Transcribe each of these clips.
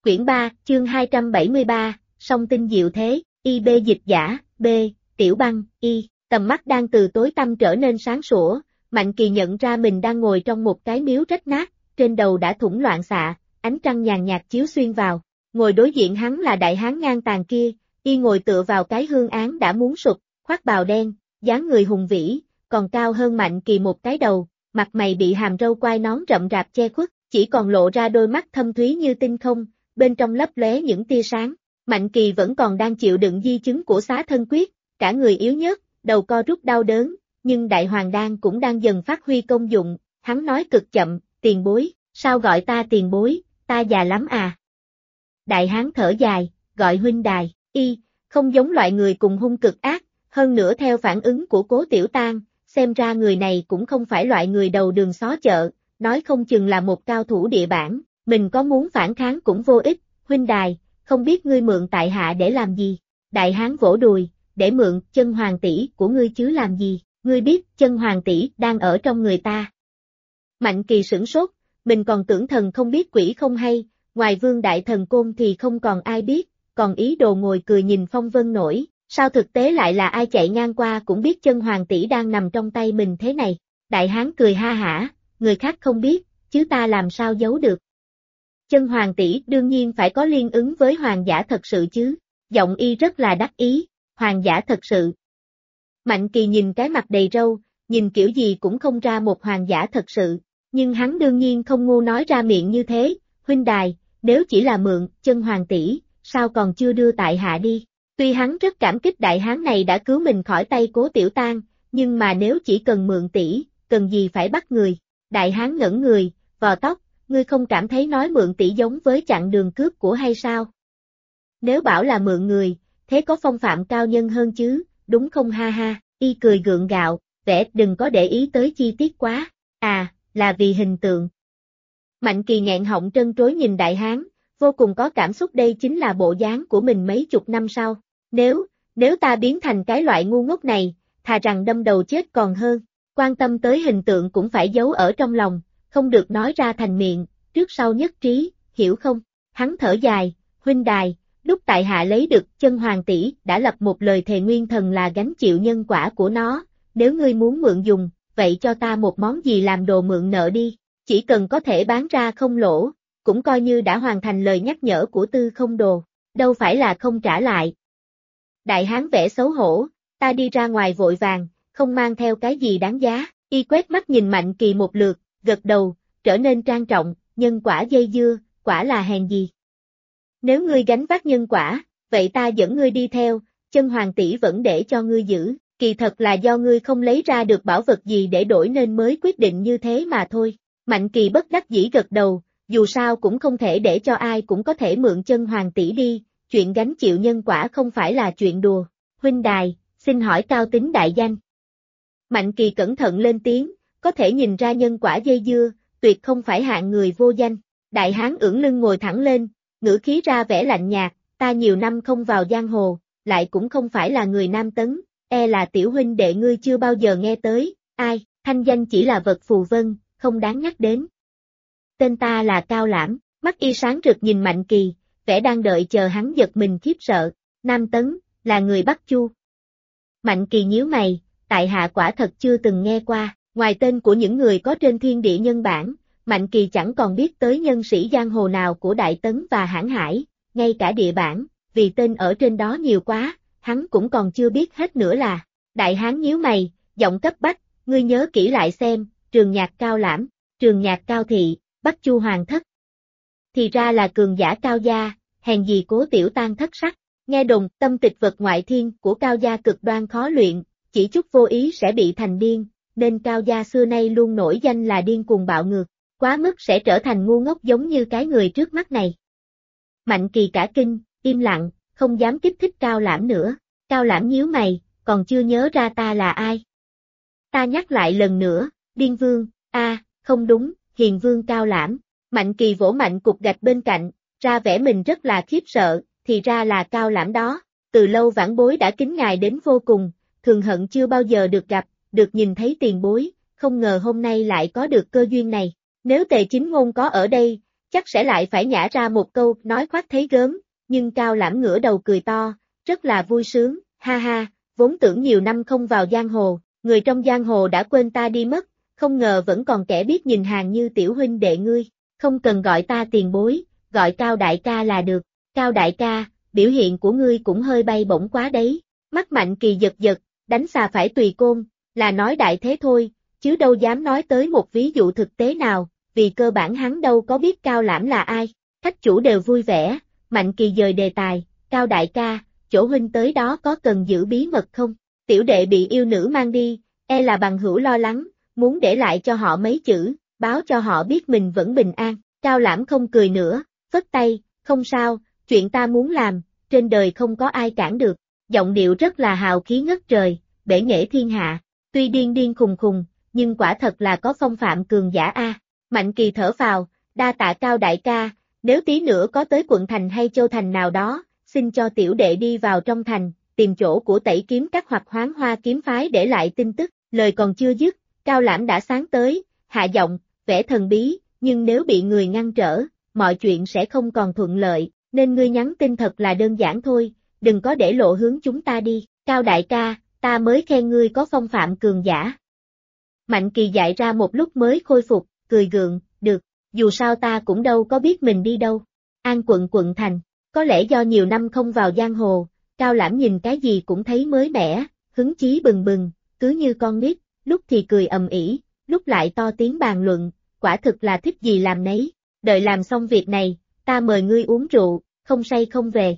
Quyển 3, chương 273, song tinh diệu thế, IB dịch giả, B, Tiểu Băng, Y, tầm mắt đang từ tối tăm trở nên sáng sủa, Mạnh Kỳ nhận ra mình đang ngồi trong một cái miếu rách nát, trên đầu đã thủng loạn xạ, ánh trăng nhàn nhạt chiếu xuyên vào, ngồi đối diện hắn là đại hán ngang tàn kia, y ngồi tựa vào cái hương án đã muốn sụp, khoác bào đen, dáng người hùng vĩ, còn cao hơn Mạnh Kỳ một cái đầu, mặt mày bị hàm râu quai nón rậm rạp che khuất, chỉ còn lộ ra đôi mắt thâm thúy như tinh không, bên trong lấp lóe những tia sáng. Mạnh Kỳ vẫn còn đang chịu đựng di chứng của xá thân quyết, cả người yếu nhớt, đầu co rút đau đớn, nhưng đại hoàng đan cũng đang dần phát huy công dụng, hắn nói cực chậm, tiền bối, sao gọi ta tiền bối, ta già lắm à. Đại hán thở dài, gọi huynh đài, y, không giống loại người cùng hung cực ác, hơn nữa theo phản ứng của Cố Tiểu Tang, xem ra người này cũng không phải loại người đầu đường xó chợ, nói không chừng là một cao thủ địa bản, mình có muốn phản kháng cũng vô ích, huynh đài, không biết ngươi mượn tại hạ để làm gì. Đại hán vỗ đùi, để mượn chân hoàng tỷ của ngươi chứ làm gì, ngươi biết chân hoàng tỷ đang ở trong người ta. Mạnh Kỳ sửng sốt, mình còn tưởng thần không biết quỷ không hay, ngoài Vương Đại Thần Côn thì không còn ai biết, còn ý đồ ngồi cười nhìn phong vân nổi, sao thực tế lại là ai chạy ngang qua cũng biết chân hoàng tỷ đang nằm trong tay mình thế này. Đại hán cười ha hả, người khác không biết, chứ ta làm sao giấu được. Chân hoàng tỷ đương nhiên phải có liên ứng với hoàng giả thật sự chứ, giọng y rất là đắc ý, hoàng giả thật sự. Mạnh Kỳ nhìn cái mặt đầy râu, nhìn kiểu gì cũng không ra một hoàng giả thật sự, nhưng hắn đương nhiên không ngu nói ra miệng như thế, huynh đài, nếu chỉ là mượn chân hoàng tỷ, sao còn chưa đưa tại hạ đi. Tuy hắn rất cảm kích đại hán này đã cứu mình khỏi tay Cố Tiểu Tang, nhưng mà nếu chỉ cần mượn tỷ, cần gì phải bắt người. Đại hán ngẩn người, vò tóc, ngươi không cảm thấy nói mượn tỷ giống với chặn đường cướp của hay sao? Nếu bảo là mượn người, thế có phong phạm cao nhân hơn chứ, đúng không ha ha, y cười gượng gạo, vẻ đừng có để ý tới chi tiết quá, à, là vì hình tượng. Mạnh Kỳ nghẹn họng trân trối nhìn đại hán, vô cùng có cảm xúc đây chính là bộ dáng của mình mấy chục năm sau. Nếu ta biến thành cái loại ngu ngốc này, thà rằng đâm đầu chết còn hơn, quan tâm tới hình tượng cũng phải giấu ở trong lòng, không được nói ra thành miệng, trước sau nhất trí, hiểu không? Hắn thở dài, huynh đài, lúc tại hạ lấy được chân hoàng tỷ đã lập một lời thề nguyên thần là gánh chịu nhân quả của nó, nếu ngươi muốn mượn dùng, vậy cho ta một món gì làm đồ mượn nợ đi, chỉ cần có thể bán ra không lỗ, cũng coi như đã hoàn thành lời nhắc nhở của Tư Không Đồ, đâu phải là không trả lại. Đại hán vẻ xấu hổ, ta đi ra ngoài vội vàng, không mang theo cái gì đáng giá, y quét mắt nhìn Mạnh Kỳ một lượt, gật đầu, trở nên trang trọng, nhân quả dây dưa, quả là hèn gì. Nếu ngươi gánh vác nhân quả, vậy ta dẫn ngươi đi theo, chân hoàng tỷ vẫn để cho ngươi giữ, kỳ thật là do ngươi không lấy ra được bảo vật gì để đổi nên mới quyết định như thế mà thôi. Mạnh Kỳ bất đắc dĩ gật đầu, dù sao cũng không thể để cho ai cũng có thể mượn chân hoàng tỷ đi, chuyện gánh chịu nhân quả không phải là chuyện đùa. Huynh đài, xin hỏi cao tính đại danh. Mạnh Kỳ cẩn thận lên tiếng, có thể nhìn ra nhân quả dây dưa, tuyệt không phải hạng người vô danh. Đại hán ưỡn lưng ngồi thẳng lên, ngữ khí ra vẻ lạnh nhạt, ta nhiều năm không vào giang hồ, lại cũng không phải là người Nam Tấn, e là tiểu huynh đệ ngươi chưa bao giờ nghe tới, ai, thanh danh chỉ là vật phù vân, không đáng nhắc đến. Tên ta là Cao Lãm, mắt y sáng rực nhìn Mạnh Kỳ, vẻ đang đợi chờ hắn giật mình khiếp sợ, Nam Tấn, là người Bắc Chu. Mạnh Kỳ nhíu mày, tại hạ quả thật chưa từng nghe qua, ngoài tên của những người có trên thiên địa nhân bản, Mạnh Kỳ chẳng còn biết tới nhân sĩ giang hồ nào của Đại Tấn và Hãn Hải, ngay cả địa bản, vì tên ở trên đó nhiều quá, hắn cũng còn chưa biết hết nữa là. Đại hán nhíu mày, giọng cấp bách, ngươi nhớ kỹ lại xem, Trường Nhạc Cao Lãm, Trường Nhạc Cao Thị, Bắc Chu Hoàng Thất. Thì ra là cường giả Cao gia, hèn gì Cố Tiểu Tang thất sắc, nghe đồn tâm tịch vật ngoại thiên của Cao gia cực đoan khó luyện, chỉ chút vô ý sẽ bị thành điên, nên Cao gia xưa nay luôn nổi danh là điên cuồng bạo ngược, quá mức sẽ trở thành ngu ngốc giống như cái người trước mắt này. Mạnh Kỳ cả kinh, im lặng, không dám kích thích Cao Lãm nữa, Cao Lãm nhíu mày, còn chưa nhớ ra ta là ai. Ta nhắc lại lần nữa, Điên Vương, không đúng, Hiền Vương Cao Lãm. Mạnh Kỳ vỗ mạnh cục gạch bên cạnh, ra vẻ mình rất là khiếp sợ, thì ra là Cao Lãm đó, từ lâu vãn bối đã kính ngài đến vô cùng, thường hận chưa bao giờ được gặp, được nhìn thấy tiền bối, không ngờ hôm nay lại có được cơ duyên này. Nếu Tề Chính Ngôn có ở đây, chắc sẽ lại phải nhả ra một câu nói khoác thấy gớm, nhưng Cao Lãm ngửa đầu cười to, rất là vui sướng, ha ha, vốn tưởng nhiều năm không vào giang hồ, người trong giang hồ đã quên ta đi mất, không ngờ vẫn còn kẻ biết nhìn hàng như tiểu huynh đệ ngươi, không cần gọi ta tiền bối, gọi Cao đại ca là được, Cao đại ca, biểu hiện của ngươi cũng hơi bay bổng quá đấy, mắt Mạnh Kỳ giật giật, đánh xà phải tùy côn, là nói đại thế thôi, chứ đâu dám nói tới một ví dụ thực tế nào, vì cơ bản hắn đâu có biết Cao Lãm là ai, khách chủ đều vui vẻ, Mạnh Kỳ dời đề tài, Cao đại ca, chỗ huynh tới đó có cần giữ bí mật không? Tiểu đệ bị yêu nữ mang đi, e là bằng hữu lo lắng, muốn để lại cho họ mấy chữ, báo cho họ biết mình vẫn bình an. Cao Lãm không cười nữa, phất tay, không sao, chuyện ta muốn làm, trên đời không có ai cản được. Giọng điệu rất là hào khí ngất trời, bể nghệ thiên hạ, tuy điên điên khùng khùng, nhưng quả thật là có phong phạm cường giả a. Mạnh Kỳ thở phào, đa tạ Cao đại ca, nếu tí nữa có tới quận thành hay châu thành nào đó, xin cho tiểu đệ đi vào trong thành, tìm chỗ của Tẩy Kiếm Các hoặc Hoán Hoa kiếm phái để lại tin tức. Lời còn chưa dứt, Cao Lãm đã sáng tới, hạ giọng, vẻ thần bí, nhưng nếu bị người ngăn trở, mọi chuyện sẽ không còn thuận lợi, nên ngươi nhắn tin thật là đơn giản thôi, đừng có để lộ hướng chúng ta đi. Cao đại ca, ta mới khen ngươi có phong phạm cường giả. Mạnh Kỳ dại ra một lúc mới khôi phục, cười gượng, được, dù sao ta cũng đâu có biết mình đi đâu. An quận thành, có lẽ do nhiều năm không vào giang hồ, Cao Lãm nhìn cái gì cũng thấy mới mẻ, hứng chí bừng bừng, cứ như con nít, lúc thì cười ầm ĩ, lúc lại to tiếng bàn luận, quả thực là thích gì làm nấy. Đợi làm xong việc này, ta mời ngươi uống rượu, không say không về.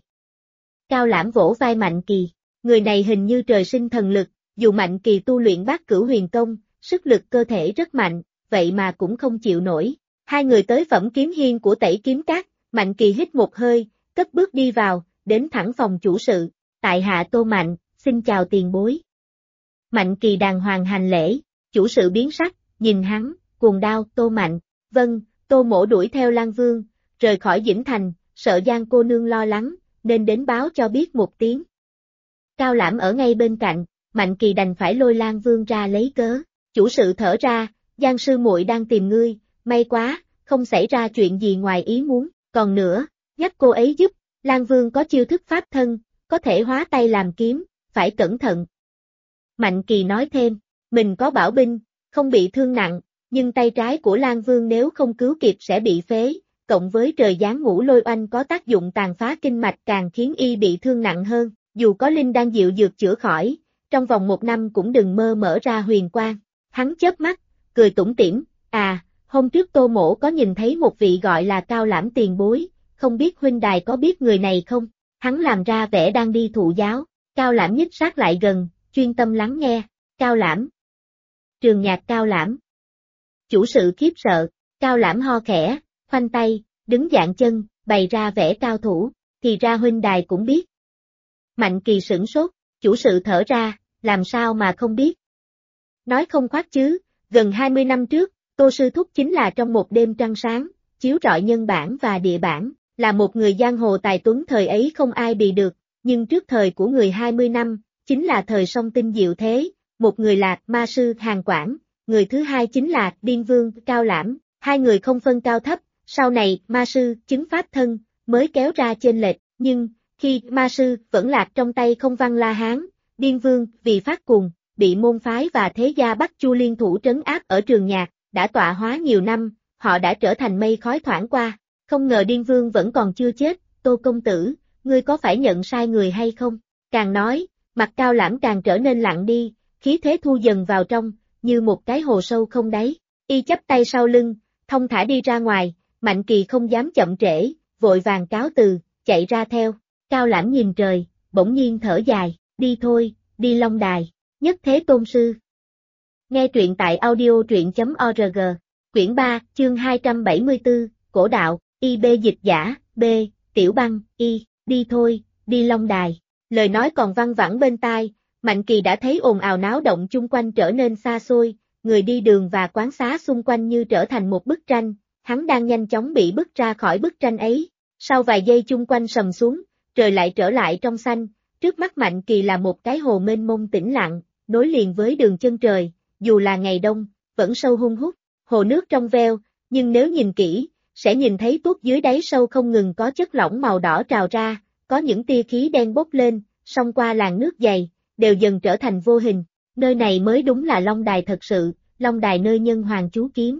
Cao Lãm vỗ vai Mạnh Kỳ, người này hình như trời sinh thần lực, dù Mạnh Kỳ tu luyện Bát Cửu Huyền Công, sức lực cơ thể rất mạnh, vậy mà cũng không chịu nổi. Hai người tới Phẩm Kiếm Hiên của Tẩy Kiếm Các, Mạnh Kỳ hít một hơi, cất bước đi vào, đến thẳng phòng chủ sự, tại hạ Tô Mạnh, xin chào tiền bối. Mạnh Kỳ đàng hoàng hành lễ, chủ sự biến sắc, nhìn hắn, cuồng đao, Tô Mạnh, vâng, Tô mỗ đuổi theo Lan Vương, rời khỏi Dĩnh Thành, sợ Giang cô nương lo lắng, nên đến báo cho biết một tiếng. Cao Lãm ở ngay bên cạnh, Mạnh Kỳ đành phải lôi Lan Vương ra lấy cớ, chủ sự thở ra, Giang sư muội đang tìm ngươi, may quá, không xảy ra chuyện gì ngoài ý muốn, còn nữa, nhắc cô ấy giúp, Lan Vương có chiêu thức pháp thân, có thể hóa tay làm kiếm, phải cẩn thận. Mạnh Kỳ nói thêm, mình có bảo binh, không bị thương nặng, nhưng tay trái của Lan Vương nếu không cứu kịp sẽ bị phế, cộng với trời giáng ngũ lôi oanh có tác dụng tàn phá kinh mạch càng khiến y bị thương nặng hơn, dù có linh đan diệu dược chữa khỏi, trong vòng 1 năm cũng đừng mơ mở ra huyền quang. Hắn chớp mắt, cười tủm tỉm, hôm trước Tô mỗ có nhìn thấy một vị gọi là Cao Lãm tiền bối, không biết huynh đài có biết người này không? Hắn làm ra vẻ đang đi thụ giáo, Cao Lãm nhích sát lại gần, chuyên tâm lắng nghe, Cao Lãm. Trường nhạc Cao Lãm. Chủ sự khiếp sợ, Cao Lãm ho khẽ, khoanh tay, đứng dạng chân, bày ra vẻ cao thủ, thì ra huynh đài cũng biết. Mạnh Kỳ sửng sốt, chủ sự thở ra, làm sao mà không biết. Nói không khoác chứ, gần 20 năm trước, Tô Sư Thúc chính là trong một đêm trăng sáng, chiếu rọi nhân bản và địa bản, là một người giang hồ tài tuấn thời ấy không ai bì được, nhưng trước thời của người 20 năm, chính là thời song tinh diệu thế, một người là ma sư Hàn Quảng, người thứ hai chính là Điên Vương Cao Lãm, hai người không phân cao thấp, sau này ma sư chứng pháp thân, mới kéo ra chênh lệch, nhưng, khi ma sư vẫn lạc trong tay không văn La Hán, Điên Vương vì phát cuồng, bị môn phái và thế gia Bắc Chu liên thủ trấn áp ở Trường Nhạc, đã tọa hóa nhiều năm, họ đã trở thành mây khói thoảng qua, không ngờ Điên Vương vẫn còn chưa chết, Tô công tử, ngươi có phải nhận sai người hay không? Càng nói, mặt Cao Lãm càng trở nên lặng đi, khí thế thu dần vào trong, như một cái hồ sâu không đáy, y chắp tay sau lưng, thông thả đi ra ngoài, Mạnh Kỳ không dám chậm trễ, vội vàng cáo từ, chạy ra theo, Cao Lãm nhìn trời, bỗng nhiên thở dài, đi thôi, đi Long Đài, nhất thế tôn sư. Nghe truyện tại audio.org, quyển 3, chương 274, Cổ đạo, IB dịch giả, B, Tiểu Băng, Y, đi thôi, đi Long Đài. Lời nói còn văng vẳng bên tai, Mạnh Kỳ đã thấy ồn ào náo động chung quanh trở nên xa xôi, người đi đường và quán xá xung quanh như trở thành một bức tranh, hắn đang nhanh chóng bị bức ra khỏi bức tranh ấy. Sau vài giây chung quanh sầm xuống, trời lại trở lại trong xanh, trước mắt Mạnh Kỳ là một cái hồ mênh mông tĩnh lặng, nối liền với đường chân trời, dù là ngày đông, vẫn sâu hun hút, hồ nước trong veo, nhưng nếu nhìn kỹ, sẽ nhìn thấy tuốt dưới đáy sâu không ngừng có chất lỏng màu đỏ trào ra, có những tia khí đen bốc lên, xông qua làn nước dày, đều dần trở thành vô hình. Nơi này mới đúng là Long Đài thật sự, Long Đài nơi Nhân Hoàng trú kiếm.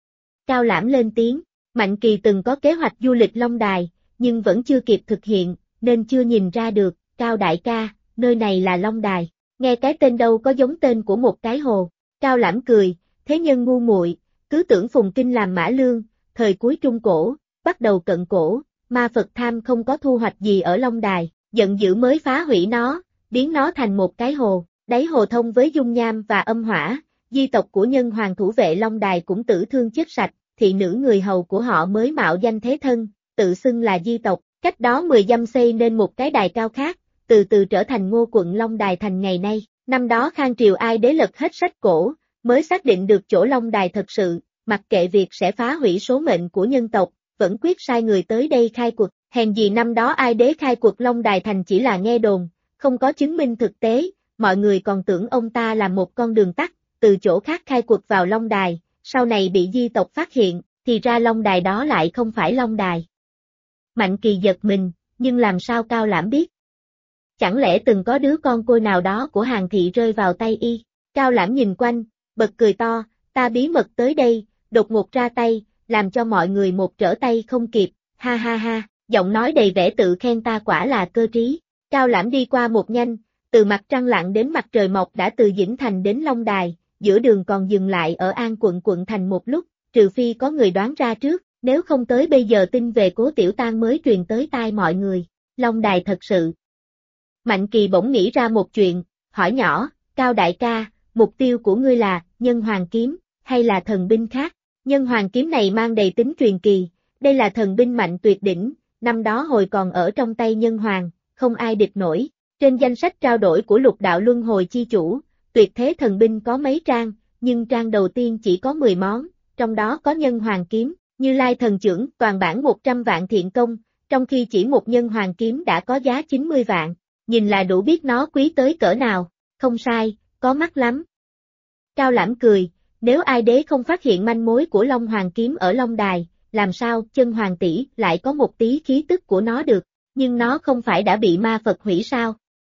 Cao Lãm lên tiếng, Mạnh Kỳ từng có kế hoạch du lịch Long Đài, nhưng vẫn chưa kịp thực hiện, nên chưa nhìn ra được. Cao đại ca, nơi này là Long Đài, nghe cái tên đâu có giống tên của một cái hồ. Cao Lãm cười, thế nhân ngu muội, cứ tưởng Phùng Kinh làm mã lương, thời cuối Trung Cổ, bắt đầu Cận Cổ, ma Phật tham không có thu hoạch gì ở Long Đài, giận dữ mới phá hủy nó, biến nó thành một cái hồ, đáy hồ thông với dung nham và âm hỏa, di tộc của Nhân Hoàng thủ vệ Long Đài cũng tử thương chết sạch, thị nữ người hầu của họ mới mạo danh thế thân, tự xưng là di tộc, cách đó 10 dặm xây nên một cái đài cao khác, từ từ trở thành Ngô quận Long Đài thành ngày nay. Năm đó Khang Triều Ai Đế lật hết sách cổ, mới xác định được chỗ Long Đài thật sự, mặc kệ việc sẽ phá hủy số mệnh của nhân tộc, vẫn quyết sai người tới đây khai quật. Hèn gì năm đó Ai Đế khai quật Long Đài thành chỉ là nghe đồn, không có chứng minh thực tế, mọi người còn tưởng ông ta là một con đường tắt, từ chỗ khác khai quật vào Long Đài, sau này bị di tộc phát hiện, thì ra Long Đài đó lại không phải Long Đài. Mạnh Kỳ giật mình, nhưng làm sao Cao Lãm biết? Chẳng lẽ từng có đứa con côi nào đó của Hàn thị rơi vào tay y? Cao Lãm nhìn quanh, bật cười to, ta bí mật tới đây, đột ngột ra tay, làm cho mọi người một trở tay không kịp, ha ha ha, giọng nói đầy vẻ tự khen ta quả là cơ trí. Cao Lãm đi qua một nhanh, từ mặt trăng lặn đến mặt trời mọc đã từ Dĩnh Thành đến Long Đài, giữa đường còn dừng lại ở An quận thành một lúc, trừ phi có người đoán ra trước, nếu không tới bây giờ tin về Cố Tiểu Tang mới truyền tới tai mọi người. Long Đài thật sự. Mạnh Kỳ bỗng nghĩ ra một chuyện, hỏi nhỏ, Cao đại ca, mục tiêu của ngươi là Nhân Hoàng kiếm, hay là thần binh khác? Nhân Hoàng kiếm này mang đầy tính truyền kỳ, đây là thần binh mạnh tuyệt đỉnh, năm đó hồi còn ở trong tay Nhân Hoàng, không ai địch nổi. Trên danh sách trao đổi của Lục Đạo Luân Hồi chi chủ, tuyệt thế thần binh có mấy trang, nhưng trang đầu tiên chỉ có 10 món, trong đó có Nhân Hoàng kiếm, Như Lai thần chưởng, toàn bản 100 vạn thiện công, trong khi chỉ một Nhân Hoàng kiếm đã có giá 90 vạn, nhìn là đủ biết nó quý tới cỡ nào, không sai, có mắt lắm. Cao Lãm cười, nếu Ai Đế không phát hiện manh mối của Long Hoàng kiếm ở Long Đài, làm sao Chân Hoàng tỷ lại có một tí khí tức của nó được, nhưng nó không phải đã bị ma Phật hủy sao?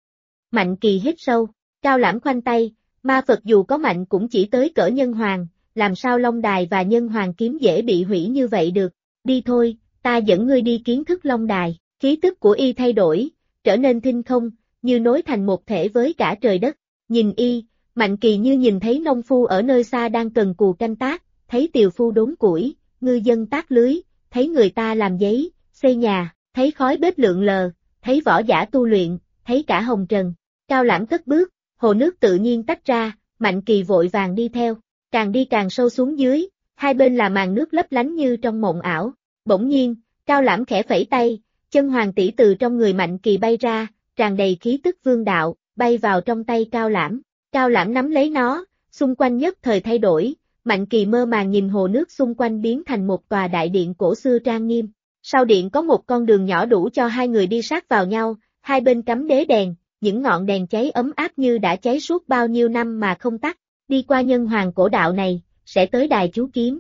Mạnh Kỳ hít sâu, Cao Lãm khoanh tay, ma Phật dù có mạnh cũng chỉ tới cỡ Nhân Hoàng, làm sao Long Đài và Nhân Hoàng kiếm dễ bị hủy như vậy được, đi thôi, ta dẫn ngươi đi kiến thức Long Đài. Khí tức của y thay đổi, trở nên thinh không, như nối thành một thể với cả trời đất, nhìn y, Mạnh Kỳ như nhìn thấy nông phu ở nơi xa đang cần cù canh tác, thấy tiều phu đốn củi, ngư dân tác lưới, thấy người ta làm giấy, xây nhà, thấy khói bếp lượn lờ, thấy võ giả tu luyện, thấy cả hồng trần. Cao Lãm cất bước, hồ nước tự nhiên tách ra, Mạnh Kỳ vội vàng đi theo, càng đi càng sâu xuống dưới, hai bên là màn nước lấp lánh như trong mộng ảo. Bỗng nhiên, Cao Lãm khẽ phẩy tay, Chân Hoàng tỷ từ trong người Mạnh Kỳ bay ra, tràn đầy khí tức vương đạo, bay vào trong tay Cao Lãm. Cao Lãm nắm lấy nó, xung quanh nhất thời thay đổi, Mạnh Kỳ mơ màng nhìn hồ nước xung quanh biến thành một tòa đại điện cổ xưa trang nghiêm. Sau điện có một con đường nhỏ đủ cho hai người đi sát vào nhau, hai bên cắm đế đèn, những ngọn đèn cháy ấm áp như đã cháy suốt bao nhiêu năm mà không tắt. Đi qua Nhân Hoàng cổ đạo này, sẽ tới đài chú kiếm.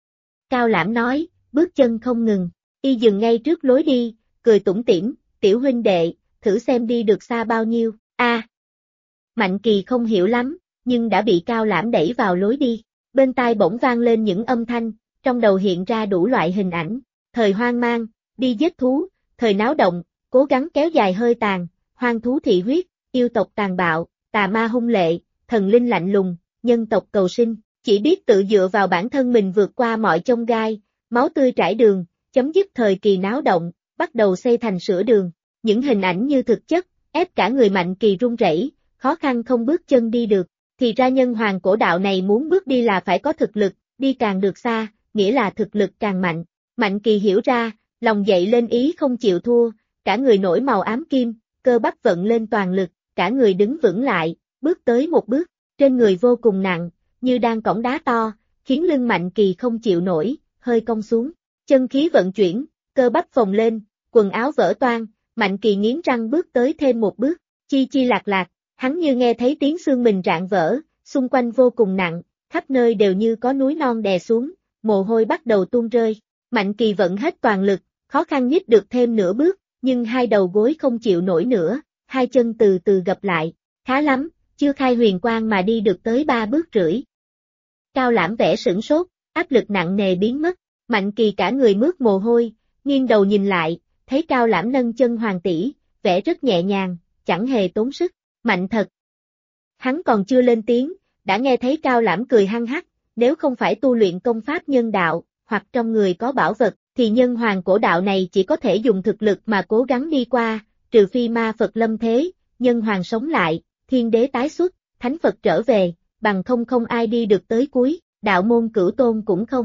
Cao Lãm nói, bước chân không ngừng, y dừng ngay trước lối đi, cười tủm tỉm, tiểu huynh đệ, thử xem đi được xa bao nhiêu, Mạnh Kỳ không hiểu lắm, nhưng đã bị Cao Lãm đẩy vào lối đi, bên tai bỗng vang lên những âm thanh, trong đầu hiện ra đủ loại hình ảnh, thời hoang mang, đi giết thú, thời náo động, cố gắng kéo dài hơi tàn, hoang thú thị huyết, yêu tộc tàn bạo, tà ma hung lệ, thần linh lạnh lùng, nhân tộc cầu sinh, chỉ biết tự dựa vào bản thân mình vượt qua mọi chông gai, máu tươi trải đường, chấm dứt thời kỳ náo động, bắt đầu xây thành sửa đường. Những hình ảnh như thực chất, ép cả người Mạnh Kỳ run rẩy, khó khăn không bước chân đi được. Thì ra Nhân Hoàng cổ đạo này muốn bước đi là phải có thực lực, đi càng được xa, nghĩa là thực lực càng mạnh. Mạnh Kỳ hiểu ra, lòng dậy lên ý không chịu thua, cả người nổi màu ám kim, cơ bắp vận lên toàn lực, cả người đứng vững lại, bước tới một bước, trên người vô cùng nặng, như đang cõng đá to, khiến lưng Mạnh Kỳ không chịu nổi, hơi cong xuống. Chân khí vận chuyển, cơ bắp phồng lên, quần áo vỡ toang, Mạnh Kỳ nghiến răng bước tới thêm một bước, chi chi lạc lạc, hắn như nghe thấy tiếng xương mình rạn vỡ, xung quanh vô cùng nặng, khắp nơi đều như có núi non đè xuống, mồ hôi bắt đầu tuôn rơi. Mạnh Kỳ vận hết toàn lực, khó khăn nhích được thêm nửa bước, nhưng hai đầu gối không chịu nổi nữa, hai chân từ từ gập lại, khá lắm, chưa khai huyền quang mà đi được tới 3 bước rưỡi. Cao Lãm vẻ sửng sốt, áp lực nặng nề biến mất, Mạnh Kỳ cả người mướt mồ hôi, nghiêng đầu nhìn lại, thấy Cao Lãm nâng chân hoàng tỷ, vẻ rất nhẹ nhàng, chẳng hề tốn sức, mạnh thật. Hắn còn chưa lên tiếng, đã nghe thấy Cao Lãm cười hăng hắc, nếu không phải tu luyện công pháp nhân đạo, hoặc trong người có bảo vật, thì nhân hoàng cổ đạo này chỉ có thể dùng thực lực mà cố gắng đi qua, trừ phi ma Phật lâm thế, nhân hoàng sống lại, thiên đế tái xuất, thánh Phật trở về, bằng không ai đi được tới cuối, đạo môn Cửu Tôn cũng không.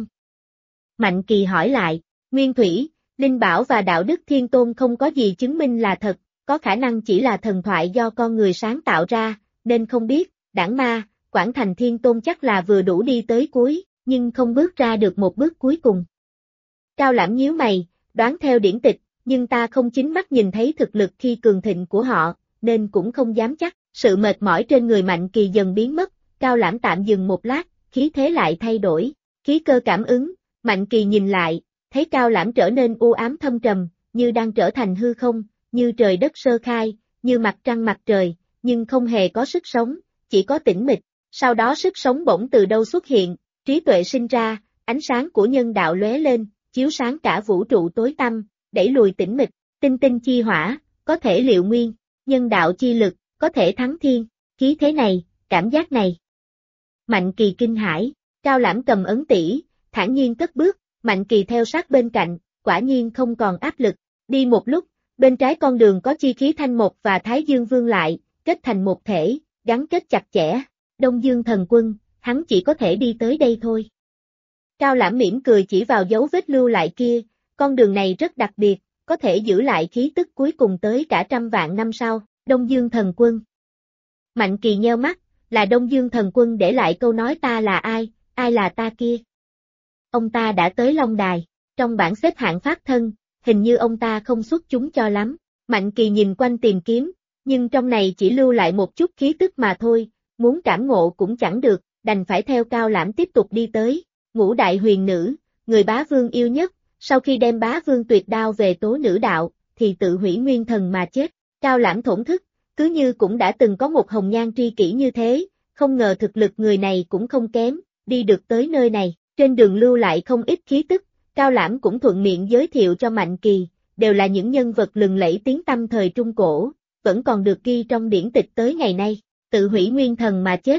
Mạnh Kỳ hỏi lại, Nguyên Thủy, Linh Bảo và đạo đức Thiên Tôn không có gì chứng minh là thật, có khả năng chỉ là thần thoại do con người sáng tạo ra, nên không biết, Đảng Ma, Quảng Thành Thiên Tôn chắc là vừa đủ đi tới cuối, nhưng không bước ra được một bước cuối cùng. Cao Lãm nhíu mày, đoán theo điển tịch, nhưng ta không chính mắt nhìn thấy thực lực khi cường thịnh của họ, nên cũng không dám chắc, sự mệt mỏi trên người Mạnh Kỳ dần biến mất, Cao Lãm tạm dừng một lát, khí thế lại thay đổi, khí cơ cảm ứng, Mạnh Kỳ nhìn lại, thấy Cao Lãm trở nên u ám thâm trầm, như đang trở thành hư không, như trời đất sơ khai, như mặt trăng mặt trời, nhưng không hề có sức sống, chỉ có tĩnh mịch, sau đó sức sống bỗng từ đâu xuất hiện, trí tuệ sinh ra, ánh sáng của nhân đạo lóe lên, chiếu sáng cả vũ trụ tối tăm, đẩy lùi tĩnh mịch, tinh tinh chi hỏa, có thể liệu nguyên, nhân đạo chi lực, có thể thắng thiên, khí thế này, cảm giác này. Mạnh Kỳ kinh hãi, Cao Lãm cầm ấn tỷ, thản nhiên cất bước, Mạnh Kỳ theo sát bên cạnh, quả nhiên không còn áp lực, đi một lúc, bên trái con đường có chi khí Thanh Mộc và Thái Dương Vương lại, kết thành một thể, gắn kết chặt chẽ, Đông Dương Thần Quân, hắn chỉ có thể đi tới đây thôi. Cao Lãm mỉm cười chỉ vào dấu vết lưu lại kia, con đường này rất đặc biệt, có thể giữ lại khí tức cuối cùng tới cả 100.000 năm sau, Đông Dương Thần Quân. Mạnh Kỳ nheo mắt, là Đông Dương Thần Quân để lại câu nói ta là ai là ta kia. Ông ta đã tới Long Đài, trong bảng xếp hạng pháp thân, hình như ông ta không xuất chúng cho lắm. Mạnh Kỳ nhìn quanh tìm kiếm, nhưng trong này chỉ lưu lại một chút khí tức mà thôi, muốn cảm ngộ cũng chẳng được, đành phải theo Cao Lãm tiếp tục đi tới. Ngũ đại huyền nữ, người bá vương yêu nhất, sau khi đem bá vương tuyệt đao về tố nữ đạo, thì tự hủy nguyên thần mà chết. Cao Lãm thổn thức, cứ như cũng đã từng có một hồng nhan tri kỷ như thế, không ngờ thực lực người này cũng không kém, đi được tới nơi này, trên đường lưu lại không ít khí tức, Cao Lãm cũng thuận miệng giới thiệu cho Mạnh Kỳ, đều là những nhân vật lừng lẫy tiếng tăm thời Trung Cổ, vẫn còn được ghi trong điển tịch tới ngày nay, tự hủy nguyên thần mà chết.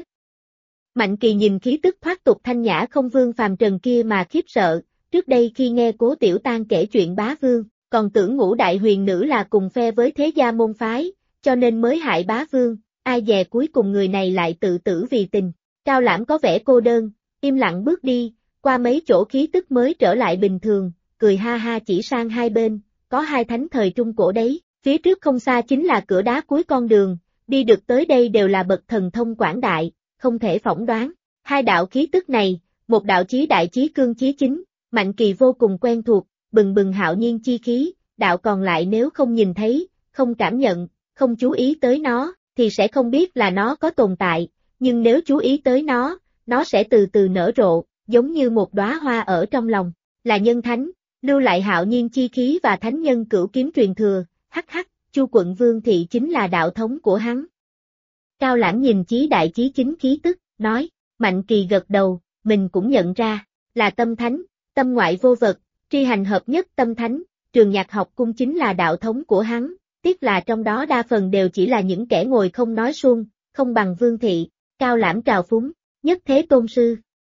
Mạnh Kỳ nhìn khí tức thoát tục thanh nhã không vương phàm trần kia mà khiếp sợ, trước đây khi nghe Cố Tiểu Tan kể chuyện bá vương, còn tưởng ngũ đại huyền nữ là cùng phe với thế gia môn phái, cho nên mới hại bá vương, ai dè cuối cùng người này lại tự tử vì tình. Cao Lãm có vẻ cô đơn, im lặng bước đi, qua mấy chỗ khí tức mới trở lại bình thường, cười ha ha chỉ sang hai bên, có hai thánh thời Trung Cổ đấy, phía trước không xa chính là cửa đá cuối con đường, đi được tới đây đều là bậc thần thông quảng đại, không thể phỏng đoán. Hai đạo khí tức này, một đạo chí đại chí cương chí chính, Mạnh Kỳ vô cùng quen thuộc, bừng bừng hạo nhiên chi khí, đạo còn lại nếu không nhìn thấy, không cảm nhận, không chú ý tới nó, thì sẽ không biết là nó có tồn tại, nhưng nếu chú ý tới nó sẽ từ từ nở rộ, giống như một đóa hoa ở trong lòng, là nhân thánh, lưu lại hạo nhiên chi khí và thánh nhân cửu kiếm truyền thừa, hắc, Chu Quận Vương Thị chính là đạo thống của hắn. Cao Lãm nhìn chí đại chí chính khí tức, nói, Mạnh Kỳ gật đầu, mình cũng nhận ra, là tâm thánh, tâm ngoại vô vật, tri hành hợp nhất tâm thánh, Trường Nhạc Học Cung chính là đạo thống của hắn, tiếc là trong đó đa phần đều chỉ là những kẻ ngồi không nói suông, không bằng Vương Thị. Cao Lãm trào phúng, nhất thế tôn sư.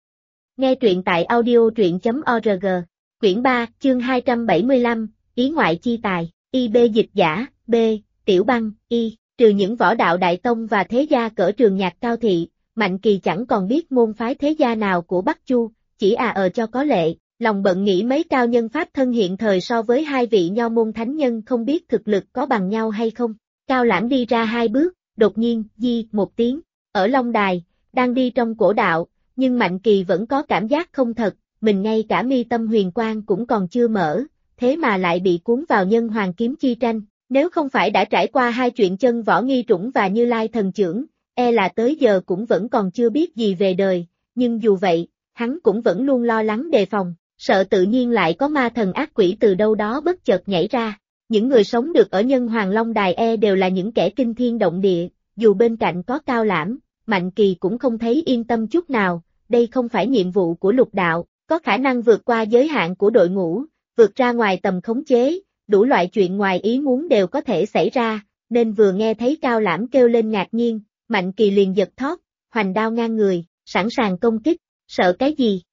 Nghe truyện tại audio.truyện.org, quyển 3, chương 275, ý ngoại chi tài, IB dịch giả, B, Tiểu Băng, Y, trừ những võ đạo đại tông và thế gia cỡ Trường Nhạc Cao Thị, Mạnh Kỳ chẳng còn biết môn phái thế gia nào của Bắc Chu, chỉ cho có lệ, lòng bận nghĩ mấy cao nhân pháp thân hiện thời so với hai vị nho môn thánh nhân không biết thực lực có bằng nhau hay không. Cao Lãm đi ra hai bước, đột nhiên, di, một tiếng, ở Long Đài, đang đi trong cổ đạo, nhưng Mạnh Kỳ vẫn có cảm giác không thật, mình ngay cả mi tâm huyền quang cũng còn chưa mở, thế mà lại bị cuốn vào nhân hoàng kiếm chi tranh, nếu không phải đã trải qua hai chuyện chân võ nghi trũng và Như Lai thần chưởng, là tới giờ cũng vẫn còn chưa biết gì về đời, nhưng dù vậy, hắn cũng vẫn luôn lo lắng đề phòng, sợ tự nhiên lại có ma thần ác quỷ từ đâu đó bất chợt nhảy ra. Những người sống được ở Nhân Hoàng Long Đài đều là những kẻ kinh thiên động địa, dù bên cạnh có Cao Lãm, Mạnh Kỳ cũng không thấy yên tâm chút nào, đây không phải nhiệm vụ của lục đạo, có khả năng vượt qua giới hạn của đội ngũ, vượt ra ngoài tầm khống chế, đủ loại chuyện ngoài ý muốn đều có thể xảy ra, nên vừa nghe thấy Cao Lãm kêu lên ngạc nhiên, Mạnh Kỳ liền giật thót, hoành đao ngang người, sẵn sàng công kích, sợ cái gì?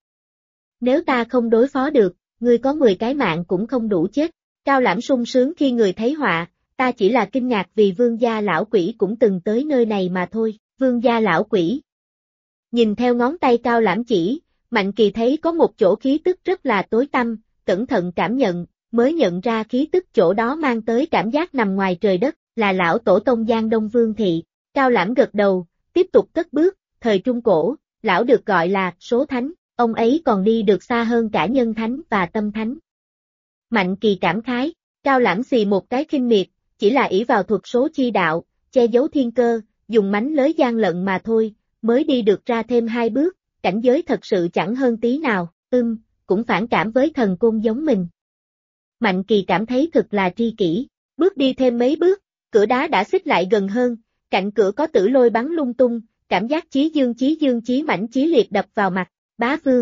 Nếu ta không đối phó được, ngươi có 10 cái mạng cũng không đủ chết. Cao Lãm sung sướng khi người thấy họa, ta chỉ là kinh ngạc vì vương gia lão quỷ cũng từng tới nơi này mà thôi, vương gia lão quỷ. Nhìn theo ngón tay Cao Lãm chỉ, Mạnh Kỳ thấy có một chỗ khí tức rất là tối tăm, cẩn thận cảm nhận, mới nhận ra khí tức chỗ đó mang tới cảm giác nằm ngoài trời đất, là lão tổ tông Giang Đông Vương Thị. Cao Lãm gật đầu, tiếp tục cất bước, thời Trung Cổ, lão được gọi là số thánh, ông ấy còn đi được xa hơn cả nhân thánh và tâm thánh. Mạnh Kỳ cảm khái, Cao Lãm xì một cái khinh miệt, chỉ là ỷ vào thuật số chi đạo, che giấu thiên cơ, dùng mánh lới gian lận mà thôi, mới đi được ra thêm 2 bước, cảnh giới thật sự chẳng hơn tí nào, cũng phản cảm với thần côn giống mình. Mạnh Kỳ cảm thấy thực là tri kỷ, bước đi thêm mấy bước, cửa đá đã xích lại gần hơn, cạnh cửa có tử lôi bắn lung tung, cảm giác chí dương chí mãnh chí liệt đập vào mặt, bá vương.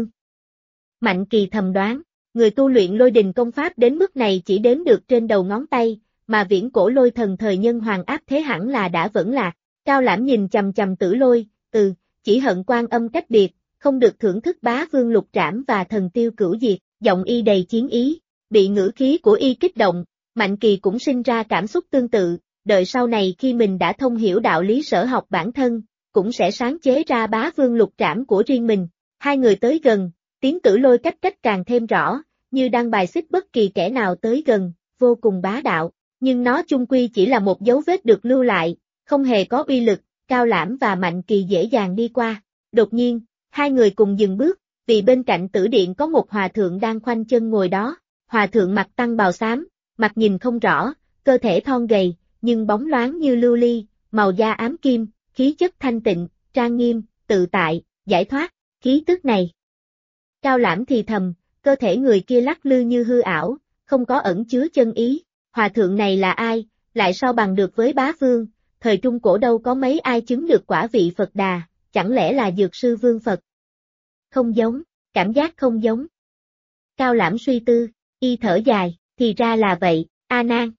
Mạnh Kỳ thầm đoán, người tu luyện lôi đình công pháp đến mức này chỉ đếm được trên đầu ngón tay, mà viễn cổ lôi thần thời Nhân Hoàng áp thế hẳn là đã vẫn lạc. Cao Lãm nhìn chầm chầm tử lôi, chỉ hận Quan Âm cách biệt, không được thưởng thức bá vương lục trảm và thần tiêu cửu diệt, giọng y đầy chiến ý, bị ngữ khí của y kích động, Mạnh Kỳ cũng sinh ra cảm xúc tương tự, đợi sau này khi mình đã thông hiểu đạo lý sở học bản thân, cũng sẽ sáng chế ra bá vương lục trảm của riêng mình. Hai người tới gần, tiếng tử lôi cách càng thêm rõ, như đang bài xích bất kỳ kẻ nào tới gần, vô cùng bá đạo, nhưng nó chung quy chỉ là một dấu vết được lưu lại, không hề có uy lực, Cao Lãm và Mạnh Kỳ dễ dàng đi qua. Đột nhiên, hai người cùng dừng bước, vì bên cạnh tử điện có một hòa thượng đang khoanh chân ngồi đó, hòa thượng mặc tăng bào xám, mặt nhìn không rõ, cơ thể thon gầy, nhưng bóng loáng như lưu ly, màu da ám kim, khí chất thanh tịnh, trang nghiêm, tự tại, giải thoát, khí tức này. Cao Lãm thì thầm, cơ thể người kia lắc lư như hư ảo, không có ẩn chứa chân ý, hòa thượng này là ai, lại sao bằng được với bá vương, thời Trung Cổ đâu có mấy ai chứng được quả vị Phật Đà, chẳng lẽ là dược sư vương Phật? Không giống, cảm giác không giống. Cao Lãm suy tư, y thở dài, thì ra là vậy, A Nan.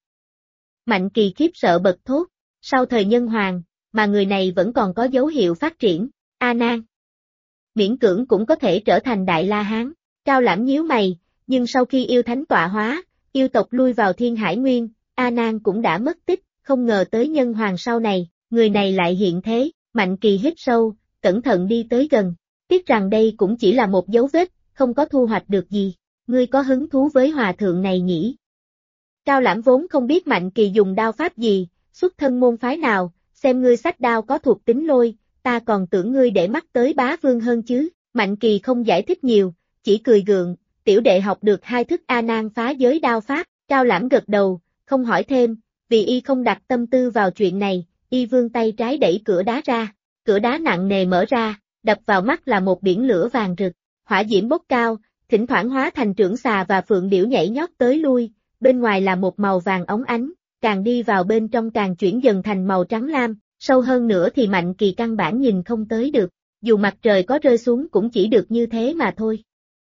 Mạnh Kỳ khiếp sợ bật thốt, sau thời Nhân Hoàng, mà người này vẫn còn có dấu hiệu phát triển, A Nan. Miễn cưỡng cũng có thể trở thành Đại La Hán. Cao Lãm nhíu mày, nhưng sau khi yêu thánh tọa hóa, yêu tộc lui vào Thiên Hải Nguyên, A Nan cũng đã mất tích, không ngờ tới Nhân Hoàng sau này, người này lại hiện thế. Mạnh Kỳ hít sâu, cẩn thận đi tới gần, tiếc rằng đây cũng chỉ là một dấu vết, không có thu hoạch được gì. Ngươi có hứng thú với hòa thượng này nhỉ? Cao Lãm vốn không biết Mạnh Kỳ dùng đao pháp gì, xuất thân môn phái nào, xem ngươi xách đao có thuộc tính lôi, ta còn tưởng ngươi để mắt tới bá vương hơn chứ. Mạnh Kỳ không giải thích nhiều, chỉ cười gượng, tiểu đệ học được 2 thức A Nan phá giới đao pháp. Cao Lãm gật đầu, không hỏi thêm, vì y không đặt tâm tư vào chuyện này, y vươn tay trái đẩy cửa đá ra, cửa đá nặng nề mở ra, đập vào mắt là một biển lửa vàng rực, hỏa diễm bốc cao, thỉnh thoảng hóa thành trưởng xà và phượng điểu nhảy nhót tới lui, bên ngoài là một màu vàng óng ánh, càng đi vào bên trong càng chuyển dần thành màu trắng lam, sâu hơn nữa thì Mạnh Kỳ căn bản nhìn không tới được, dù mặt trời có rơi xuống cũng chỉ được như thế mà thôi.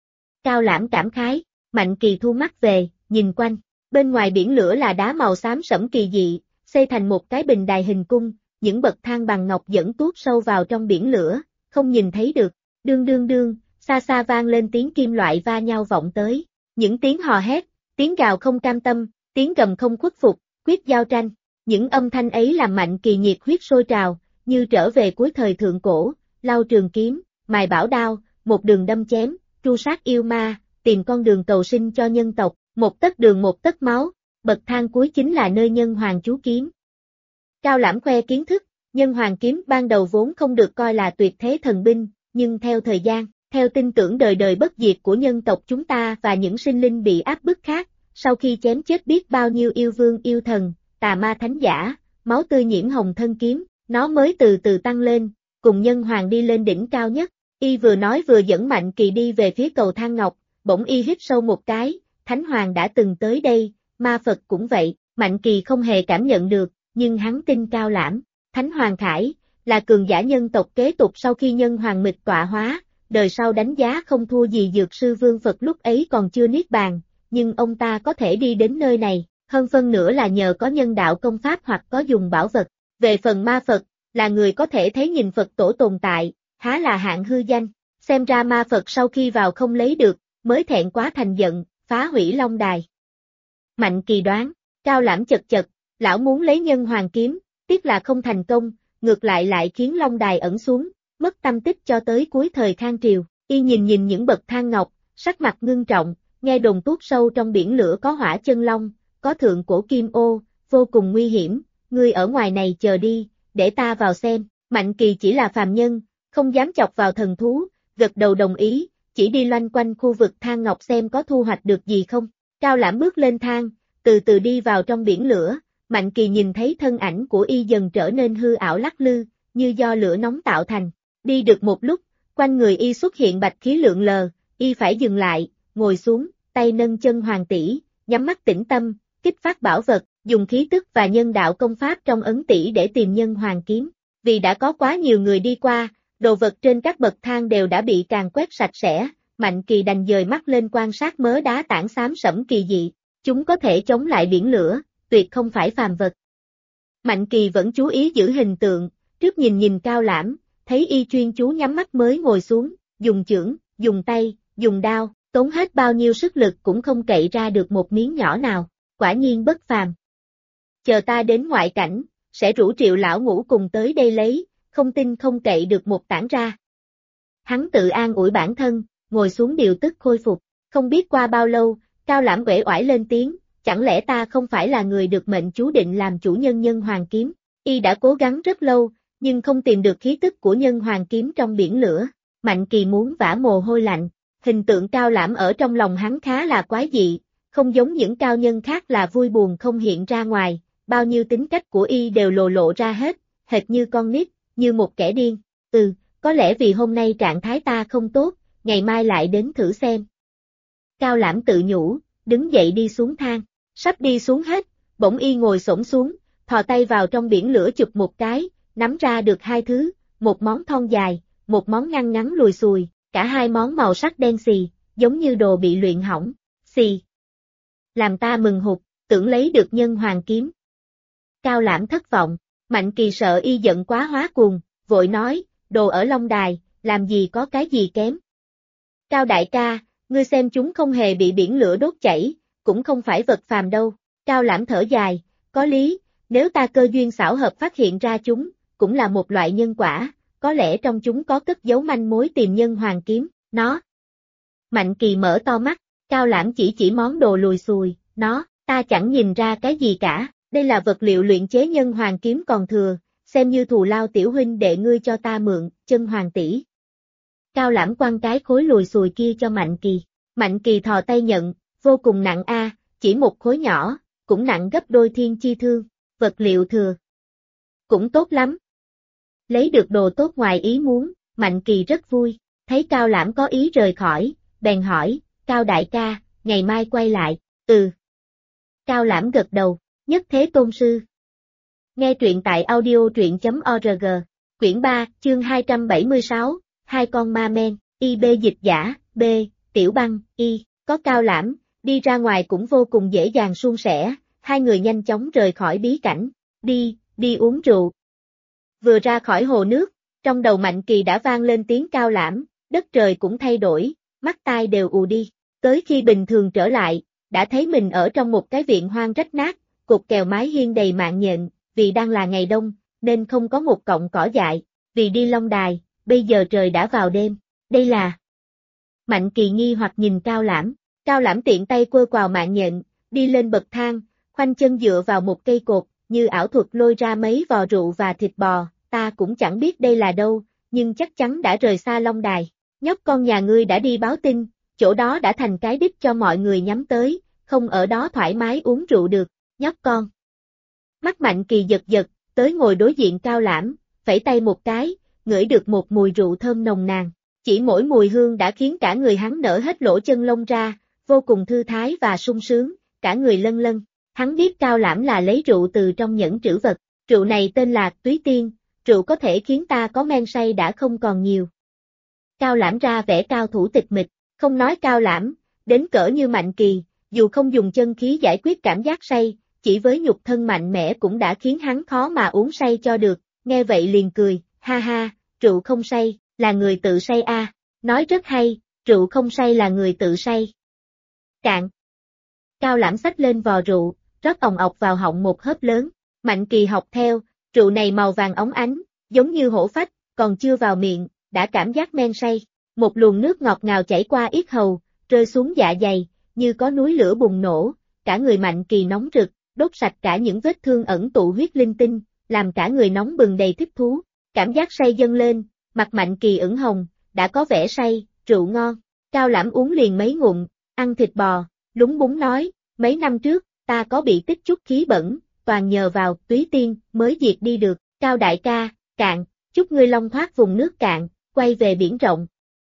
Cao Lãm cảm khái, Mạnh Kỳ thu mắt về, nhìn quanh, bên ngoài biển lửa là đá màu xám sẫm kỳ dị, xây thành một cái bình đài hình cung, những bậc thang bằng ngọc dẫn tuốt sâu vào trong biển lửa, không nhìn thấy được, đương, xa xa vang lên tiếng kim loại va nhau vọng tới, những tiếng hò hét, tiếng gào không cam tâm, tiếng gầm không khuất phục, quyết giao tranh, những âm thanh ấy làm Mạnh Kỳ nhiệt huyết sôi trào, như trở về cuối thời thượng cổ, lau trường kiếm, mài bảo đao, một đường đâm chém, tru sát yêu ma, tìm con đường cầu sinh cho nhân tộc, một tấc đường một tấc máu, bậc thang cuối chính là nơi Nhân Hoàng trú kiếm. Cao Lãm khoe kiến thức, Nhân Hoàng kiếm ban đầu vốn không được coi là tuyệt thế thần binh, nhưng theo thời gian, theo tin tưởng đời đời bất diệt của nhân tộc chúng ta và những sinh linh bị áp bức khác, sau khi chém chết biết bao nhiêu yêu vương yêu thần, tà ma thánh giả, máu tươi nhiễm hồng thân kiếm, nó mới từ từ tăng lên, cùng Nhân Hoàng đi lên đỉnh cao nhất. Y vừa nói vừa dẫn Mạnh Kỳ đi về phía cầu thang ngọc, bỗng y hít sâu một cái, Thánh Hoàng đã từng tới đây, ma Phật cũng vậy, Mạnh Kỳ không hề cảm nhận được, nhưng hắn tin Cao Lãm. Thánh Hoàng Khải, là cường giả nhân tộc kế tục sau khi nhân hoàng mịch tọa hóa, đời sau đánh giá không thua gì Dược Sư Vương Phật lúc ấy còn chưa niết bàn, nhưng ông ta có thể đi đến nơi này, hơn phân nửa là nhờ có nhân đạo công pháp hoặc có dùng bảo vật. Về phần ma Phật, là người có thể thấy nhìn Phật tổ tồn tại, há là hạng hư danh, xem ra ma Phật sau khi vào không lấy được, mới thẹn quá thành giận, phá hủy Long Đài. Mạnh Kỳ đoán, Cao Lãm chật chật, lão muốn lấy nhân hoàng kiếm, tiếc là không thành công, ngược lại khiến Long Đài ẩn xuống, mất tâm tích cho tới cuối thời Khang Triều. Y nhìn những bậc thang ngọc, sắc mặt ngưng trọng, nghe đồn tuốt sâu trong biển lửa có hỏa chân long, có thượng cổ kim ô, vô cùng nguy hiểm, ngươi ở ngoài này chờ đi, để ta vào xem. Mạnh Kỳ chỉ là phàm nhân, không dám chọc vào thần thú, gật đầu đồng ý, chỉ đi loanh quanh khu vực thang ngọc xem có thu hoạch được gì không. Cao Lãm bước lên thang, từ từ đi vào trong biển lửa, Mạnh Kỳ nhìn thấy thân ảnh của y dần trở nên hư ảo lắc lư, như do lửa nóng tạo thành. Đi được một lúc, quanh người y xuất hiện bạch khí lượn lờ, y phải dừng lại, ngồi xuống, tay nâng chân hoàng tỷ, nhắm mắt tĩnh tâm, kích phát bảo vật, dùng khí tức và nhân đạo công pháp trong ấn tỷ để tìm nhân hoàng kiếm. Vì đã có quá nhiều người đi qua, đồ vật trên các bậc thang đều đã bị càn quét sạch sẽ, Mạnh Kỳ đành dời mắt lên quan sát mớ đá tảng xám sẫm kỳ dị. Chúng có thể chống lại biển lửa, tuyệt không phải phàm vật. Mạnh Kỳ vẫn chú ý giữ hình tượng, trước nhìn Cao Lãm, thấy y chuyên chú nhắm mắt mới ngồi xuống, dùng chưởng, dùng tay, dùng đao, tốn hết bao nhiêu sức lực cũng không cậy ra được một miếng nhỏ nào, quả nhiên bất phàm. Chờ ta đến ngoại cảnh, sẽ rủ Triệu lão ngũ cùng tới đây lấy, không tin không cậy được một tảng ra. Hắn tự an ủi bản thân, ngồi xuống điều tức khôi phục, không biết qua bao lâu, Cao Lãm uể oải lên tiếng, chẳng lẽ ta không phải là người được mệnh chú định làm chủ nhân nhân hoàng kiếm? Y đã cố gắng rất lâu, nhưng không tìm được khí tức của nhân hoàng kiếm trong biển lửa. Mạnh Kỳ muốn vã mồ hôi lạnh, hình tượng Cao Lãm ở trong lòng hắn khá là quái dị, không giống những cao nhân khác là vui buồn không hiện ra ngoài, bao nhiêu tính cách của y đều lộ ra hết, hệt như con nít, như một kẻ điên. Có lẽ vì hôm nay trạng thái ta không tốt, ngày mai lại đến thử xem. Cao Lãm tự nhủ, đứng dậy đi xuống thang, sắp đi xuống hết, bỗng y ngồi xổm xuống, thò tay vào trong biển lửa chụp một cái, nắm ra được hai thứ, một món thon dài, một món ngăn ngắn lùi xùi, cả hai món màu sắc đen xì, giống như đồ bị luyện hỏng, xì. Làm ta mừng hụt, tưởng lấy được nhân hoàng kiếm. Cao Lãm thất vọng, Mạnh Kỳ sợ y giận quá hóa cuồng, vội nói, đồ ở Long Đài, làm gì có cái gì kém. Cao đại ca, ngươi xem chúng không hề bị biển lửa đốt chảy, cũng không phải vật phàm đâu. Cao Lãm thở dài, có lý, nếu ta cơ duyên xảo hợp phát hiện ra chúng, cũng là một loại nhân quả, có lẽ trong chúng có cất giấu manh mối tìm nhân hoàng kiếm, nó. Mạnh Kỳ mở to mắt, Cao Lãm chỉ món đồ lùi xùi, nó, ta chẳng nhìn ra cái gì cả, đây là vật liệu luyện chế nhân hoàng kiếm còn thừa, xem như thù lao tiểu huynh đệ ngươi cho ta mượn, chân hoàng tỷ. Cao Lãm quăng cái khối lùi xùi kia cho Mạnh Kỳ. Mạnh Kỳ thò tay nhận, vô cùng nặng a, chỉ một khối nhỏ, cũng nặng gấp đôi thiên chi thương, vật liệu thừa. Cũng tốt lắm. Lấy được đồ tốt ngoài ý muốn, Mạnh Kỳ rất vui, thấy Cao Lãm có ý rời khỏi, bèn hỏi, Cao đại ca, ngày mai quay lại, Cao Lãm gật đầu, nhất thế tôn sư. Nghe truyện tại audio.org, quyển 3, chương 276, hai con ma men, IB dịch giả, B, Tiểu Băng, Y, có Cao Lãm, đi ra ngoài cũng vô cùng dễ dàng suôn sẻ, hai người nhanh chóng rời khỏi bí cảnh, đi uống rượu. Vừa ra khỏi hồ nước, trong đầu Mạnh Kỳ đã vang lên tiếng Cao Lãm, đất trời cũng thay đổi, mắt tai đều ù đi, tới khi bình thường trở lại, đã thấy mình ở trong một cái viện hoang rách nát, cột kèo mái hiên đầy mạng nhện, vì đang là ngày đông, nên không có một cọng cỏ dại, vì đi Long Đài, bây giờ trời đã vào đêm, đây là... Mạnh Kỳ nghi hoặc nhìn Cao Lãm tiện tay quơ quào mạng nhện, đi lên bậc thang, khoanh chân dựa vào một cây cột, như ảo thuật lôi ra mấy vò rượu và thịt bò, ta cũng chẳng biết đây là đâu, nhưng chắc chắn đã rời xa Long Đài, nhóc con nhà ngươi đã đi báo tin, chỗ đó đã thành cái đích cho mọi người nhắm tới, không ở đó thoải mái uống rượu được, nhóc con. Mắt Mạnh Kỳ giật, tới ngồi đối diện Cao Lãm, phẩy tay một cái, ngửi được một mùi rượu thơm nồng nàn, Chỉ mỗi mùi hương đã khiến cả người hắn nở hết lỗ chân lông ra, vô cùng thư thái và sung sướng, cả người lân lân. Hắn biết Cao Lãm là lấy rượu từ trong nhẫn trữ vật, rượu này tên là Túy Tiên, rượu có thể khiến ta có men say đã không còn nhiều. Cao Lãm ra vẻ cao thủ tịch mịch, không nói Cao Lãm, đến cỡ như Mạnh Kỳ, dù không dùng chân khí giải quyết cảm giác say, chỉ với nhục thân mạnh mẽ cũng đã khiến hắn khó mà uống say cho được, nghe vậy liền cười, ha ha, rượu không say, là người tự say a, nói rất hay, rượu không say là người tự say. Cạn. Cao Lãm xách lên vò rượu, rót òng ọc vào họng một hớp lớn, Mạnh Kỳ học theo, rượu này màu vàng óng ánh, giống như hổ phách, còn chưa vào miệng, đã cảm giác men say, một luồng nước ngọt ngào chảy qua yết hầu, rơi xuống dạ dày, như có núi lửa bùng nổ, cả người Mạnh Kỳ nóng rực, đốt sạch cả những vết thương ẩn tụ huyết linh tinh, làm cả người nóng bừng đầy thích thú, cảm giác say dâng lên, mặt Mạnh Kỳ ửng hồng, đã có vẻ say, rượu ngon, Cao Lãm uống liền mấy ngụm, ăn thịt bò, lúng búng nói, mấy năm trước, ta có bị tích chút khí bẩn, toàn nhờ vào Túy Tiên mới diệt đi được, Cao đại ca, cạn, chúc ngươi long thoát vùng nước cạn, quay về biển rộng.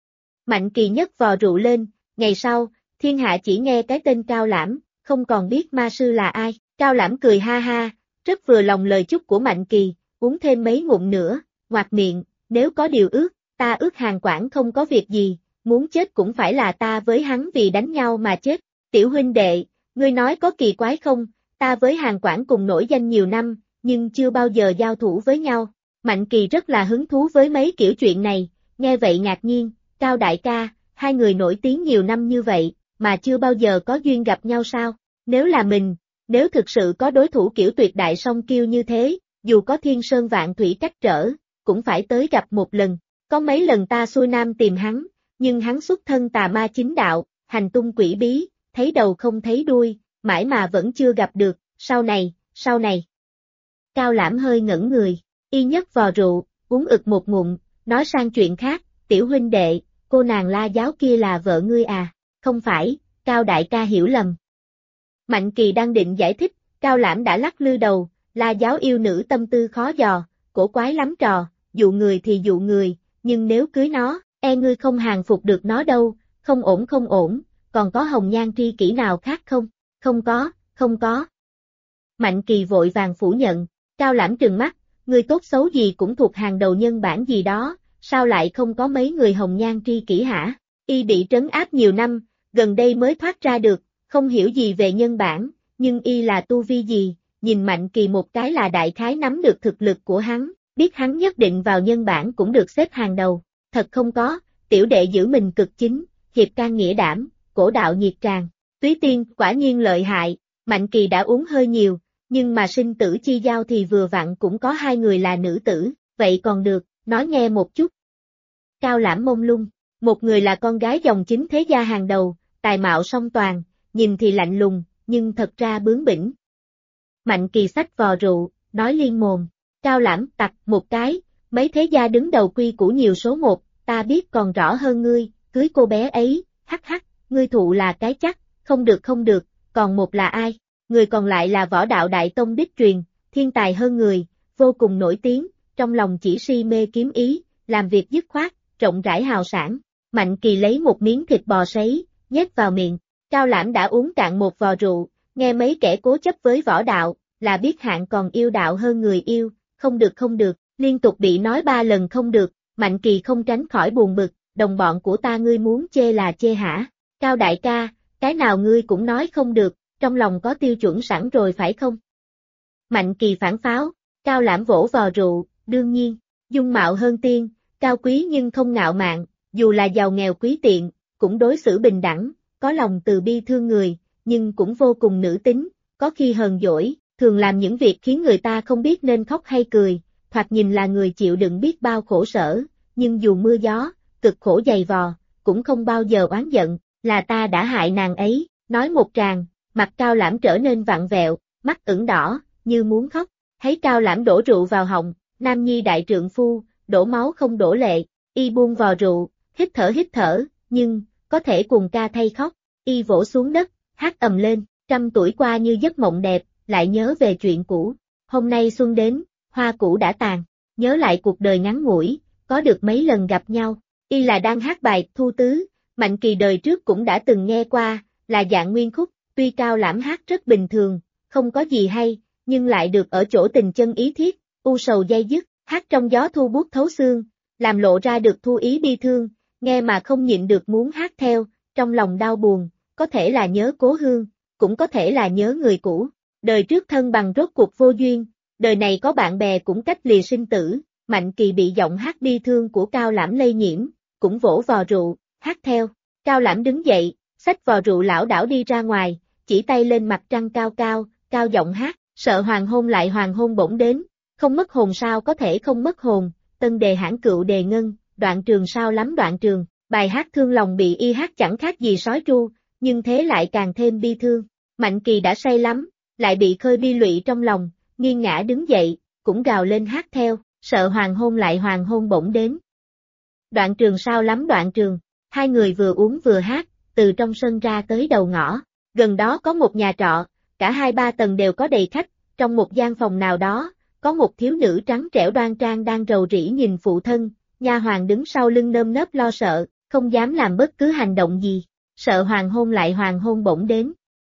Mạnh Kỳ nhấc vò rượu lên, ngày sau, thiên hạ chỉ nghe cái tên Cao Lãm, không còn biết ma sư là ai, Cao Lãm cười ha ha, rất vừa lòng lời chúc của Mạnh Kỳ, uống thêm mấy ngụm nữa, ngoạc miệng, nếu có điều ước, ta ước Hàn Quảng không có việc gì, muốn chết cũng phải là ta với hắn vì đánh nhau mà chết, tiểu huynh đệ, ngươi nói có kỳ quái không, ta với Hàn Quảng cùng nổi danh nhiều năm, nhưng chưa bao giờ giao thủ với nhau, Mạnh Kỳ rất là hứng thú với mấy kiểu chuyện này, nghe vậy ngạc nhiên, Cao đại ca, hai người nổi tiếng nhiều năm như vậy, mà chưa bao giờ có duyên gặp nhau sao, nếu là mình, nếu thực sự có đối thủ kiểu tuyệt đại song kiêu như thế, dù có thiên sơn vạn thủy cách trở, cũng phải tới gặp một lần, có mấy lần ta xuôi nam tìm hắn, nhưng hắn xuất thân tà ma chính đạo, hành tung quỷ bí, thấy đầu không thấy đuôi, mãi mà vẫn chưa gặp được, sau này. Cao Lãm hơi ngẩn người, y nhấc vò rượu, uống ực một ngụm, nói sang chuyện khác, tiểu huynh đệ, cô nàng La Giáo kia là vợ ngươi à, không phải, Cao đại ca hiểu lầm. Mạnh Kỳ đang định giải thích, Cao Lãm đã lắc lư đầu, La Giáo yêu nữ tâm tư khó dò, cổ quái lắm trò, dụ người thì dụ người, nhưng nếu cưới nó, ngươi không hàng phục được nó đâu, không ổn, còn có hồng nhan tri kỷ nào khác không? Không có. Mạnh Kỳ vội vàng phủ nhận, Cao Lãm trừng mắt, người tốt xấu gì cũng thuộc hàng đầu nhân bản gì đó, sao lại không có mấy người hồng nhan tri kỷ hả? Y bị trấn áp nhiều năm, gần đây mới thoát ra được, không hiểu gì về nhân bản, nhưng y là tu vi gì, nhìn Mạnh Kỳ một cái là đại khái nắm được thực lực của hắn, biết hắn nhất định vào nhân bản cũng được xếp hàng đầu, thật không có, tiểu đệ giữ mình cực chính, hiệp can nghĩa đảm, cổ đạo nhiệt tràng, Túy Tiên quả nhiên lợi hại, Mạnh Kỳ đã uống hơi nhiều, nhưng mà sinh tử chi giao thì vừa vặn cũng có hai người là nữ tử, vậy còn được, nói nghe một chút. Cao Lãm mông lung, một người là con gái dòng chính thế gia hàng đầu, tài mạo song toàn, nhìn thì lạnh lùng, nhưng thật ra bướng bỉnh. Mạnh Kỳ xách vò rượu, nói liên mồm, Cao Lãm tặc một cái, mấy thế gia đứng đầu quy củ nhiều số một, ta biết còn rõ hơn ngươi, cưới cô bé ấy, hắc, ngươi thụ là cái chắc, không được, còn một là ai? Người còn lại là Võ Đạo Đại Tông đích truyền, thiên tài hơn người, vô cùng nổi tiếng, trong lòng chỉ si mê kiếm ý, làm việc dứt khoát, rộng rãi hào sảng. Mạnh Kỳ lấy một miếng thịt bò sấy, nhét vào miệng. Cao Lãm đã uống cạn một vò rượu, nghe mấy kẻ cố chấp với võ đạo, là biết hạng còn yêu đạo hơn người yêu, không được, liên tục bị nói 3 lần không được, Mạnh Kỳ không tránh khỏi buồn bực, đồng bọn của ta ngươi muốn chê là chê hả? Cao đại ca, cái nào ngươi cũng nói không được, trong lòng có tiêu chuẩn sẵn rồi phải không? Mạnh Kỳ phản pháo, Cao Lãm vỗ vò rượu, đương nhiên, dung mạo hơn tiên, cao quý nhưng không ngạo mạn, dù là giàu nghèo quý tiện, cũng đối xử bình đẳng, có lòng từ bi thương người, nhưng cũng vô cùng nữ tính, có khi hờn dỗi, thường làm những việc khiến người ta không biết nên khóc hay cười, thoạt nhìn là người chịu đựng biết bao khổ sở, nhưng dù mưa gió, cực khổ dày vò, cũng không bao giờ oán giận, là ta đã hại nàng ấy, nói một tràng, mặt Cao Lãm trở nên vặn vẹo, mắt ửng đỏ, như muốn khóc, thấy Cao Lãm đổ rượu vào họng, nam nhi đại trượng phu, đổ máu không đổ lệ, y buông vò rượu, hít thở, nhưng, có thể cùng ca thay khóc, y vỗ xuống đất, hát ầm lên, 100 tuổi qua như giấc mộng đẹp, lại nhớ về chuyện cũ, hôm nay xuân đến, hoa cũ đã tàn, nhớ lại cuộc đời ngắn ngủi, có được mấy lần gặp nhau, Y là đang hát bài Thu Tứ, Mạnh Kỳ đời trước cũng đã từng nghe qua, là dạng nguyên khúc, tuy Cao Lãm hát rất bình thường, không có gì hay, nhưng lại được ở chỗ tình chân ý thiết, u sầu day dứt, hát trong gió thu buốt thấu xương, làm lộ ra được thu ý bi thương, nghe mà không nhịn được muốn hát theo, trong lòng đau buồn, có thể là nhớ cố hương, cũng có thể là nhớ người cũ. Đời trước thân bằng rốt cuộc vô duyên, đời này có bạn bè cũng cách lìa sinh tử, Mạnh Kỳ bị giọng hát bi thương của Cao Lãm lây nhiễm, cũng vỗ vò rượu, hát theo. Cao Lãm đứng dậy, xách vò rượu lảo đảo đi ra ngoài, chỉ tay lên mặt trăng cao cao, cao giọng hát, sợ hoàng hôn lại hoàng hôn bỗng đến, không mất hồn sao có thể không mất hồn, tân đề hãn cựu đề ngân, đoạn trường sao lắm đoạn trường, bài hát thương lòng bị y hát chẳng khác gì sói tru, nhưng thế lại càng thêm bi thương. Mạnh Kỳ đã say lắm, lại bị khơi bi lụy trong lòng, nghiêng ngã đứng dậy, cũng gào lên hát theo, sợ hoàng hôn lại hoàng hôn bỗng đến. Đoạn trường sao lắm đoạn trường, hai người vừa uống vừa hát, từ trong sân ra tới đầu ngõ, gần đó có một nhà trọ, cả 2-3 tầng đều có đầy khách, trong một gian phòng nào đó, có một thiếu nữ trắng trẻo đoan trang đang rầu rĩ nhìn phụ thân, nha hoàn đứng sau lưng nơm nớp lo sợ, không dám làm bất cứ hành động gì, sợ hoàng hôn lại hoàng hôn bỗng đến.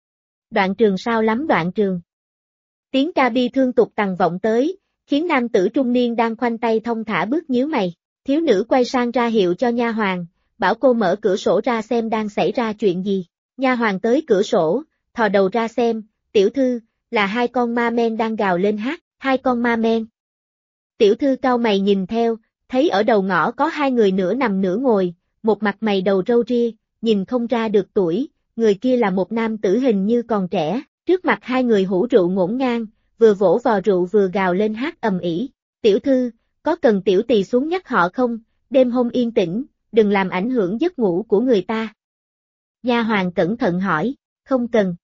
Đoạn trường sao lắm đoạn trường. Tiếng ca bi thương tục tằng vọng tới, khiến nam tử trung niên đang khoanh tay thong thả bước nhíu mày, thiếu nữ quay sang ra hiệu cho nha hoàn, bảo cô mở cửa sổ ra xem đang xảy ra chuyện gì. Nha hoàn tới cửa sổ, thò đầu ra xem, tiểu thư, là 2 con ma men đang gào lên hát, 2 con ma men. Tiểu thư cau mày nhìn theo, thấy ở đầu ngõ có 2 người nửa nằm nửa ngồi, một mặt mày đầu râu ria, nhìn không ra được tuổi, người kia là một nam tử hình như còn trẻ, trước mặt 2 người hũ rượu ngổn ngang, vừa vỗ vò rượu vừa gào lên hát ầm ĩ. Tiểu thư, có cần tiểu tỳ xuống nhắc họ không, đêm hôm yên tĩnh, đừng làm ảnh hưởng giấc ngủ của người ta. Nha hoàn cẩn thận hỏi, không cần.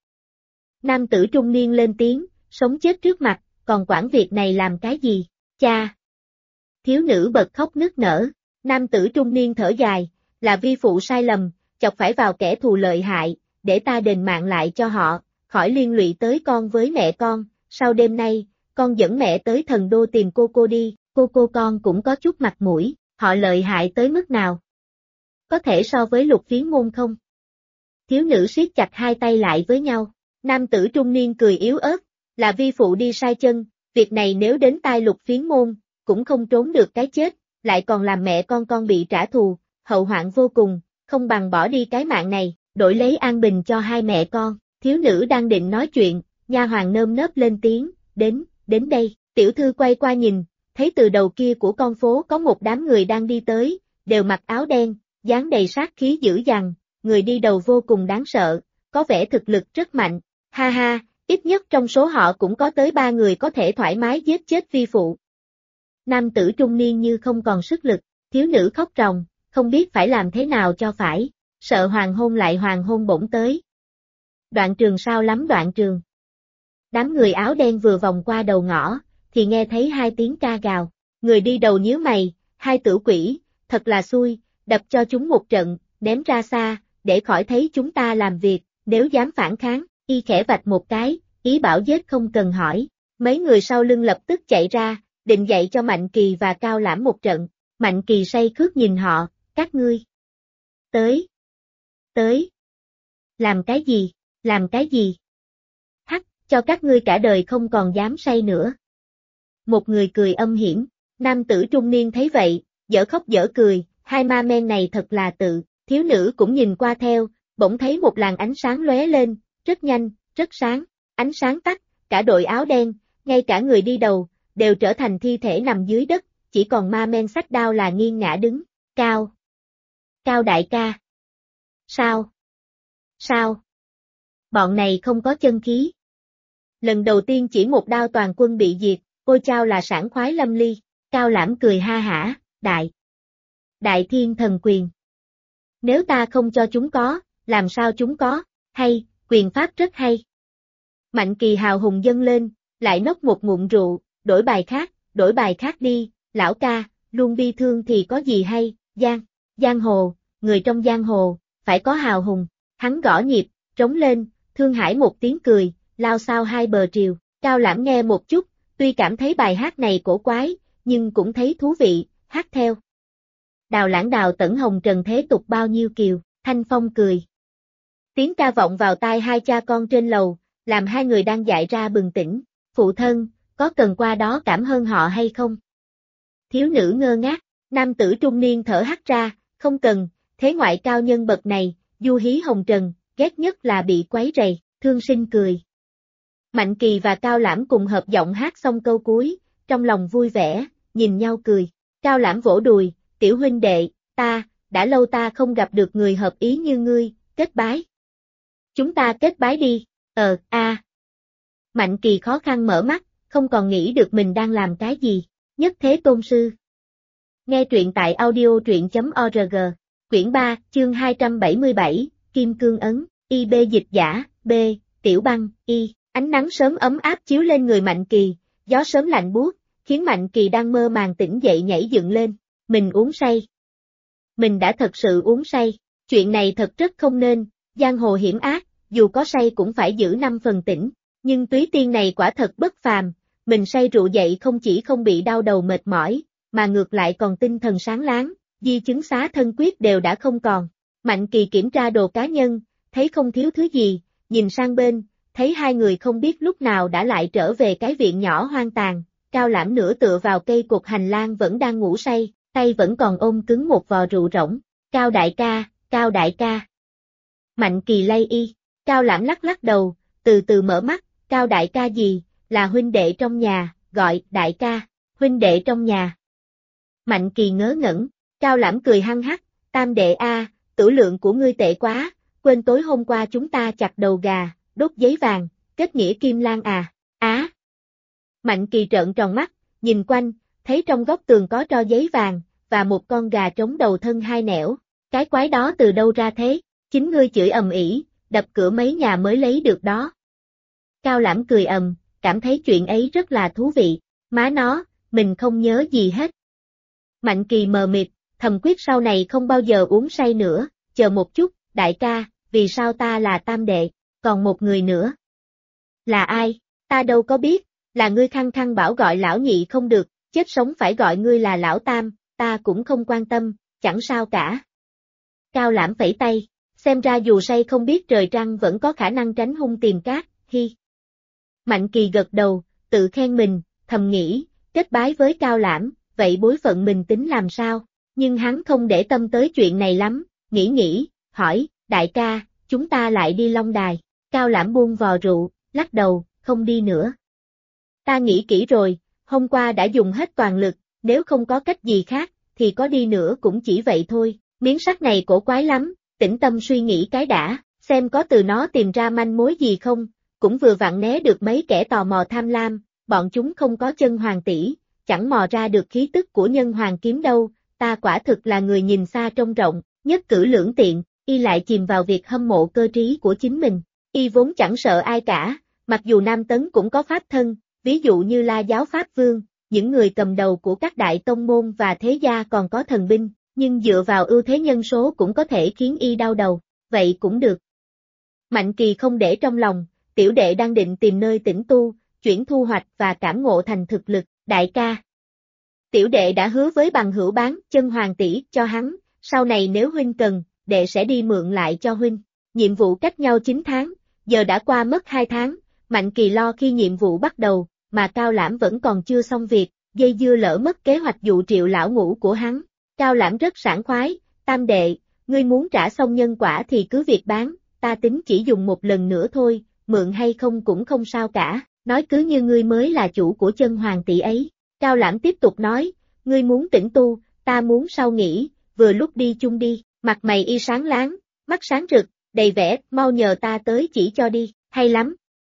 Nam tử trung niên lên tiếng, sống chết trước mặt, còn quản việc này làm cái gì, cha. Thiếu nữ bật khóc nức nở, nam tử trung niên thở dài, là vi phụ sai lầm, chọc phải vào kẻ thù lợi hại, để ta đền mạng lại cho họ, khỏi liên lụy tới con với mẹ con, sau đêm nay, con dẫn mẹ tới thần đô tìm cô đi, cô con cũng có chút mặt mũi, họ lợi hại tới mức nào? Có thể so với Lục Phiến Môn không? Thiếu nữ siết chặt 2 tay lại với nhau, nam tử trung niên cười yếu ớt, là vi phụ đi sai chân, việc này nếu đến tai Lục Phiến Môn, cũng không trốn được cái chết, lại còn làm mẹ con bị trả thù, hậu hoạn vô cùng, không bằng bỏ đi cái mạng này, đổi lấy an bình cho 2 mẹ con. Thiếu nữ đang định nói chuyện, nha hoàn nơm nớp lên tiếng, đến đây, tiểu thư quay qua nhìn, thấy từ đầu kia của con phố có một đám người đang đi tới, đều mặc áo đen, dáng đầy sát khí dữ dằn, người đi đầu vô cùng đáng sợ, có vẻ thực lực rất mạnh, ha ha, ít nhất trong số họ cũng có tới 3 người có thể thoải mái giết chết vi phụ. Nam tử trung niên như không còn sức lực, thiếu nữ khóc ròng, không biết phải làm thế nào cho phải, sợ hoàng hôn lại hoàng hôn bỗng tới. Đoạn trường sao lắm đoạn trường. Đám người áo đen vừa vòng qua đầu ngõ, thì nghe thấy 2 tiếng ca gào, người đi đầu nhíu mày, 2 tử quỷ, thật là xui, đập cho chúng một trận, ném ra xa, để khỏi thấy chúng ta làm việc, nếu dám phản kháng, y khẽ vạch một cái, ý bảo giết không cần hỏi, mấy người sau lưng lập tức chạy ra, định dạy cho Mạnh Kỳ và Cao Lãm một trận, Mạnh Kỳ say khướt nhìn họ, các ngươi. Tới. Làm cái gì? Hắc, cho các ngươi cả đời không còn dám say nữa. Một người cười âm hiểm, nam tử trung niên thấy vậy, dở khóc dở cười, 2 ma men này thật là tự, thiếu nữ cũng nhìn qua theo, bỗng thấy một làn ánh sáng lóe lên, rất nhanh, rất sáng, ánh sáng tắt, cả đội áo đen, ngay cả người đi đầu, đều trở thành thi thể nằm dưới đất, chỉ còn ma men xách đao là nghiêng ngã đứng, Cao đại ca. Sao? Bọn này không có chân khí. Lần đầu tiên chỉ một đao toàn quân bị diệt, ôi chao là sảng khoái lâm ly, Cao Lãm cười ha hả, đại thiên thần quyền. Nếu ta không cho chúng có, làm sao chúng có, hay, quyền pháp rất hay. Mạnh Kỳ hào hùng dâng lên, lại nốc một ngụm rượu, đổi bài khác đi, lão ca, luôn bi thương thì có gì hay, giang hồ, người trong giang hồ, phải có hào hùng, hắn gõ nhịp, trống lên, thương hãi một tiếng cười, lao sao 2 bờ triều, Cao Lãm nghe một chút, tuy cảm thấy bài hát này cổ quái, nhưng cũng thấy thú vị, hát theo. đào lãng đào tẩn hồng trần thế tục bao nhiêu kiều, Thanh Phong cười. Tiếng ca vọng vào tai hai cha con trên lầu, làm hai người đang dại ra bừng tỉnh, phụ thân, có cần qua đó cảm ơn họ hay không? Thiếu nữ ngơ ngác, nam tử trung niên thở hắt ra, không cần, thế ngoại cao nhân bậc này, du hí hồng trần, ghét nhất là bị quấy rầy, Thương Sinh cười. Mạnh Kỳ và Cao Lãm cùng hợp giọng hát xong câu cuối, trong lòng vui vẻ, nhìn nhau cười. Cao Lãm vỗ đùi, tiểu huynh đệ, đã lâu ta không gặp được người hợp ý như ngươi, kết bái. Chúng ta kết bái đi, Mạnh Kỳ khó khăn mở mắt, không còn nghĩ được mình đang làm cái gì, nhất thế tôn sư. Nghe truyện tại audio.org, quyển 3, chương 277, Kim Cương Ấn, IB dịch giả, B, Tiểu Băng, Y, ánh nắng sớm ấm áp chiếu lên người Mạnh Kỳ, gió sớm lạnh buốt, khiến Mạnh Kỳ đang mơ màng tỉnh dậy nhảy dựng lên, mình uống say. Mình đã thật sự uống say, chuyện này thật rất không nên, giang hồ hiểm ác, dù có say cũng phải giữ 5 phần tỉnh, nhưng túy tiên này quả thật bất phàm, mình say rượu dậy không chỉ không bị đau đầu mệt mỏi, mà ngược lại còn tinh thần sáng láng, di chứng xá thân quyết đều đã không còn. Mạnh Kỳ kiểm tra đồ cá nhân, thấy không thiếu thứ gì, nhìn sang bên, thấy hai người không biết lúc nào đã lại trở về cái viện nhỏ hoang tàn, Cao Lãm nửa tựa vào cây cột hành lang vẫn đang ngủ say, tay vẫn còn ôm cứng một vò rượu rỗng. Cao đại ca, Cao đại ca. Mạnh Kỳ lay y, Cao Lãm lắc lắc đầu, từ từ mở mắt, Cao đại ca gì, là huynh đệ trong nhà, gọi đại ca, huynh đệ trong nhà. Mạnh Kỳ ngớ ngẩn, Cao Lãm cười hăng hắc, tam đệ tử lượng của ngươi tệ quá, quên tối hôm qua chúng ta chặt đầu gà, đốt giấy vàng, kết nghĩa kim lan à. Mạnh Kỳ trợn tròn mắt, nhìn quanh, thấy trong góc tường có tro giấy vàng, và một con gà trống đầu thân hai nẻo, cái quái đó từ đâu ra thế, chính ngươi chửi ầm ĩ, đập cửa mấy nhà mới lấy được đó. Cao Lãm cười cảm thấy chuyện ấy rất là thú vị, má nó, mình không nhớ gì hết. Mạnh Kỳ mờ mịt, thầm quyết sau này không bao giờ uống say nữa, chờ một chút, đại ca, vì sao ta là tam đệ, còn một người nữa. Là ai, ta đâu có biết, là ngươi khăng khăng bảo gọi lão nhị không được, chết sống phải gọi ngươi là lão tam, ta cũng không quan tâm, chẳng sao cả. Cao Lãm phẩy tay, xem ra dù say không biết trời trăng vẫn có khả năng tránh hung tìm cát, hi. Mạnh Kỳ gật đầu, tự khen mình, thầm nghĩ, kết bái với Cao Lãm, vậy bối phận mình tính làm sao, nhưng hắn không để tâm tới chuyện này lắm, nghĩ, hỏi, đại ca, chúng ta lại đi Long Đài, Cao Lãm buông vò rượu, lắc đầu, không đi nữa. Ta nghĩ kỹ rồi, hôm qua đã dùng hết toàn lực, nếu không có cách gì khác, thì có đi nữa cũng chỉ vậy thôi, miếng sắt này cổ quái lắm, tĩnh tâm suy nghĩ cái đã, xem có từ nó tìm ra manh mối gì không, cũng vừa vặn né được mấy kẻ tò mò tham lam, bọn chúng không có chân hoàng tỷ, chẳng mò ra được khí tức của nhân hoàng kiếm đâu, ta quả thực là người nhìn xa trông rộng, nhất cử lưỡng tiện, y lại chìm vào việc hâm mộ cơ trí của chính mình, y vốn chẳng sợ ai cả, mặc dù Nam Tấn cũng có pháp thân, ví dụ như La Giáo Pháp Vương, những người cầm đầu của các đại tông môn và thế gia còn có thần binh, nhưng dựa vào ưu thế nhân số cũng có thể khiến y đau đầu, vậy cũng được. Mạnh Kỳ không để trong lòng, tiểu đệ đang định tìm nơi tĩnh tu, chuyển thu hoạch và cảm ngộ thành thực lực, đại ca. Tiểu đệ đã hứa với bằng hữu bán chân hoàng tỷ cho hắn, sau này nếu huynh cần, đệ sẽ đi mượn lại cho huynh. Nhiệm vụ cách nhau 9 tháng, giờ đã qua mất 2 tháng, Mạnh Kỳ lo khi nhiệm vụ bắt đầu, mà Cao Lãm vẫn còn chưa xong việc, dây dưa lỡ mất kế hoạch dụ triệu lão ngũ của hắn. Cao Lãm rất sảng khoái, tam đệ, ngươi muốn trả xong nhân quả thì cứ việc bán, ta tính chỉ dùng một lần nữa thôi, mượn hay không cũng không sao cả, nói cứ như ngươi mới là chủ của chân hoàng tỷ ấy. Cao Lãm tiếp tục nói, ngươi muốn tĩnh tu, ta muốn sau nghỉ, vừa lúc đi chung đi, mặt mày y sáng láng, mắt sáng rực, đầy vẻ, mau nhờ ta tới chỉ cho đi, hay lắm.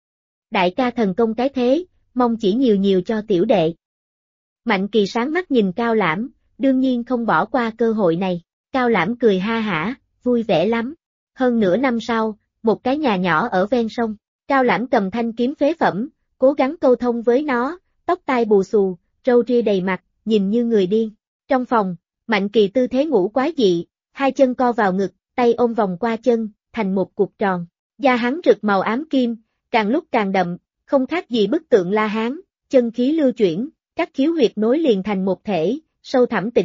Đại ca thần công cái thế, mong chỉ nhiều cho tiểu đệ. Mạnh Kỳ sáng mắt nhìn Cao Lãm, đương nhiên không bỏ qua cơ hội này, Cao Lãm cười ha hả, vui vẻ lắm. Hơn nửa năm sau, một cái nhà nhỏ ở ven sông, Cao Lãm cầm thanh kiếm phế phẩm, cố gắng câu thông với nó, tóc tai bù xù, râu ria đầy mặt, nhìn như người điên. Trong phòng, Mạnh Kỳ tư thế ngủ quái dị, hai chân co vào ngực, tay ôm vòng qua chân, thành một cục tròn. Da hắn rực màu ám kim, càng lúc càng đậm, không khác gì bức tượng La Hán, chân khí lưu chuyển, các khiếu huyệt nối liền thành một thể, sâu thẳm tĩnh mịch,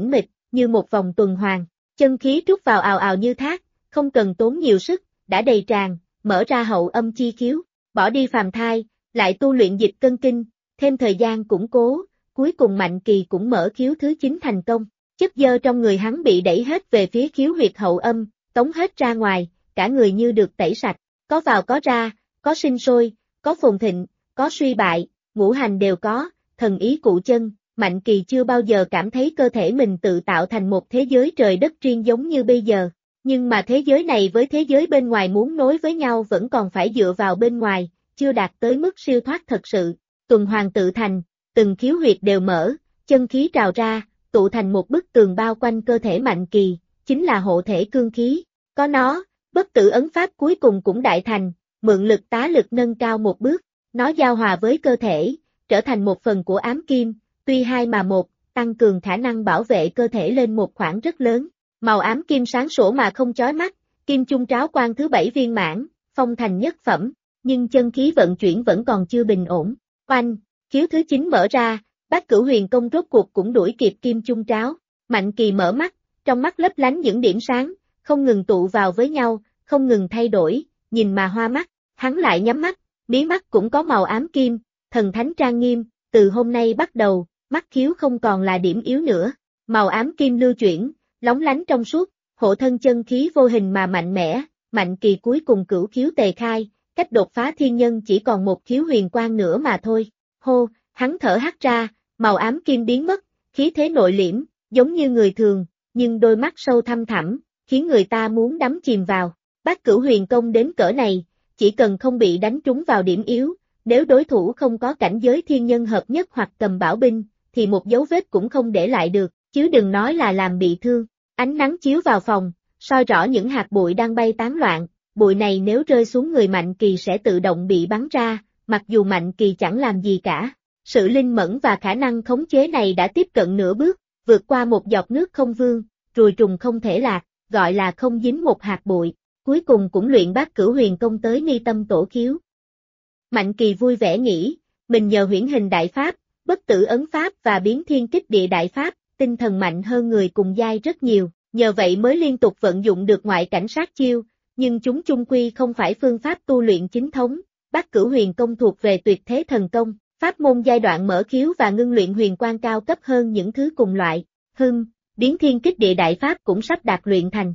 như một vòng tuần hoàn. Chân khí trút vào ào ào như thác, không cần tốn nhiều sức, đã đầy tràn, mở ra hậu âm chi khiếu, bỏ đi phàm thai, lại tu luyện dịch cân kinh, thêm thời gian củng cố, cuối cùng Mạnh Kỳ cũng mở khiếu thứ 9 thành công. Chất dơ trong người hắn bị đẩy hết về phía khiếu huyệt hậu âm, tống hết ra ngoài, cả người như được tẩy sạch, có vào có ra, có sinh sôi, có phồn thịnh, có suy bại, ngũ hành đều có, thần ý cụ chân. Mạnh Kỳ chưa bao giờ cảm thấy cơ thể mình tự tạo thành một thế giới trời đất riêng giống như bây giờ, nhưng mà thế giới này với thế giới bên ngoài muốn nối với nhau vẫn còn phải dựa vào bên ngoài, chưa đạt tới mức siêu thoát thật sự. Tuần hoàn tự thành, từng khiếu huyệt đều mở, chân khí trào ra, tụ thành một bức tường bao quanh cơ thể Mạnh Kỳ, chính là hộ thể cương khí. Có nó, bất tử ấn pháp cuối cùng cũng đại thành, mượn lực tá lực nâng cao một bước, nó giao hòa với cơ thể, trở thành một phần của ám kim. Tuy hai mà một, tăng cường khả năng bảo vệ cơ thể lên một khoảng rất lớn. Màu ám kim sáng sủa mà không chói mắt, kim chung tráo quan thứ 7 viên mãn, phong thành nhất phẩm, nhưng chân khí vận chuyển vẫn còn chưa bình ổn. Oanh, khiếu thứ 9 mở ra, Bát Cửu Huyền Công rốt cuộc cũng đuổi kịp kim chung tráo. Mạnh Kỳ mở mắt, trong mắt lấp lánh những điểm sáng, không ngừng tụ vào với nhau, không ngừng thay đổi, nhìn mà hoa mắt. Hắn lại nhắm mắt, mí mắt cũng có màu ám kim, thần thánh trang nghiêm. Từ hôm nay bắt đầu, mắt khiếu không còn là điểm yếu nữa, màu ám kim lưu chuyển, lóng lánh trong suốt, hộ thân chân khí vô hình mà mạnh mẽ. Mạnh Kỳ cuối cùng cửu khiếu tề khai, cách đột phá thiên nhân chỉ còn một khiếu huyền quang nữa mà thôi. Hô, hắn thở hắt ra, màu ám kim biến mất, khí thế nội liễm, giống như người thường, nhưng đôi mắt sâu thăm thẳm, khiến người ta muốn đắm chìm vào. Bát Cửu Huyền Công đến cỡ này, chỉ cần không bị đánh trúng vào điểm yếu, nếu đối thủ không có cảnh giới thiên nhân hợp nhất hoặc cầm bảo binh, thì một dấu vết cũng không để lại được, chứ đừng nói là làm bị thương. Ánh nắng chiếu vào phòng, soi rõ những hạt bụi đang bay tán loạn, bụi này nếu rơi xuống người Mạnh Kỳ sẽ tự động bị bắn ra, mặc dù Mạnh Kỳ chẳng làm gì cả. Sự linh mẫn và khả năng khống chế này đã tiếp cận nửa bước, vượt qua một giọt nước không vương, ruồi trùng không thể lạc, gọi là không dính một hạt bụi, cuối cùng cũng luyện Bát Cửu Huyền Công tới mi tâm tổ khiếu. Mạnh Kỳ vui vẻ nghĩ, mình nhờ huyễn hình đại pháp, bất tử ấn pháp và biến thiên kích địa đại pháp, tinh thần mạnh hơn người cùng giai rất nhiều, nhờ vậy mới liên tục vận dụng được ngoại cảnh sát chiêu, nhưng chúng chung quy không phải phương pháp tu luyện chính thống. Bát Cửu Huyền Công thuộc về tuyệt thế thần công, pháp môn giai đoạn mở khiếu và ngưng luyện huyền quan cao cấp hơn những thứ cùng loại. Biến thiên kích địa đại pháp cũng sắp đạt luyện thành.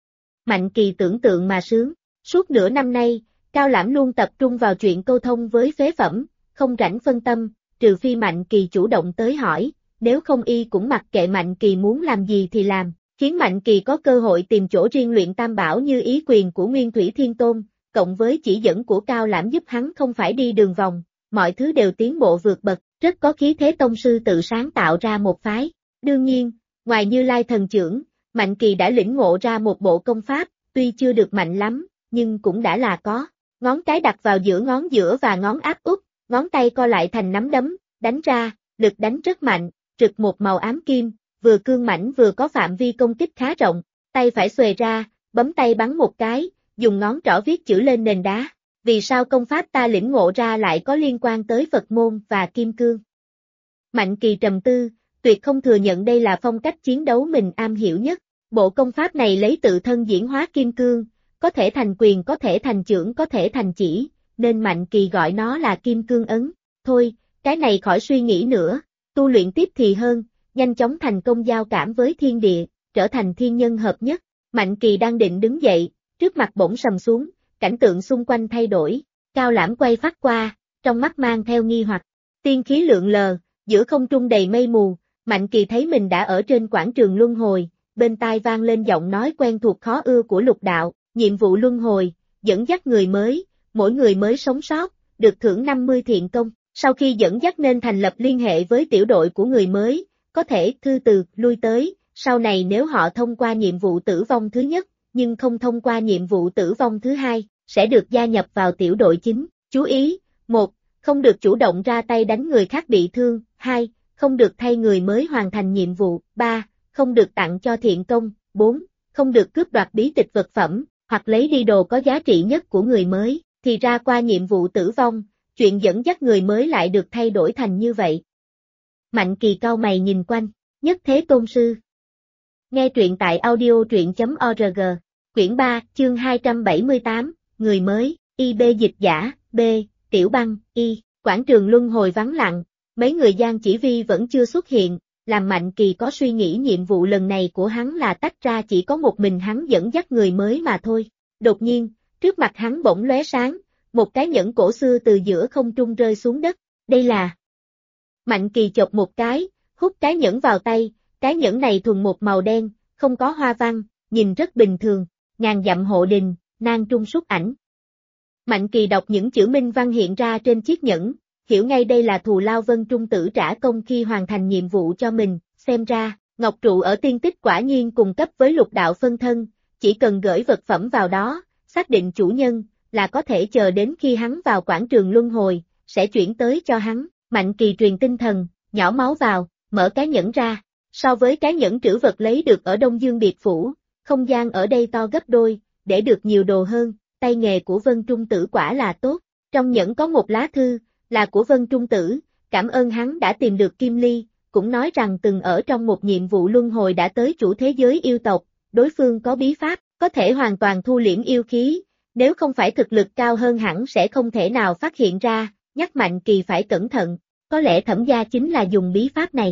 Mạnh Kỳ tưởng tượng mà sướng, suốt nửa năm nay, Cao Lãm luôn tập trung vào chuyện câu thông với phế phẩm, không rảnh phân tâm, trừ phi Mạnh Kỳ chủ động tới hỏi, nếu không y cũng mặc kệ Mạnh Kỳ muốn làm gì thì làm, khiến Mạnh Kỳ có cơ hội tìm chỗ riêng luyện tam bảo như ý quyền của Nguyên Thủy Thiên Tôn, cộng với chỉ dẫn của Cao Lãm giúp hắn không phải đi đường vòng, mọi thứ đều tiến bộ vượt bậc, rất có khí thế tông sư tự sáng tạo ra một phái. Đương nhiên, ngoài Như Lai thần chưởng, Mạnh Kỳ đã lĩnh ngộ ra một bộ công pháp, tuy chưa được mạnh lắm, nhưng cũng đã là có. Ngón cái đặt vào giữa ngón giữa và ngón áp út, ngón tay co lại thành nắm đấm, đánh ra, lực đánh rất mạnh, rực một màu ám kim, vừa cương mãnh vừa có phạm vi công kích khá rộng, tay phải xuề ra, bấm tay bắn một cái, dùng ngón trỏ viết chữ lên nền đá. Vì sao công pháp ta lĩnh ngộ ra lại có liên quan tới Phật môn và kim cương? Mạnh Kỳ trầm tư, tuyệt không thừa nhận đây là phong cách chiến đấu mình am hiểu nhất. Bộ công pháp này lấy tự thân diễn hóa kim cương, có thể thành quyền, có thể thành chưởng, có thể thành chỉ, nên Mạnh Kỳ gọi nó là kim cương ấn. Thôi, cái này khỏi suy nghĩ nữa, tu luyện tiếp thì hơn, nhanh chóng thành công giao cảm với thiên địa, trở thành thiên nhân hợp nhất. Mạnh Kỳ đang định đứng dậy, trước mặt bỗng sầm xuống, cảnh tượng xung quanh thay đổi, Cao Lãm quay phát qua, trong mắt mang theo nghi hoặc, tiên khí lượn lờ, giữa không trung đầy mây mù, Mạnh Kỳ thấy mình đã ở trên quảng trường luân hồi, bên tai vang lên giọng nói quen thuộc khó ưa của Lục Đạo, nhiệm vụ luân hồi, dẫn dắt người mới, mỗi người mới sống sót, được thưởng 50 thiện công, sau khi dẫn dắt nên thành lập liên hệ với tiểu đội của người mới, có thể thư từ, lui tới, sau này nếu họ thông qua nhiệm vụ tử vong thứ nhất, nhưng không thông qua nhiệm vụ tử vong thứ hai, sẽ được gia nhập vào tiểu đội chính. Chú ý, 1. Không được chủ động ra tay đánh người khác bị thương, 2. Không được thay người mới hoàn thành nhiệm vụ, 3. Không được tặng cho thiện công, 4. Không được cướp đoạt bí tịch vật phẩm, hoặc lấy đi đồ có giá trị nhất của người mới, thì ra qua nhiệm vụ tử vong, chuyện dẫn dắt người mới lại được thay đổi thành như vậy. Mạnh Kỳ cau mày nhìn quanh, Nhất Thế Tôn Sư. Nghe truyện tại audio.truyện.org. Quyển 3, chương 278, Người mới, IB dịch giả, B, Tiểu Băng, Y. Quảng trường luân hồi vắng lặng, mấy người Giang Chỉ Vi vẫn chưa xuất hiện, làm Mạnh Kỳ có suy nghĩ nhiệm vụ lần này của hắn là tách ra chỉ có một mình hắn dẫn dắt người mới mà thôi. Đột nhiên, trước mặt hắn bỗng lóe sáng, một cái nhẫn cổ xưa từ giữa không trung rơi xuống đất, đây là... Mạnh Kỳ chộp một cái, hút cái nhẫn vào tay, cái nhẫn này thuần một màu đen, không có hoa văn, nhìn rất bình thường, ngàn dặm hộ đình, nan trung xuất ảnh. Mạnh Kỳ đọc những chữ minh văn hiện ra trên chiếc nhẫn, hiểu ngay đây là thù lao Vân Trung Tử trả công khi hoàn thành nhiệm vụ cho mình, xem ra, ngọc trụ ở tiên tích quả nhiên cùng cấp với lục đạo phân thân, chỉ cần gửi vật phẩm vào đó, xác định chủ nhân, là có thể chờ đến khi hắn vào quảng trường luân hồi, sẽ chuyển tới cho hắn. Mạnh Kỳ truyền tinh thần, nhỏ máu vào, mở cái nhẫn ra, so với cái nhẫn trữ vật lấy được ở Đông Dương Biệt Phủ, không gian ở đây to gấp đôi, để được nhiều đồ hơn, tay nghề của Vân Trung Tử quả là tốt, trong nhẫn có một lá thư, là của Vân Trung Tử, cảm ơn hắn đã tìm được Kim Ly, cũng nói rằng từng ở trong một nhiệm vụ luân hồi đã tới chủ thế giới yêu tộc, đối phương có bí pháp, có thể hoàn toàn thu liễm yêu khí, nếu không phải thực lực cao hơn hẳn sẽ không thể nào phát hiện ra, nhắc Mạnh Kỳ phải cẩn thận, có lẽ Thẩm gia chính là dùng bí pháp này.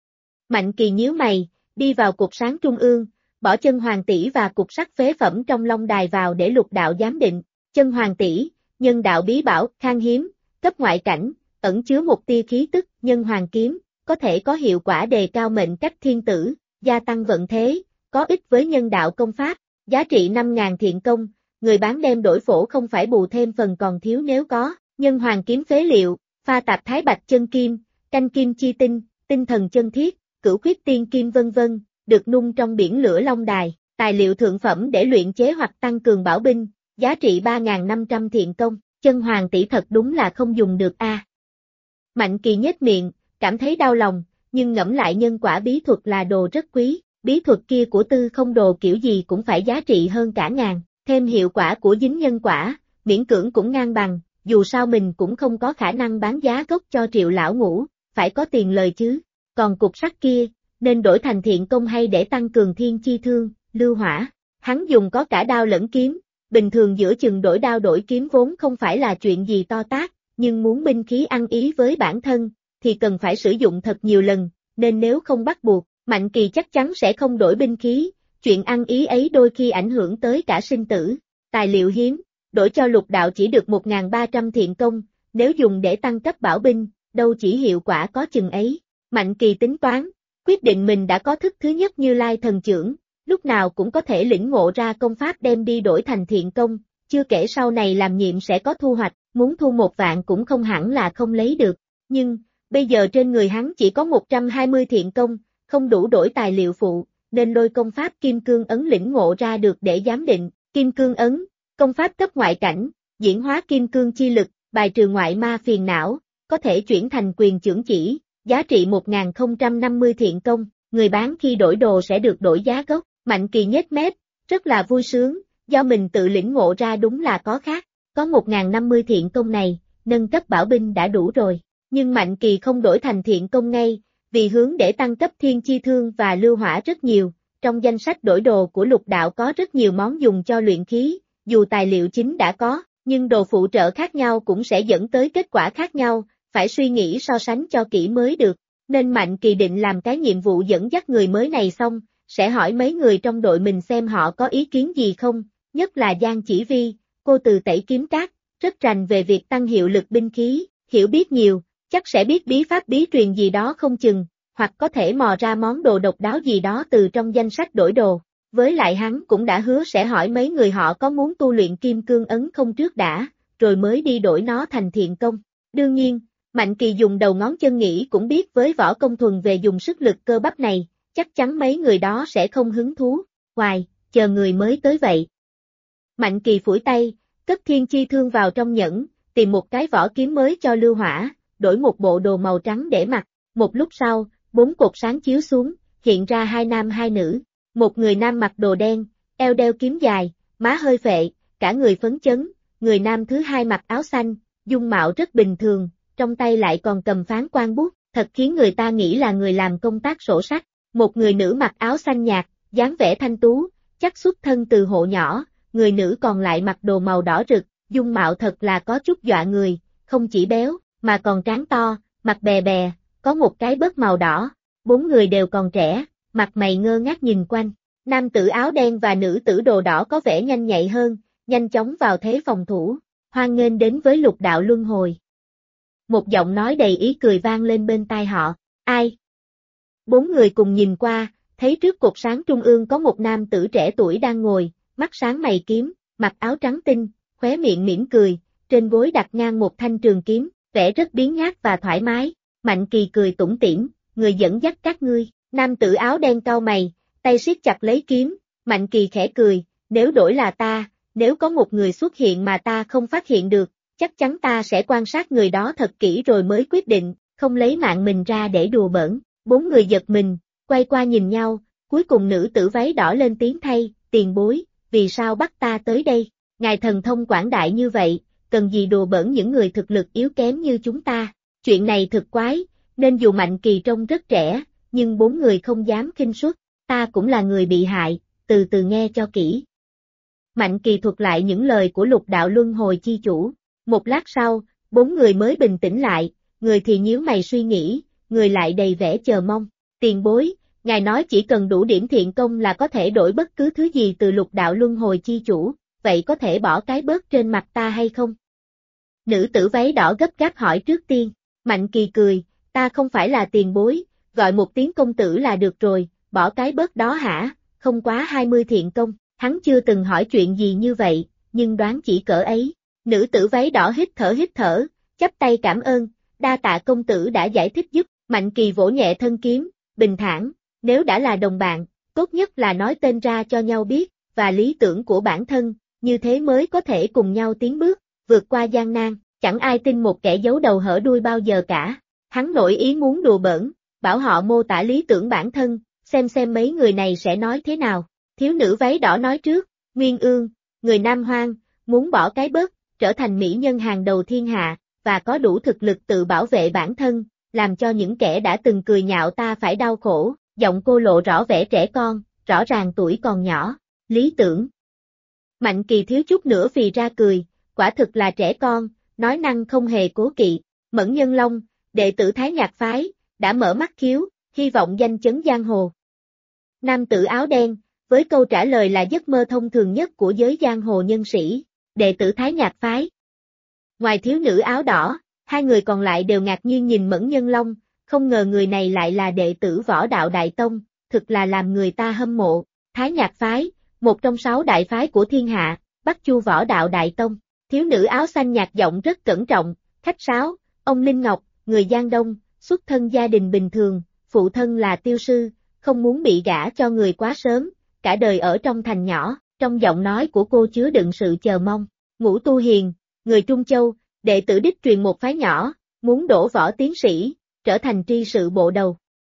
Mạnh Kỳ nhíu mày, đi vào cục sáng trung ương, bỏ chân hoàng tỷ và cục sắt phế phẩm trong long đài vào để lục đạo giám định, chân hoàng tỷ, nhân đạo bí bảo, khan hiếm, cấp ngoại cảnh, ẩn chứa một tia khí tức, nhân hoàng kiếm, có thể có hiệu quả đề cao mệnh cách thiên tử, gia tăng vận thế, có ích với nhân đạo công pháp, giá trị 5.000 thiện công, người bán đem đổi phổ không phải bù thêm phần còn thiếu nếu có, nhân hoàng kiếm phế liệu, pha tạp thái bạch chân kim, canh kim chi tinh, tinh thần chân thiết, cửu khuyết tiên kim vân vân, được nung trong biển lửa long đài, tài liệu thượng phẩm để luyện chế hoặc tăng cường bảo binh, giá trị 3.500 thiện công, chân hoàng tỷ thật đúng là không dùng được a. Mạnh Kỳ nhếch miệng, cảm thấy đau lòng, nhưng ngẫm lại nhân quả bí thuật là đồ rất quý, bí thuật kia của Tư Không Đồ kiểu gì cũng phải giá trị hơn cả ngàn, thêm hiệu quả của dính nhân quả, miễn cưỡng cũng ngang bằng, dù sao mình cũng không có khả năng bán giá gốc cho Triệu lão ngũ, phải có tiền lời chứ, còn cục sắt kia, nên đổi thành thiện công hay để tăng cường thiên chi thương, lưu hỏa, hắn dùng có cả đao lẫn kiếm, bình thường giữa chừng đổi đao đổi kiếm vốn không phải là chuyện gì to tát, nhưng muốn binh khí ăn ý với bản thân, thì cần phải sử dụng thật nhiều lần, nên nếu không bắt buộc, Mạnh Kỳ chắc chắn sẽ không đổi binh khí, chuyện ăn ý ấy đôi khi ảnh hưởng tới cả sinh tử, tài liệu hiếm, đổi cho lục đạo chỉ được 1.300 thiện công, nếu dùng để tăng cấp bảo binh, đâu chỉ hiệu quả có chừng ấy. Mạnh Kỳ tính toán, quyết định mình đã có thức thứ nhất Như Lai thần chưởng, lúc nào cũng có thể lĩnh ngộ ra công pháp đem đi đổi thành thiện công, chưa kể sau này làm nhiệm sẽ có thu hoạch, muốn thu 1 vạn cũng không hẳn là không lấy được, nhưng, bây giờ trên người hắn chỉ có 120 thiện công, không đủ đổi tài liệu phụ, nên lôi công pháp Kim Cương Ấn lĩnh ngộ ra được để giám định, Kim Cương Ấn, công pháp cấp ngoại cảnh, diễn hóa kim cương chi lực, bài trừ ngoại ma phiền não, có thể chuyển thành quyền chưởng chỉ, giá trị 1.050 thiện công, người bán khi đổi đồ sẽ được đổi giá gốc, Mạnh Kỳ nhếch mép, rất là vui sướng, do mình tự lĩnh ngộ ra đúng là có khác, có 1.050 thiện công này, nâng cấp bảo binh đã đủ rồi, nhưng Mạnh Kỳ không đổi thành thiện công ngay, vì hướng để tăng cấp thiên chi thương và lưu hỏa rất nhiều, trong danh sách đổi đồ của lục đạo có rất nhiều món dùng cho luyện khí, dù tài liệu chính đã có, nhưng đồ phụ trợ khác nhau cũng sẽ dẫn tới kết quả khác nhau, phải suy nghĩ so sánh cho kỹ mới được, nên Mạnh Kỳ định làm cái nhiệm vụ dẫn dắt người mới này xong, sẽ hỏi mấy người trong đội mình xem họ có ý kiến gì không, nhất là Giang Chỉ Vi, cô từ Tẩy Kiếm Các, rất rành về việc tăng hiệu lực binh khí, hiểu biết nhiều, chắc sẽ biết bí pháp bí truyền gì đó không chừng, hoặc có thể mò ra món đồ độc đáo gì đó từ trong danh sách đổi đồ. Với lại hắn cũng đã hứa sẽ hỏi mấy người họ có muốn tu luyện Kim Cương Ấn không trước đã, rồi mới đi đổi nó thành thiện công. Đương nhiên, Mạnh Kỳ dùng đầu ngón chân nghĩ cũng biết với võ công thuần về dùng sức lực cơ bắp này, chắc chắn mấy người đó sẽ không hứng thú. Hoài, chờ người mới tới vậy. Mạnh Kỳ phủi tay, cất thiên chi thương vào trong nhẫn, tìm một cái vỏ kiếm mới cho lưu hỏa, đổi một bộ đồ màu trắng để mặc. Một lúc sau, 4 cột sáng chiếu xuống, hiện ra 2 nam 2 nữ. Một người nam mặc đồ đen, eo đeo kiếm dài, má hơi phệ, cả người phấn chấn, người nam thứ hai mặc áo xanh, dung mạo rất bình thường, trong tay lại còn cầm phán quan bút, thật khiến người ta nghĩ là người làm công tác sổ sách. Một người nữ mặc áo xanh nhạt, dáng vẻ thanh tú, chắc xuất thân từ hộ nhỏ, người nữ còn lại mặc đồ màu đỏ rực, dung mạo thật là có chút dọa người, không chỉ béo, mà còn trán to, mặt bè bè, có một cái bớt màu đỏ. Bốn người đều còn trẻ, mặt mày ngơ ngác nhìn quanh. Nam tử áo đen và nữ tử đồ đỏ có vẻ nhanh nhạy hơn, nhanh chóng vào thế phòng thủ. Hoan nghênh đến với lục đạo luân hồi. Một giọng nói đầy ý cười vang lên bên tai họ. Ai? Bốn người cùng nhìn qua, thấy trước cột sáng trung ương có một nam tử trẻ tuổi đang ngồi, mắt sáng mày kiếm, mặc áo trắng tinh, khóe miệng mỉm cười, trên gối đặt ngang một thanh trường kiếm, vẻ rất biếng nhác và thoải mái. Mạnh Kỳ cười tủm tỉm, người dẫn dắt các ngươi. Nam tử áo đen cau mày, tay siết chặt lấy kiếm. Mạnh Kỳ khẽ cười, nếu đổi là ta, nếu có một người xuất hiện mà ta không phát hiện được, chắc chắn ta sẽ quan sát người đó thật kỹ rồi mới quyết định, không lấy mạng mình ra để đùa bỡn. Bốn người giật mình, quay qua nhìn nhau, cuối cùng nữ tử váy đỏ lên tiếng thay, tiền bối, vì sao bắt ta tới đây? Ngài thần thông quảng đại như vậy, cần gì đùa bỡn những người thực lực yếu kém như chúng ta? Chuyện này thực quái, nên dù Mạnh Kỳ trông rất trẻ, nhưng bốn người không dám khinh suất. Ta cũng là người bị hại, từ từ nghe cho kỹ. Mạnh Kỳ thuật lại những lời của lục đạo luân hồi chi chủ. Một lát sau, bốn người mới bình tĩnh lại, người thì nhíu mày suy nghĩ, người lại đầy vẻ chờ mong. Tiền bối, ngài nói chỉ cần đủ điểm thiện công là có thể đổi bất cứ thứ gì từ lục đạo luân hồi chi chủ, vậy có thể bỏ cái bớt trên mặt ta hay không? Nữ tử váy đỏ gấp gáp hỏi trước tiên. Mạnh Kỳ cười, ta không phải là tiền bối, gọi một tiếng công tử là được rồi, bỏ cái bớt đó hả, không quá 20 thiện công. Hắn chưa từng hỏi chuyện gì như vậy, nhưng đoán chỉ cỡ ấy. Nữ tử váy đỏ hít thở, chắp tay cảm ơn, đa tạ công tử đã giải thích giúp. Mạnh Kỳ vỗ nhẹ thân kiếm, bình thản, nếu đã là đồng bạn, tốt nhất là nói tên ra cho nhau biết, và lý tưởng của bản thân, như thế mới có thể cùng nhau tiến bước, vượt qua gian nan. Chẳng ai tin một kẻ giấu đầu hở đuôi bao giờ cả. Hắn nổi ý muốn đùa bỡn, bảo họ mô tả lý tưởng bản thân, xem mấy người này sẽ nói thế nào. Thiếu nữ váy đỏ nói trước, Nguyên Ương, người Nam Hoang, muốn bỏ cái bớt, trở thành mỹ nhân hàng đầu thiên hạ, và có đủ thực lực tự bảo vệ bản thân, làm cho những kẻ đã từng cười nhạo ta phải đau khổ. Giọng cô lộ rõ vẻ trẻ con, rõ ràng tuổi còn nhỏ. Lý tưởng. Mạnh Kỳ thiếu chút nữa phì ra cười, quả thực là trẻ con, nói năng không hề cố kỵ. Mẫn Nhân Long, đệ tử Thái Nhạc phái, đã mở mắt khiếu, hy vọng danh chấn giang hồ. Nam tử áo đen, với câu trả lời là giấc mơ thông thường nhất của giới giang hồ nhân sĩ, đệ tử Thái Nhạc phái. Ngoài thiếu nữ áo đỏ, hai người còn lại đều ngạc nhiên nhìn Mẫn Nhân Long, không ngờ người này lại là đệ tử Võ Đạo Đại Tông, thực là làm người ta hâm mộ. Thái Nhạc phái, một trong 6 đại phái của thiên hạ, Bắc Chu Võ Đạo Đại Tông. Thiếu nữ áo xanh nhạt giọng rất cẩn trọng, khách sáo, ông Ninh Ngọc, người Giang Đông, xuất thân gia đình bình thường, phụ thân là tiêu sư, không muốn bị gả cho người quá sớm, cả đời ở trong thành nhỏ. Trong giọng nói của cô chứa đựng sự chờ mong. Ngũ Tu Hiền, người Trung Châu, đệ tử đích truyền một phái nhỏ, muốn đổ võ tiến sĩ, trở thành tri sự bộ đầu.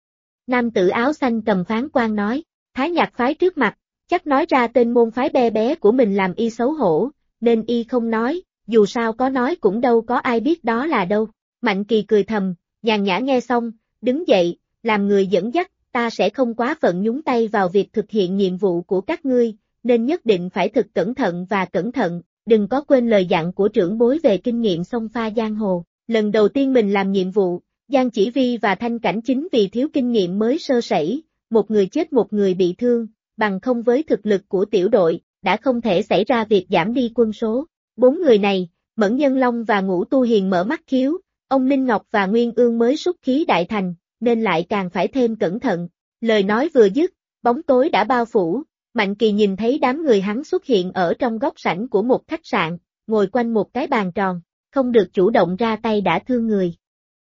Nam tử áo xanh cầm phán quan nói, Thái Nhạc phái trước mặt, chắc nói ra tên môn phái bé bé của mình làm y xấu hổ, nên y không nói, dù sao có nói cũng đâu có ai biết đó là đâu. Mạnh Kỳ cười thầm, nhàn nhã nghe xong, đứng dậy, làm người dẫn dắt, ta sẽ không quá phận nhúng tay vào việc thực hiện nhiệm vụ của các ngươi, nên nhất định phải thực cẩn thận và cẩn thận, đừng có quên lời dặn của trưởng bối về kinh nghiệm xông pha giang hồ. Lần đầu tiên mình làm nhiệm vụ, Giang Chỉ Vi và Thanh Cảnh chính vì thiếu kinh nghiệm mới sơ sẩy, một người chết một người bị thương, bằng không với thực lực của tiểu đội, đã không thể xảy ra việc giảm đi quân số. 4 người này, Mẫn Nhân Long và Ngũ Tu Hiền mở mắt khiếu, ông Ninh Ngọc và Nguyên Ương mới xuất khí đại thành, nên lại càng phải thêm cẩn thận. Lời nói vừa dứt, bóng tối đã bao phủ, Mạnh Kỳ nhìn thấy đám người hắn xuất hiện ở trong góc sảnh của một khách sạn, ngồi quanh một cái bàn tròn, không được chủ động ra tay đã thương người.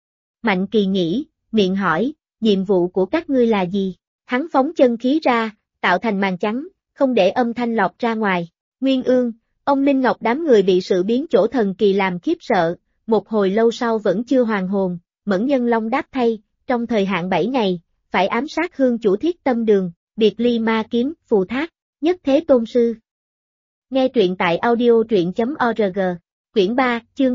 Mạnh Kỳ nghĩ, miệng hỏi, nhiệm vụ của các ngươi là gì? Hắn phóng chân khí ra, tạo thành màn trắng, không để âm thanh lọt ra ngoài. Nguyên Ương, ông Ninh Ngọc đám người bị sự biến chỗ thần kỳ làm khiếp sợ, một hồi lâu sau vẫn chưa hoàn hồn. Mẫn Nhân Long đáp thay, trong thời hạn 7 ngày, phải ám sát Hương chủ Thiết Tâm Đường, Biệt Ly Ma Kiếm, Phù Thác, Nhất Thế Tôn Sư. Nghe truyện tại audio.org, quyển 3, chương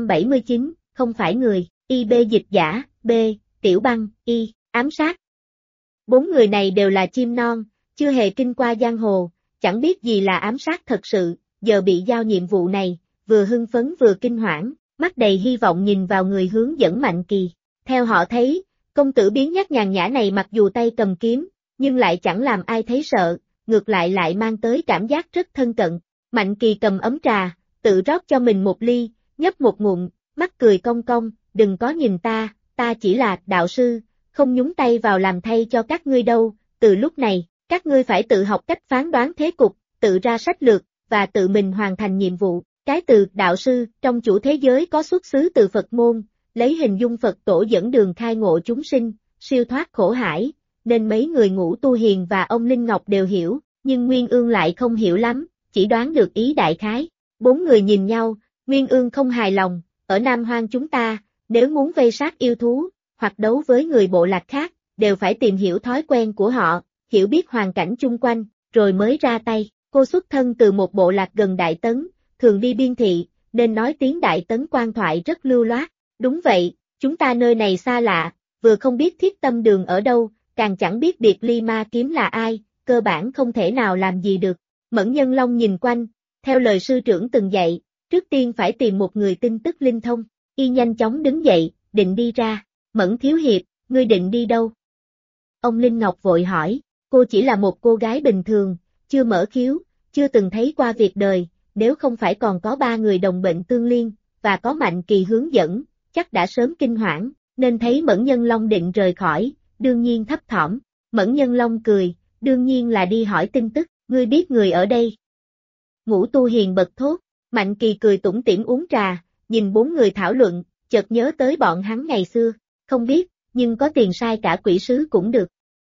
279, không phải người, IB dịch giả, B, Tiểu Băng, Y, ám sát. 4 người này đều là chim non, chưa hề kinh qua giang hồ, chẳng biết gì là ám sát thật sự, giờ bị giao nhiệm vụ này, vừa hưng phấn vừa kinh hoảng, mắt đầy hy vọng nhìn vào người hướng dẫn Mạnh Kỳ. Theo họ thấy, công tử biến nhát nhàn nhã này mặc dù tay cầm kiếm, nhưng lại chẳng làm ai thấy sợ, ngược lại mang tới cảm giác rất thân cận. Mạnh Kỳ cầm ấm trà, tự rót cho mình một ly, nhấp một ngụm, mắt cười cong cong, đừng có nhìn ta chỉ là đạo sư, không nhúng tay vào làm thay cho các ngươi đâu, từ lúc này, các ngươi phải tự học cách phán đoán thế cục, tự ra sách lược, và tự mình hoàn thành nhiệm vụ. Cái từ đạo sư trong chủ thế giới có xuất xứ từ Phật môn, lấy hình dung Phật tổ dẫn đường khai ngộ chúng sinh, siêu thoát khổ hải, nên mấy người Ngũ Tu Hiền và ông Linh Ngọc đều hiểu, nhưng Nguyên Ương lại không hiểu lắm, chỉ đoán được ý đại khái. Bốn người nhìn nhau, Nguyên Ương không hài lòng, ở Nam Hoang chúng ta, nếu muốn vây sát yêu thú, hoặc đấu với người bộ lạc khác, đều phải tìm hiểu thói quen của họ, hiểu biết hoàn cảnh chung quanh, rồi mới ra tay. Cô xuất thân từ một bộ lạc gần Đại Tấn, thường đi biên thị, nên nói tiếng Đại Tấn quan thoại rất lưu loát. Đúng vậy, chúng ta nơi này xa lạ, vừa không biết Thiết Tâm Đường ở đâu, càng chẳng biết Biệt Ly Ma Kiếm là ai, cơ bản không thể nào làm gì được. Mẫn Nhân Long nhìn quanh, theo lời sư trưởng từng dạy, trước tiên phải tìm một người tin tức linh thông. Y nhanh chóng đứng dậy, định đi ra. Mẫn thiếu hiệp, ngươi định đi đâu? Ông Linh Ngọc vội hỏi, cô chỉ là một cô gái bình thường, chưa mở khiếu, chưa từng thấy qua việc đời, nếu không phải còn có 3 người đồng bệnh tương liên, và có Mạnh Kỳ hướng dẫn, chắc đã sớm kinh hoảng, nên thấy Mẫn Nhân Long định rời khỏi, đương nhiên thấp thỏm. Mẫn Nhân Long cười, đương nhiên là đi hỏi tin tức, ngươi biết người ở đây. Ngũ Tu Hiền bật thốt, Mạnh Kỳ cười tủm tỉm uống trà, nhìn 4 người thảo luận, chợt nhớ tới bọn hắn ngày xưa, không biết, nhưng có tiền sai cả quỷ sứ cũng được.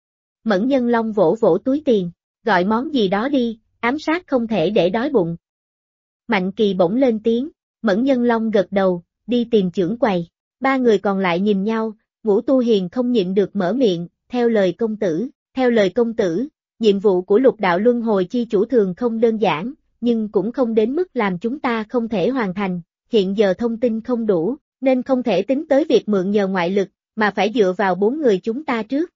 Mẫn Nhân Long vỗ vỗ túi tiền, gọi món gì đó đi, ám sát không thể để đói bụng. Mạnh Kỳ bỗng lên tiếng, Mẫn Nhân Long gật đầu, đi tìm trưởng quầy. 3 người còn lại nhìn nhau, Ngũ Tu Hiền không nhịn được mở miệng, theo lời công tử, nhiệm vụ của Lục Đạo Luân Hồi chi chủ thường không đơn giản, nhưng cũng không đến mức làm chúng ta không thể hoàn thành, hiện giờ thông tin không đủ, nên không thể tính tới việc mượn nhờ ngoại lực, mà phải dựa vào 4 người chúng ta trước.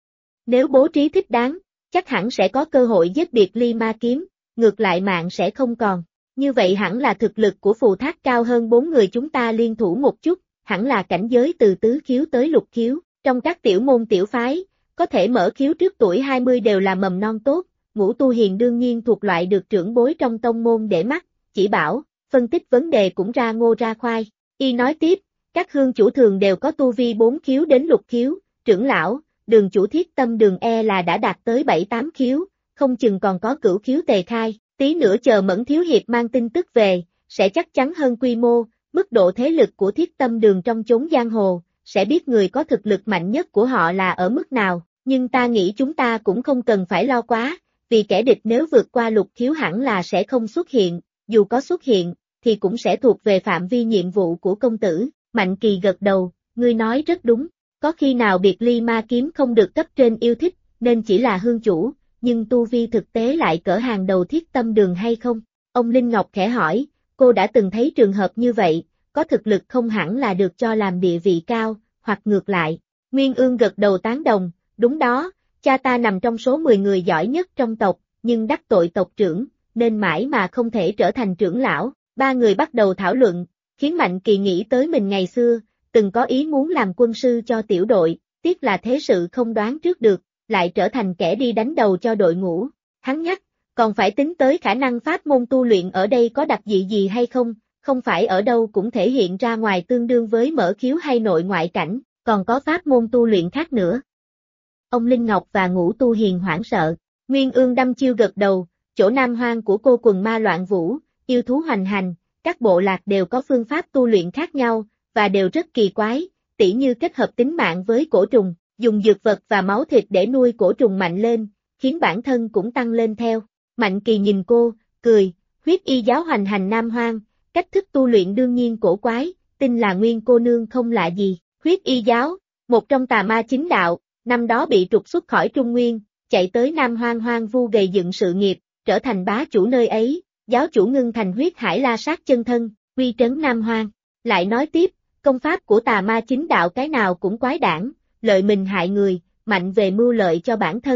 Nếu bố trí thích đáng, chắc hẳn sẽ có cơ hội giết Biệt Ly Ma Kiếm, ngược lại mạng sẽ không còn. Như vậy hẳn là thực lực của phù thác cao hơn 4 người chúng ta liên thủ một chút, hẳn là cảnh giới từ tứ khiếu tới lục khiếu. Trong các tiểu môn tiểu phái, có thể mở khiếu trước tuổi 20 đều là mầm non tốt, Ngũ Tu Hiền đương nhiên thuộc loại được trưởng bối trong tông môn để mắt, chỉ bảo, phân tích vấn đề cũng ra ngô ra khoai. Y nói tiếp, các hương chủ thường đều có tu vi 4 khiếu đến lục khiếu, trưởng lão, Đường chủ Thiết Tâm Đường là đã đạt tới 7-8 khiếu, không chừng còn có cửu khiếu tề khai, tí nữa chờ Mẫn thiếu hiệp mang tin tức về, sẽ chắc chắn hơn quy mô, mức độ thế lực của Thiết Tâm Đường trong chốn giang hồ, sẽ biết người có thực lực mạnh nhất của họ là ở mức nào, nhưng ta nghĩ chúng ta cũng không cần phải lo quá, vì kẻ địch nếu vượt qua lục khiếu hẳn là sẽ không xuất hiện, dù có xuất hiện, thì cũng sẽ thuộc về phạm vi nhiệm vụ của công tử. Mạnh Kỳ gật đầu, ngươi nói rất đúng, có khi nào Biệt Ly Ma Kiếm không được cấp trên yêu thích, nên chỉ là hương chủ, nhưng tu vi thực tế lại cỡ hàng đầu Thiết Tâm Đường hay không? Ông Linh Ngọc khẽ hỏi, cô đã từng thấy trường hợp như vậy, có thực lực không hẳn là được cho làm địa vị cao, hoặc ngược lại. Nguyên Ương gật đầu tán đồng, đúng đó, cha ta nằm trong số 10 người giỏi nhất trong tộc, nhưng đắc tội tộc trưởng, nên mãi mà không thể trở thành trưởng lão. 3 người bắt đầu thảo luận, khiến Mạnh Kỳ nghĩ tới mình ngày xưa, từng có ý muốn làm quân sư cho tiểu đội, tiếc là thế sự không đoán trước được, lại trở thành kẻ đi đánh đầu cho đội ngũ. Hắn nhắc, còn phải tính tới khả năng pháp môn tu luyện ở đây có đặc dị gì hay không, không phải ở đâu cũng thể hiện ra ngoài tương đương với mở khiếu hay nội ngoại cảnh, còn có pháp môn tu luyện khác nữa. Ông Linh Ngọc và Ngũ Tu Hiền hoảng sợ, Nguyên Ương đăm chiêu gật đầu, chỗ Nam Hoang của cô quần ma loạn vũ, yêu thú hoành hành, các bộ lạc đều có phương pháp tu luyện khác nhau, và đều rất kỳ quái, tỉ như kết hợp tính mạng với cổ trùng, dùng dược vật và máu thịt để nuôi cổ trùng mạnh lên, khiến bản thân cũng tăng lên theo. Mạnh Kỳ nhìn cô, cười, huyết y giáo hoành hành Nam Hoang, cách thức tu luyện đương nhiên cổ quái, tin là Nguyên cô nương không lạ gì. Huyết y giáo, một trong tà ma chính đạo, năm đó bị trục xuất khỏi Trung Nguyên, chạy tới Nam Hoang hoang vu gầy dựng sự nghiệp, trở thành bá chủ nơi ấy, giáo chủ ngưng thành huyết hải la sát chân thân, uy trấn Nam Hoang. Lại nói tiếp, công pháp của tà ma chính đạo cái nào cũng quái đản, lợi mình hại người, mạnh về mưu lợi cho bản thân,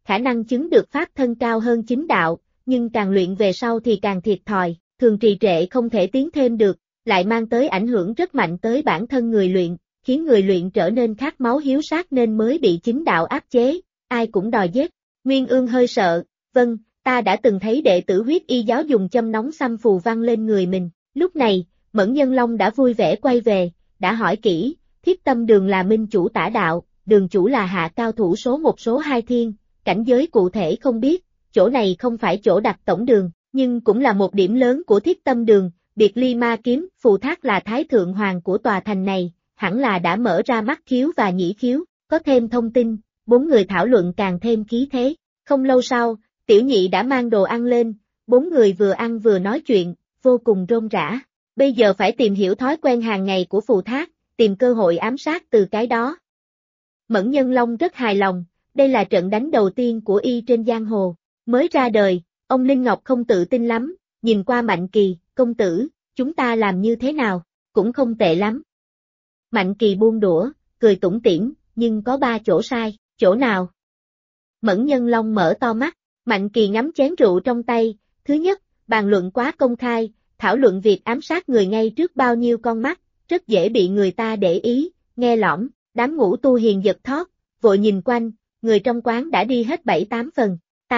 khả năng chứng được pháp thân cao hơn chính đạo, nhưng càng luyện về sau thì càng thiệt thòi, thường trì trệ không thể tiến thêm được, lại mang tới ảnh hưởng rất mạnh tới bản thân người luyện, khiến người luyện trở nên khát máu hiếu sát nên mới bị chính đạo áp chế, ai cũng đòi giết. Nguyên Ương hơi sợ, vâng, ta đã từng thấy đệ tử huyết y giáo dùng châm nóng xăm phù văn lên người mình. Lúc này, Mẫn Nhân Long đã vui vẻ quay về, đã hỏi kỹ, Thiết Tâm Đường là minh chủ tả đạo, đường chủ là hạ cao thủ số 1 số 2 thiên, cảnh giới cụ thể không biết, chỗ này không phải chỗ đặt tổng đường, nhưng cũng là một điểm lớn của Thiết Tâm Đường, biệt ly ma kiếm, Phù Thác là thái thượng hoàng của tòa thành này, hẳn là đã mở ra mắt khiếu và nhĩ khiếu, có thêm thông tin, 4 người thảo luận càng thêm khí thế. Không lâu sau, Tiểu Nhị đã mang đồ ăn lên, 4 người vừa ăn vừa nói chuyện, vô cùng rôm rã. Bây giờ phải tìm hiểu thói quen hàng ngày của Phù Thác, tìm cơ hội ám sát từ cái đó. Mẫn Nhân Long rất hài lòng, đây là trận đánh đầu tiên của y trên giang hồ. Mới ra đời, ông Linh Ngọc không tự tin lắm, nhìn qua Mạnh Kỳ, công tử, chúng ta làm như thế nào, cũng không tệ lắm. Mạnh Kỳ buông đũa, cười tủm tỉm, nhưng có 3 chỗ sai, chỗ nào? Mẫn Nhân Long mở to mắt, Mạnh Kỳ ngắm chén rượu trong tay, thứ nhất, bàn luận quá công khai, thảo luận việc ám sát người ngay trước bao nhiêu con mắt, rất dễ bị người ta để ý, nghe lỏm, đám ngũ tu hiền giật thót, vội nhìn quanh, người trong quán đã đi hết 7-8 phần,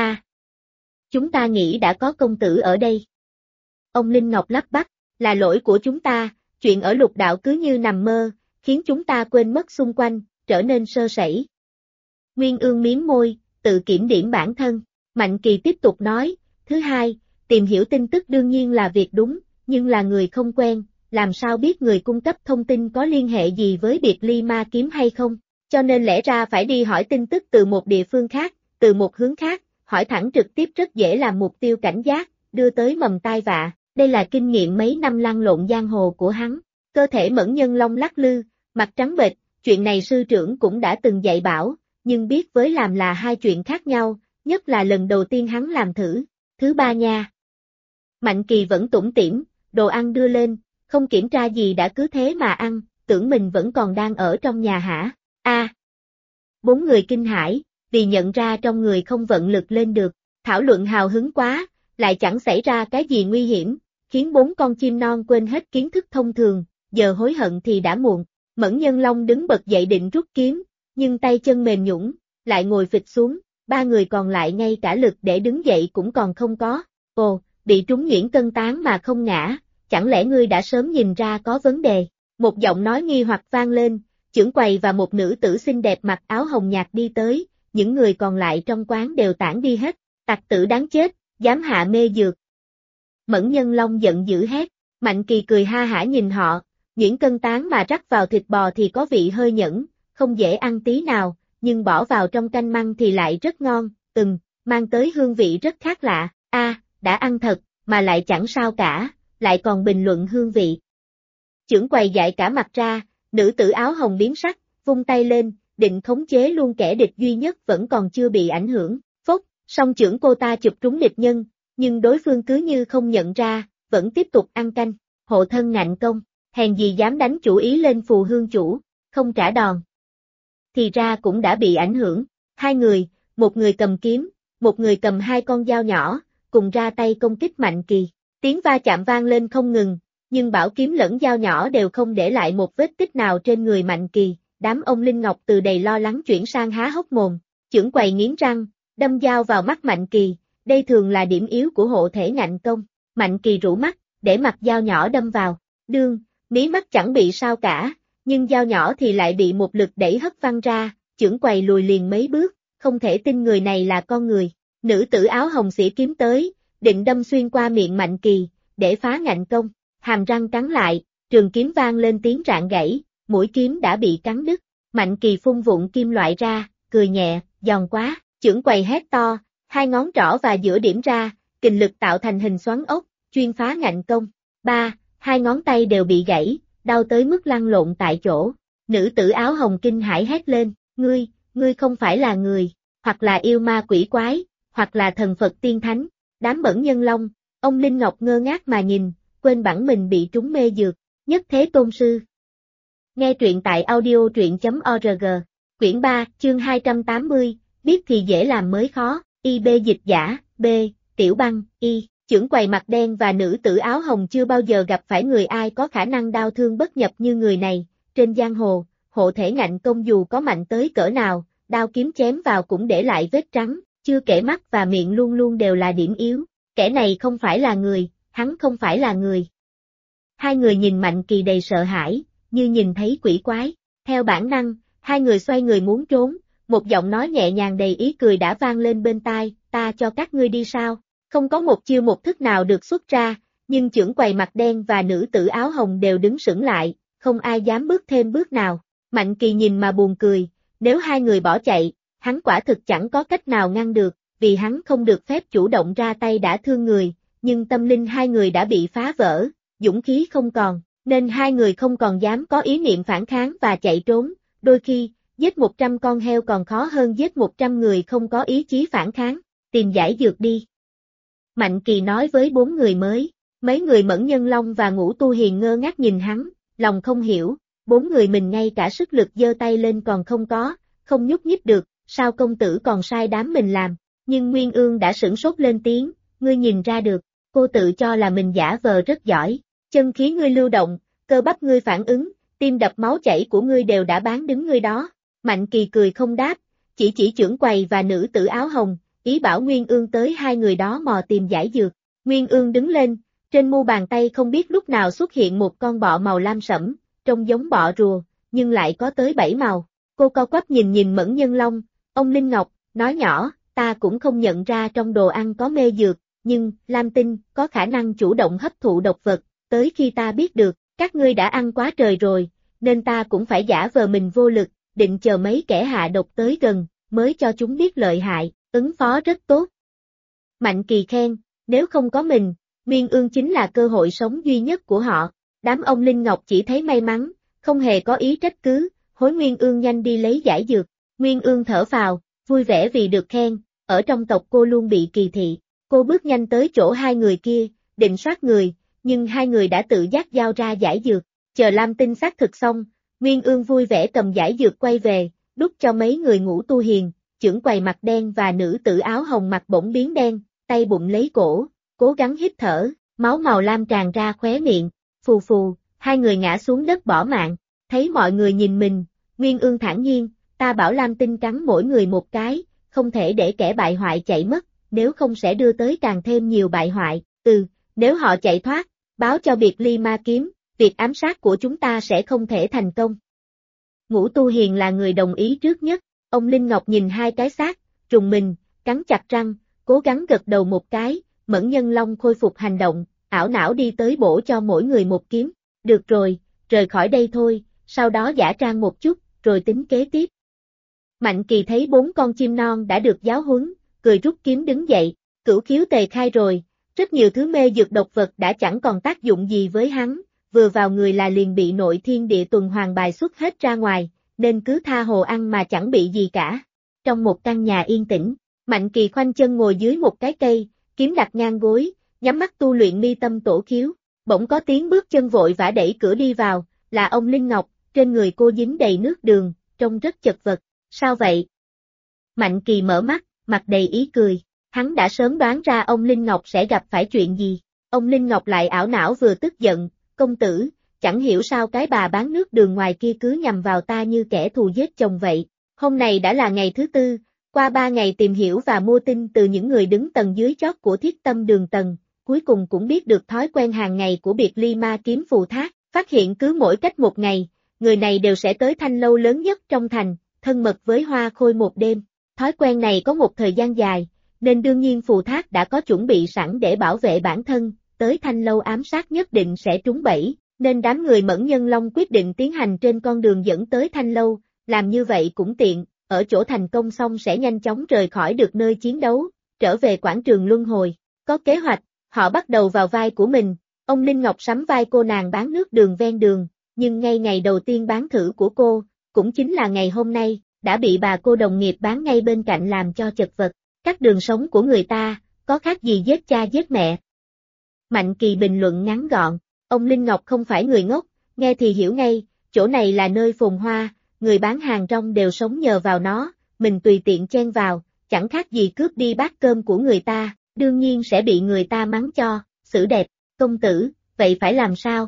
chúng ta nghĩ đã có công tử ở đây. Ông Linh Ngọc lắp bắp, là lỗi của chúng ta, chuyện ở Lục Đạo cứ như nằm mơ, khiến chúng ta quên mất xung quanh, trở nên sơ sẩy. Nguyên Ương mím môi, tự kiểm điểm bản thân, Mạnh Kỳ tiếp tục nói, thứ hai, tìm hiểu tin tức đương nhiên là việc đúng, nhưng là người không quen, làm sao biết người cung cấp thông tin có liên hệ gì với biệt ly ma kiếm hay không, cho nên lẽ ra phải đi hỏi tin tức từ một địa phương khác, từ một hướng khác, hỏi thẳng trực tiếp rất dễ làm mục tiêu cảnh giác, đưa tới mầm tai vạ, đây là kinh nghiệm mấy năm lăn lộn giang hồ của hắn. Cơ thể Mẫn Nhân Long lắc lư, mặt trắng bệch, chuyện này sư trưởng cũng đã từng dạy bảo, nhưng biết với làm là hai chuyện khác nhau, nhất là lần đầu tiên hắn làm thử. Thứ ba nha. Mạnh Kỳ vẫn tủm tỉm, đồ ăn đưa lên, không kiểm tra gì đã cứ thế mà ăn, tưởng mình vẫn còn đang ở trong nhà hả? Bốn người kinh hãi, vì nhận ra trong người không vận lực lên được, thảo luận hào hứng quá, lại chẳng xảy ra cái gì nguy hiểm, khiến 4 con chim non quên hết kiến thức thông thường, giờ hối hận thì đã muộn. Mẫn Nhân Long đứng bật dậy định rút kiếm, nhưng tay chân mềm nhũn, lại ngồi phịch xuống, 3 người còn lại ngay cả lực để đứng dậy cũng còn không có. Ồ, bị trúng nhuyễn cân tán mà không ngã, chẳng lẽ ngươi đã sớm nhìn ra có vấn đề? Một giọng nói nghi hoặc vang lên, chưởng quầy và một nữ tử xinh đẹp mặc áo hồng nhạt đi tới, những người còn lại trong quán đều tản đi hết, tặc tử đáng chết, dám hạ mê dược. Mẫn Nhân Long giận dữ hét, Mạnh Kỳ cười ha hả nhìn họ, nhuyễn cân tán mà rắc vào thịt bò thì có vị hơi nhẫn, không dễ ăn tí nào, nhưng bỏ vào trong canh măng thì lại rất ngon, mang tới hương vị rất khác lạ, đã ăn thật, mà lại chẳng sao cả, lại còn bình luận hương vị. Chưởng quầy dại cả mặt ra, nữ tử áo hồng biến sắc, vung tay lên, định khống chế luôn kẻ địch duy nhất vẫn còn chưa bị ảnh hưởng, phốc, song chưởng cô ta chụp trúng địch nhân, nhưng đối phương cứ như không nhận ra, vẫn tiếp tục ăn canh, hộ thân ngạnh công, hèn gì dám đánh chủ ý lên Phù Hương chủ, không trả đòn. Thì ra cũng đã bị ảnh hưởng, 2 người, một người cầm kiếm, một người cầm 2 con dao nhỏ, cùng ra tay công kích Mạnh Kỳ, tiếng va chạm vang lên không ngừng, nhưng bảo kiếm lẫn dao nhỏ đều không để lại một vết tích nào trên người Mạnh Kỳ, đám ông Linh Ngọc từ đầy lo lắng chuyển sang há hốc mồm, chưởng quầy nghiến răng, đâm dao vào mắt Mạnh Kỳ, đây thường là điểm yếu của hộ thể ngạnh công, Mạnh Kỳ rũ mắt, để mặt dao nhỏ đâm vào, mí mắt chẳng bị sao cả, nhưng dao nhỏ thì lại bị một lực đẩy hất văng ra, chưởng quầy lùi liền mấy bước, không thể tin người này là con người, nữ tử áo hồng xỉ kiếm tới, định đâm xuyên qua miệng Mạnh Kỳ, để phá ngạnh công, hàm răng cắn lại, trường kiếm vang lên tiếng rạn gãy, mũi kiếm đã bị cắn đứt, Mạnh Kỳ phun vụn kim loại ra, cười nhẹ, giòn quá, chưởng quầy hét to, 2 ngón trỏ và giữa điểm ra, kình lực tạo thành hình xoắn ốc, chuyên phá ngạnh công, 2 ngón tay đều bị gãy, đau tới mức lăn lộn tại chỗ, nữ tử áo hồng kinh hãi hét lên, ngươi không phải là người, hoặc là yêu ma quỷ quái, hoặc là thần Phật tiên thánh, đám Mẫn Nhân Long, ông Linh Ngọc ngơ ngác mà nhìn, quên bẵng mình bị trúng mê dược, nhất thế tôn sư. Nghe truyện tại audio truyện.org, quyển 3, chương 280, biết thì dễ làm mới khó, IB dịch giả, B, Tiểu Băng, Y, chưởng quầy mặt đen và nữ tử áo hồng chưa bao giờ gặp phải người ai có khả năng đao thương bất nhập như người này, trên giang hồ, hộ thể ngạnh công dù có mạnh tới cỡ nào, đao kiếm chém vào cũng để lại vết trắng, chưa kể mắt và miệng luôn luôn đều là điểm yếu, kẻ này không phải là người, hắn không phải là người. Hai người nhìn Mạnh Kỳ đầy sợ hãi, như nhìn thấy quỷ quái, theo bản năng, hai người xoay người muốn trốn, một giọng nói nhẹ nhàng đầy ý cười đã vang lên bên tai, ta cho các ngươi đi sao, không có một chiêu một thức nào được xuất ra, nhưng chưởng quầy mặt đen và nữ tử áo hồng đều đứng sững lại, không ai dám bước thêm bước nào, Mạnh Kỳ nhìn mà buồn cười, nếu hai người bỏ chạy, hắn quả thực chẳng có cách nào ngăn được, vì hắn không được phép chủ động ra tay đả thương người, nhưng tâm linh hai người đã bị phá vỡ, dũng khí không còn, nên hai người không còn dám có ý niệm phản kháng và chạy trốn, đôi khi, giết 100 con heo còn khó hơn giết 100 người không có ý chí phản kháng, tìm giải dược đi. Mạnh Kỳ nói với 4 người mới, mấy người Mẫn Nhân Long và Ngũ Tu Hiền ngơ ngác nhìn hắn, lòng không hiểu, 4 người mình ngay cả sức lực giơ tay lên còn không có, không nhúc nhích được, sao công tử còn sai đám mình làm, nhưng Nguyên Ương đã sửng sốt lên tiếng, ngươi nhìn ra được, cô tự cho là mình giả vờ rất giỏi, chân khí ngươi lưu động, cơ bắp ngươi phản ứng, tim đập máu chảy của ngươi đều đã bán đứng ngươi đó, Mạnh Kỳ cười không đáp, chỉ chưởng quầy và nữ tử áo hồng, ý bảo Nguyên Ương tới hai người đó mò tìm giải dược, Nguyên Ương đứng lên, trên mu bàn tay không biết lúc nào xuất hiện một con bọ màu lam sẫm, trông giống bọ rùa, nhưng lại có tới 7 màu, cô co quắp nhìn Mẫn Nhân Long, ông Linh Ngọc, nói nhỏ, ta cũng không nhận ra trong đồ ăn có mê dược, nhưng, lam tinh, có khả năng chủ động hấp thụ độc vật, tới khi ta biết được, các ngươi đã ăn quá trời rồi, nên ta cũng phải giả vờ mình vô lực, định chờ mấy kẻ hạ độc tới gần, mới cho chúng biết lợi hại, ứng phó rất tốt. Mạnh Kỳ khen, nếu không có mình, Nguyên Ương chính là cơ hội sống duy nhất của họ, đám ông Linh Ngọc chỉ thấy may mắn, không hề có ý trách cứ, hối Nguyên Ương nhanh đi lấy giải dược, Nguyên Ương thở phào, vui vẻ vì được khen, ở trong tộc cô luôn bị kỳ thị, cô bước nhanh tới chỗ hai người kia, định soát người, nhưng hai người đã tự giác giao ra giải dược, chờ Lam Tinh xác thực xong, Nguyên Ương vui vẻ cầm giải dược quay về, đút cho mấy người Ngũ Tu Hiền, chưởng quầy mặt đen và nữ tử áo hồng mặt bỗng biến đen, tay bụng lấy cổ, cố gắng hít thở, máu màu lam tràn ra khóe miệng, phù phù, hai người ngã xuống đất bỏ mạng, thấy mọi người nhìn mình, Nguyên Ương thản nhiên, ta bảo Lam Tinh cắn mỗi người một cái, không thể để kẻ bại hoại chạy mất, nếu không sẽ đưa tới càng thêm nhiều bại hoại, nếu họ chạy thoát, báo cho biệt ly ma kiếm, việc ám sát của chúng ta sẽ không thể thành công. Ngũ Tu Hiền là người đồng ý trước nhất, ông Linh Ngọc nhìn hai cái xác, trùng mình, cắn chặt răng, cố gắng gật đầu một cái, Mẫn Nhân Long khôi phục hành động, ảo não đi tới bổ cho mỗi người một kiếm, được rồi, rời khỏi đây thôi, sau đó giả trang một chút, rồi tính kế tiếp. Mạnh Kỳ thấy 4 con chim non đã được giáo huấn, cười rút kiếm đứng dậy, cửu khiếu tề khai rồi, rất nhiều thứ mê dược độc vật đã chẳng còn tác dụng gì với hắn, vừa vào người là liền bị nội thiên địa tuần hoàn bài xuất hết ra ngoài, nên cứ tha hồ ăn mà chẳng bị gì cả. Trong một căn nhà yên tĩnh, Mạnh Kỳ khoanh chân ngồi dưới một cái cây, kiếm đặt ngang gối, nhắm mắt tu luyện mi tâm tổ khiếu, bỗng có tiếng bước chân vội vã đẩy cửa đi vào, là ông Linh Ngọc, trên người cô dính đầy nước đường, trông rất chật vật, sao vậy? Mạnh Kỳ mở mắt, mặt đầy ý cười, hắn đã sớm đoán ra ông Linh Ngọc sẽ gặp phải chuyện gì, ông Linh Ngọc lại ảo não vừa tức giận, công tử, chẳng hiểu sao cái bà bán nước đường ngoài kia cứ nhằm vào ta như kẻ thù giết chồng vậy, hôm nay đã là ngày thứ 4, qua 3 ngày tìm hiểu và mua tin từ những người đứng tầng dưới chót của Thiết Tâm Đường tầng, cuối cùng cũng biết được thói quen hàng ngày của biệt ly ma kiếm phù thác, phát hiện cứ mỗi cách một ngày, người này đều sẽ tới thanh lâu lớn nhất trong thành, thân mật với Hoa Khôi một đêm, thói quen này có một thời gian dài, nên đương nhiên phù thác đã có chuẩn bị sẵn để bảo vệ bản thân, tới thanh lâu ám sát nhất định sẽ trúng bẫy, nên đám người Mẫn Nhân Long quyết định tiến hành trên con đường dẫn tới thanh lâu, làm như vậy cũng tiện, ở chỗ thành công xong sẽ nhanh chóng rời khỏi được nơi chiến đấu, trở về quảng trường luân hồi, có kế hoạch, họ bắt đầu vào vai của mình, ông Linh Ngọc sắm vai cô nàng bán nước đường ven đường, nhưng ngay ngày đầu tiên bán thử của cô, cũng chính là ngày hôm nay, đã bị bà cô đồng nghiệp bán ngay bên cạnh làm cho chật vật, cắt đường sống của người ta, có khác gì giết cha giết mẹ. Mạnh Kỳ bình luận ngắn gọn, ông Linh Ngọc không phải người ngốc, nghe thì hiểu ngay, chỗ này là nơi phồn hoa, người bán hàng rong đều sống nhờ vào nó, mình tùy tiện chen vào, chẳng khác gì cướp đi bát cơm của người ta, đương nhiên sẽ bị người ta mắng cho, xử đẹp, công tử, vậy phải làm sao?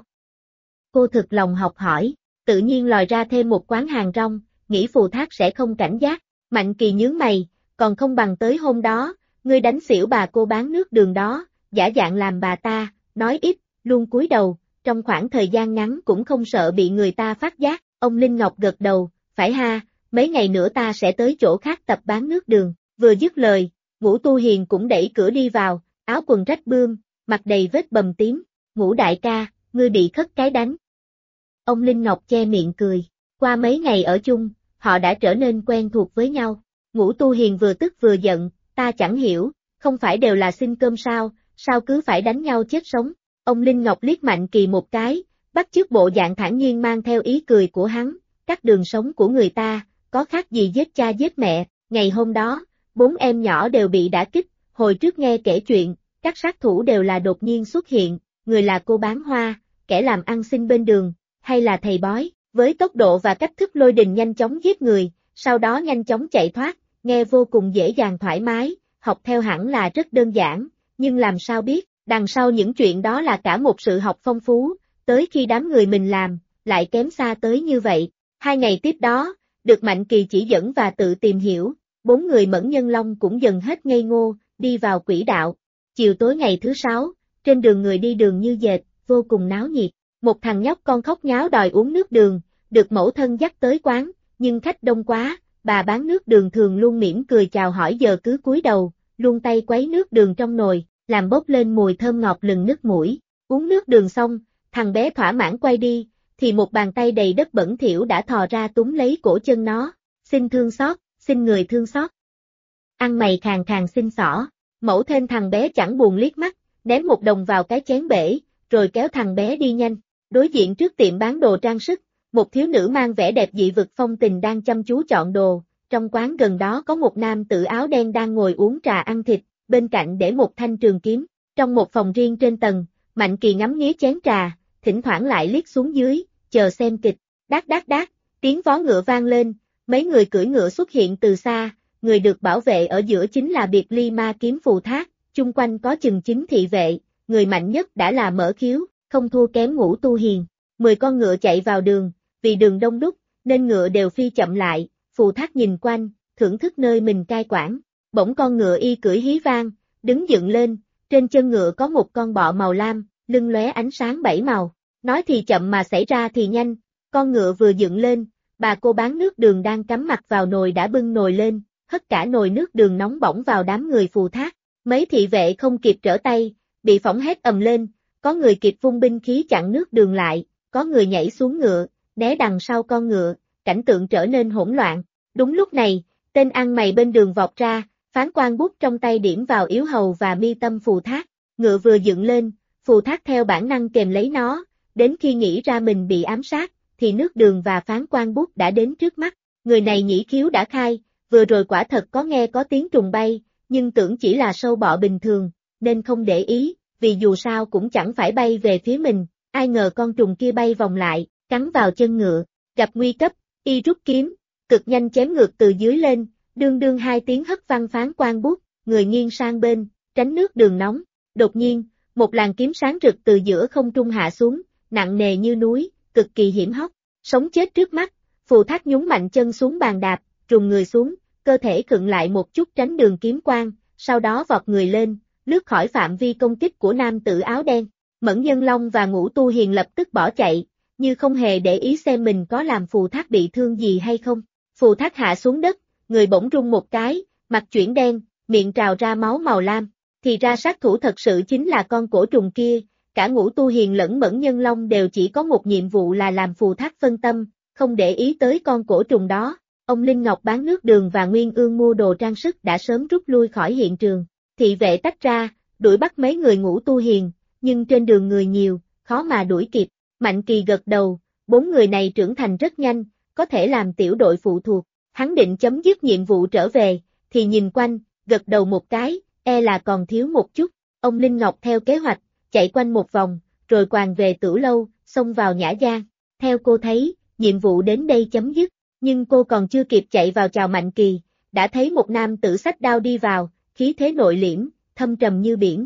Cô thực lòng học hỏi, tự nhiên lòi ra thêm một quán hàng rong, nghĩ Phù Thác sẽ không cảnh giác, Mạnh Kỳ nhướng mày, còn không bằng tới hôm đó, ngươi đánh xỉu bà cô bán nước đường đó, giả dạng làm bà ta, nói ít, luôn cúi đầu, trong khoảng thời gian ngắn cũng không sợ bị người ta phát giác, ông Linh Ngọc gật đầu, phải ha, mấy ngày nữa ta sẽ tới chỗ khác tập bán nước đường, vừa dứt lời, Ngũ Tu Hiền cũng đẩy cửa đi vào, áo quần rách bươm, mặt đầy vết bầm tím, Ngũ đại ca, ngươi bị khất cái đánh. Ông Linh Ngọc che miệng cười, qua mấy ngày ở chung, họ đã trở nên quen thuộc với nhau, Ngũ Tu Hiền vừa tức vừa giận, ta chẳng hiểu, không phải đều là xin cơm sao cứ phải đánh nhau chết sống, ông Linh Ngọc liếc Mạnh Kỳ một cái, bắt chước bộ dạng thản nhiên mang theo ý cười của hắn, cắt đường sống của người ta, có khác gì giết cha giết mẹ, ngày hôm đó, 4 em nhỏ đều bị đả kích, hồi trước nghe kể chuyện, các sát thủ đều là đột nhiên xuất hiện, người là cô bán hoa, kẻ làm ăn xin bên đường, hay là thầy bói, với tốc độ và cách thức lôi đình nhanh chóng giết người, sau đó nhanh chóng chạy thoát, nghe vô cùng dễ dàng thoải mái, học theo hẳn là rất đơn giản, nhưng làm sao biết, đằng sau những chuyện đó là cả một sự học phong phú, tới khi đám người mình làm, lại kém xa tới như vậy. 2 ngày tiếp đó, được Mạnh Kỳ chỉ dẫn và tự tìm hiểu, 4 người Mẫn Nhân Long cũng dần hết ngây ngô, đi vào quỹ đạo. Chiều tối ngày thứ 6, trên đường người đi đường như dệt, vô cùng náo nhiệt. Một thằng nhóc con khóc nháo đòi uống nước đường, được mẫu thân dắt tới quán, nhưng khách đông quá, bà bán nước đường thường luôn mỉm cười chào hỏi giờ cứ cúi đầu, luôn tay quấy nước đường trong nồi, làm bốc lên mùi thơm ngọt lừng nức mũi. Uống nước đường xong, thằng bé thỏa mãn quay đi, thì một bàn tay đầy đất bẩn thỉu đã thò ra túm lấy cổ chân nó, xin thương xót, xin người thương xót. Ăn mày khàn khàn xin xỏ, mẫu thêm thằng bé chẳng buồn liếc mắt, ném 1 đồng vào cái chén bể, rồi kéo thằng bé đi nhanh. Đối diện trước tiệm bán đồ trang sức, một thiếu nữ mang vẻ đẹp dị vực phong tình đang chăm chú chọn đồ, trong quán gần đó có một nam tử áo đen đang ngồi uống trà ăn thịt, bên cạnh để một thanh trường kiếm. Trong một phòng riêng trên tầng, Mạnh Kỳ ngắm nghía chén trà, thỉnh thoảng lại liếc xuống dưới, chờ xem kịch. Đát đát đát, tiếng vó ngựa vang lên, mấy người cưỡi ngựa xuất hiện từ xa, người được bảo vệ ở giữa chính là Biệt Ly Ma Kiếm Phù Thác, chung quanh có chừng 9 thị vệ, người mạnh nhất đã là Mở Khiếu, không thua kém Ngũ Tu Hiền. 10 con ngựa chạy vào đường, vì đường đông đúc, nên ngựa đều phi chậm lại, Phù Thác nhìn quanh, thưởng thức nơi mình cai quản. Bỗng con ngựa y cưỡi hí vang, đứng dựng lên, trên chân ngựa có một con bọ màu lam, lưng lóe ánh sáng 7 màu. Nói thì chậm mà xảy ra thì nhanh, con ngựa vừa dựng lên, bà cô bán nước đường đang cắm mặt vào nồi đã bưng nồi lên, hất cả nồi nước đường nóng bỏng vào đám người Phù Thác. Mấy thị vệ không kịp trở tay, bị phỏng hét ầm lên, có người kịp vung binh khí chặn nước đường lại, có người nhảy xuống ngựa, né đằng sau con ngựa, cảnh tượng trở nên hỗn loạn. Đúng lúc này, tên ăn mày bên đường vọt ra, phán quan bút trong tay điểm vào yếu hầu và mi tâm Phù Thác, ngựa vừa dựng lên, Phù Thác theo bản năng kềm lấy nó, đến khi nghĩ ra mình bị ám sát, thì nước đường và phán quan bút đã đến trước mắt. Người này nhĩ khiếu đã khai, vừa rồi quả thật có nghe có tiếng trùng bay, nhưng tưởng chỉ là sâu bọ bình thường, nên không để ý, vì dù sao cũng chẳng phải bay về phía mình, ai ngờ con trùng kia bay vòng lại, cắn vào chân ngựa, gặp nguy cấp, y rút kiếm, cực nhanh chém ngược từ dưới lên, đương đương 2 tiếng hất văng phán quan bút, người nghiêng sang bên, tránh nước đường nóng. Đột nhiên, một làn kiếm sáng rực từ giữa không trung hạ xuống, nặng nề như núi, cực kỳ hiểm hóc, sống chết trước mắt. Phù Thác nhún mạnh chân xuống bàn đạp, trùng người xuống, cơ thể khựng lại một chút tránh đường kiếm quang, sau đó vọt người lên, lướt khỏi phạm vi công kích của nam tử áo đen. Mẫn Nhân Long và Ngũ Tu Hiền lập tức bỏ chạy, như không hề để ý xem mình có làm Phù Thác bị thương gì hay không. Phù Thác hạ xuống đất, người bỗng rung một cái, mặt chuyển đen, miệng trào ra máu màu lam. Thì ra sát thủ thật sự chính là con cổ trùng kia, cả Ngũ Tu Hiền lẫn Mẫn Nhân Long đều chỉ có một nhiệm vụ là làm Phù Thác phân tâm, không để ý tới con cổ trùng đó. Ông Linh Ngọc bán nước đường và Nguyên Ương mua đồ trang sức đã sớm rút lui khỏi hiện trường. Thị vệ tách ra, đuổi bắt mấy người Ngũ Tu Hiền, nhưng trên đường người nhiều, khó mà đuổi kịp. Mạnh Kỳ gật đầu, 4 người này trưởng thành rất nhanh, có thể làm tiểu đội phụ thuộc. Hắn định chấm dứt nhiệm vụ trở về, thì nhìn quanh, gật đầu một cái, là còn thiếu một chút. Ông Linh Ngọc theo kế hoạch, chạy quanh một vòng, rồi quàng về Tửu Lâu, xông vào Nhã Giang. Theo cô thấy, nhiệm vụ đến đây chấm dứt, nhưng cô còn chưa kịp chạy vào chào Mạnh Kỳ, đã thấy một nam tử xách đao đi vào, khí thế nội liễm, thâm trầm như biển.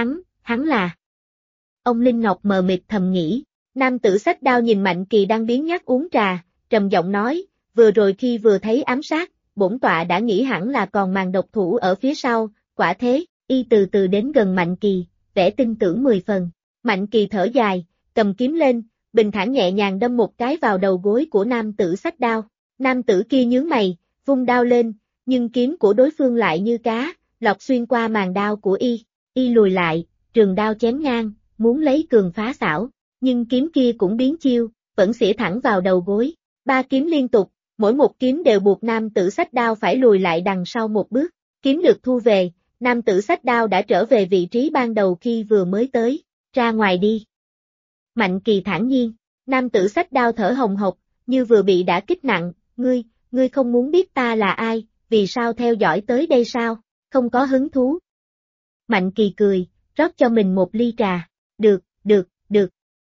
Hắn là... Ông Linh Ngọc mờ mịt thầm nghĩ. Nam tử xách đao nhìn Mạnh Kỳ đang biếng nhác uống trà, trầm giọng nói, vừa rồi khi vừa thấy ám sát, bổn tọa đã nghĩ hẳn là còn màn độc thủ ở phía sau, quả thế, y từ từ đến gần Mạnh Kỳ, vẻ tin tưởng 10 phần. Mạnh Kỳ thở dài, cầm kiếm lên, bình thản nhẹ nhàng đâm một cái vào đầu gối của nam tử xách đao. Nam tử kia nhướng mày, vung đao lên, nhưng kiếm của đối phương lại như cá, lọt xuyên qua màn đao của y lùi lại, trường đao chém ngang, muốn lấy cường phá xảo, nhưng kiếm kia cũng biến chiêu, vẫn xỉa thẳng vào đầu gối. 3 kiếm liên tục, mỗi một kiếm đều buộc nam tử xách đao phải lùi lại đằng sau một bước. Kiếm được thu về, nam tử xách đao đã trở về vị trí ban đầu khi vừa mới tới, ra ngoài đi. Mạnh Kỳ thản nhiên, nam tử xách đao thở hồng hộc, như vừa bị đả kích nặng, ngươi không muốn biết ta là ai, vì sao theo dõi tới đây sao, không có hứng thú. Mạnh Kỳ cười, rót cho mình một ly trà, được.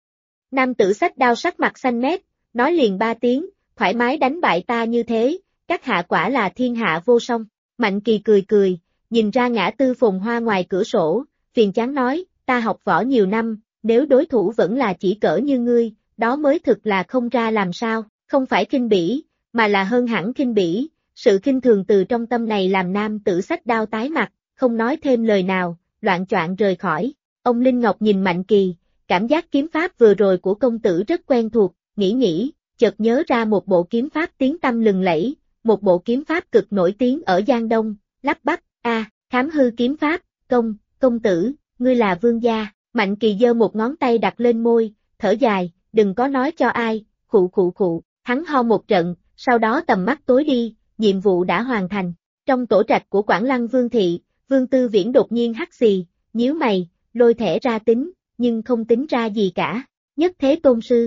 Nam tử xách đao sắc mặt xanh mét, nói liền 3 tiếng, thoải mái đánh bại ta như thế, các hạ quả là thiên hạ vô song. Mạnh Kỳ cười, nhìn ra ngã tư phồn hoa ngoài cửa sổ, phiền chán nói, ta học võ nhiều năm, nếu đối thủ vẫn là chỉ cỡ như ngươi, đó mới thực là không ra làm sao, không phải khinh bỉ, mà là hơn hẳn khinh bỉ. Sự khinh thường từ trong tâm này làm nam tử xách đao tái mặt, không nói thêm lời nào, loạng choạng rời khỏi. Ông Linh Ngọc nhìn Mạnh Kỳ, cảm giác kiếm pháp vừa rồi của công tử rất quen thuộc, nghĩ, chợt nhớ ra một bộ kiếm pháp tiếng tăm lừng lẫy, một bộ kiếm pháp cực nổi tiếng ở Giang Đông, lắp bắp, Khám hư kiếm pháp, công tử, ngươi là vương gia. Mạnh Kỳ giơ một ngón tay đặt lên môi, thở dài, đừng có nói cho ai, khụ, hắn ho một trận, sau đó tầm mắt tối đi, nhiệm vụ đã hoàn thành. Trong tổ trạch của Quảng Lăng Vương thị, Vương Tư Viễn đột nhiên hắt xì, nhíu mày, lôi thẻ ra tính, nhưng không tính ra gì cả. Nhất Thế Tôn Sư.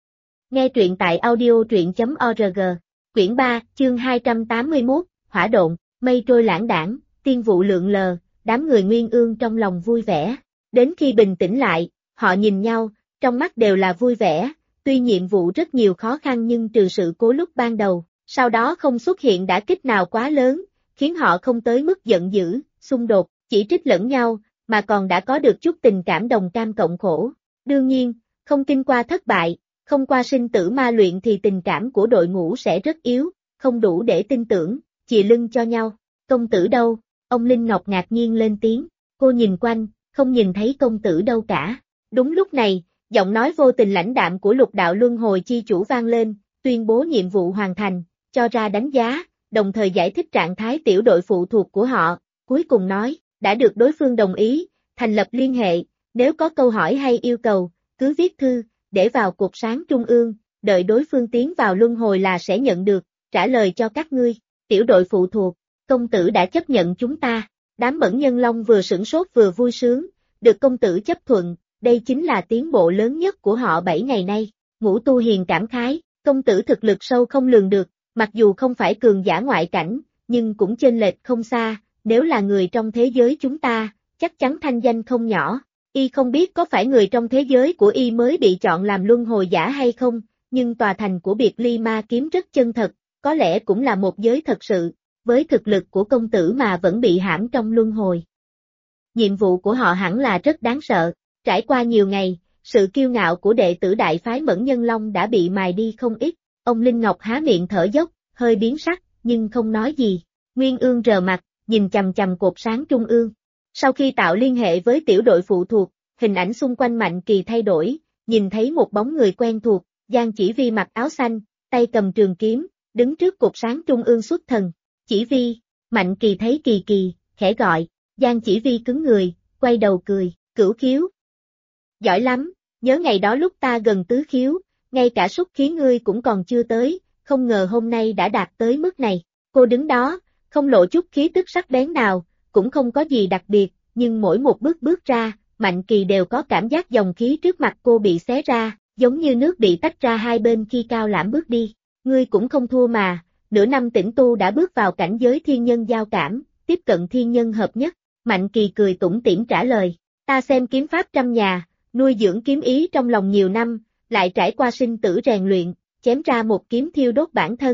Nghe truyện tại audio.org. Quyển 3, chương 281, Hỏa Độn, mây trôi lãng đãng, tiên vụ lượn lờ, đám người Nguyên Ương trong lòng vui vẻ. Đến khi bình tĩnh lại, họ nhìn nhau, trong mắt đều là vui vẻ, tuy nhiệm vụ rất nhiều khó khăn nhưng trừ sự cố lúc ban đầu, sau đó không xuất hiện đả kích nào quá lớn, khiến họ không tới mức giận dữ, xung đột, chỉ trích lẫn nhau, mà còn đã có được chút tình cảm đồng cam cộng khổ. Đương nhiên, không kinh qua thất bại, không qua sinh tử ma luyện thì tình cảm của đội ngũ sẽ rất yếu, không đủ để tin tưởng, chìa lưng cho nhau. Công tử đâu? Ông Linh Ngọc ngạc nhiên lên tiếng, cô nhìn quanh, không nhìn thấy công tử đâu cả. Đúng lúc này, giọng nói vô tình lãnh đạm của Lục Đạo Luân Hồi chi chủ vang lên, tuyên bố nhiệm vụ hoàn thành, cho ra đánh giá, đồng thời giải thích trạng thái tiểu đội phụ thuộc của họ, cuối cùng nói, đã được đối phương đồng ý, thành lập liên hệ, nếu có câu hỏi hay yêu cầu, cứ viết thư, để vào cột sáng trung ương, đợi đối phương tiến vào luân hồi là sẽ nhận được, trả lời cho các ngươi. Tiểu đội phụ thuộc, công tử đã chấp nhận chúng ta. Đám Mẫn Nhân Long vừa sửng sốt vừa vui sướng, được công tử chấp thuận, đây chính là tiến bộ lớn nhất của họ 7 ngày nay. Ngũ Tu Hiền cảm khái, công tử thực lực sâu không lường được, mặc dù không phải cường giả ngoại cảnh, nhưng cũng chênh lệch không xa, nếu là người trong thế giới chúng ta, chắc chắn thanh danh không nhỏ. Y không biết có phải người trong thế giới của Y mới bị chọn làm luân hồi giả hay không, nhưng tòa thành của Biệt Ly Ma Kiếm rất chân thật, có lẽ cũng là một giới thật sự, với thực lực của công tử mà vẫn bị hãm trong luân hồi. Nhiệm vụ của họ hẳn là rất đáng sợ, trải qua nhiều ngày, sự kiêu ngạo của đệ tử đại phái Mẫn Nhân Long đã bị mài đi không ít. Ông Linh Ngọc há miệng thở dốc, hơi biến sắc, nhưng không nói gì. Nguyên Ương rờ mặt, nhìn chằm chằm cột sáng trung ương. Sau khi tạo liên hệ với tiểu đội phụ thuộc, hình ảnh xung quanh Mạnh Kỳ thay đổi, nhìn thấy một bóng người quen thuộc, Giang Chỉ Vi mặc áo xanh, tay cầm trường kiếm, đứng trước cột sáng trung ương xuất thần. Chỉ Vi, Mạnh Kỳ thấy Kỳ, khẽ gọi, Giang Chỉ Vi cứng người, quay đầu cười, Cửu Khiếu. Giỏi lắm, nhớ ngày đó lúc ta gần tứ khiếu, ngay cả xúc khí ngươi cũng còn chưa tới, không ngờ hôm nay đã đạt tới mức này. Cô đứng đó, không lộ chút khí tức sắc bén nào, cũng không có gì đặc biệt, nhưng mỗi một bước ra, Mạnh Kỳ đều có cảm giác dòng khí trước mặt cô bị xé ra, giống như nước bị tách ra hai bên khi Cao Lãm bước đi. Ngươi cũng không thua mà, nửa năm tĩnh tu đã bước vào cảnh giới thiên nhân giao cảm, tiếp cận thiên nhân hợp nhất. Mạnh Kỳ cười tủm tỉm trả lời, ta xem kiếm pháp trăm nhà, nuôi dưỡng kiếm ý trong lòng nhiều năm, lại trải qua sinh tử rèn luyện, chém ra một kiếm thiêu đốt bản thân,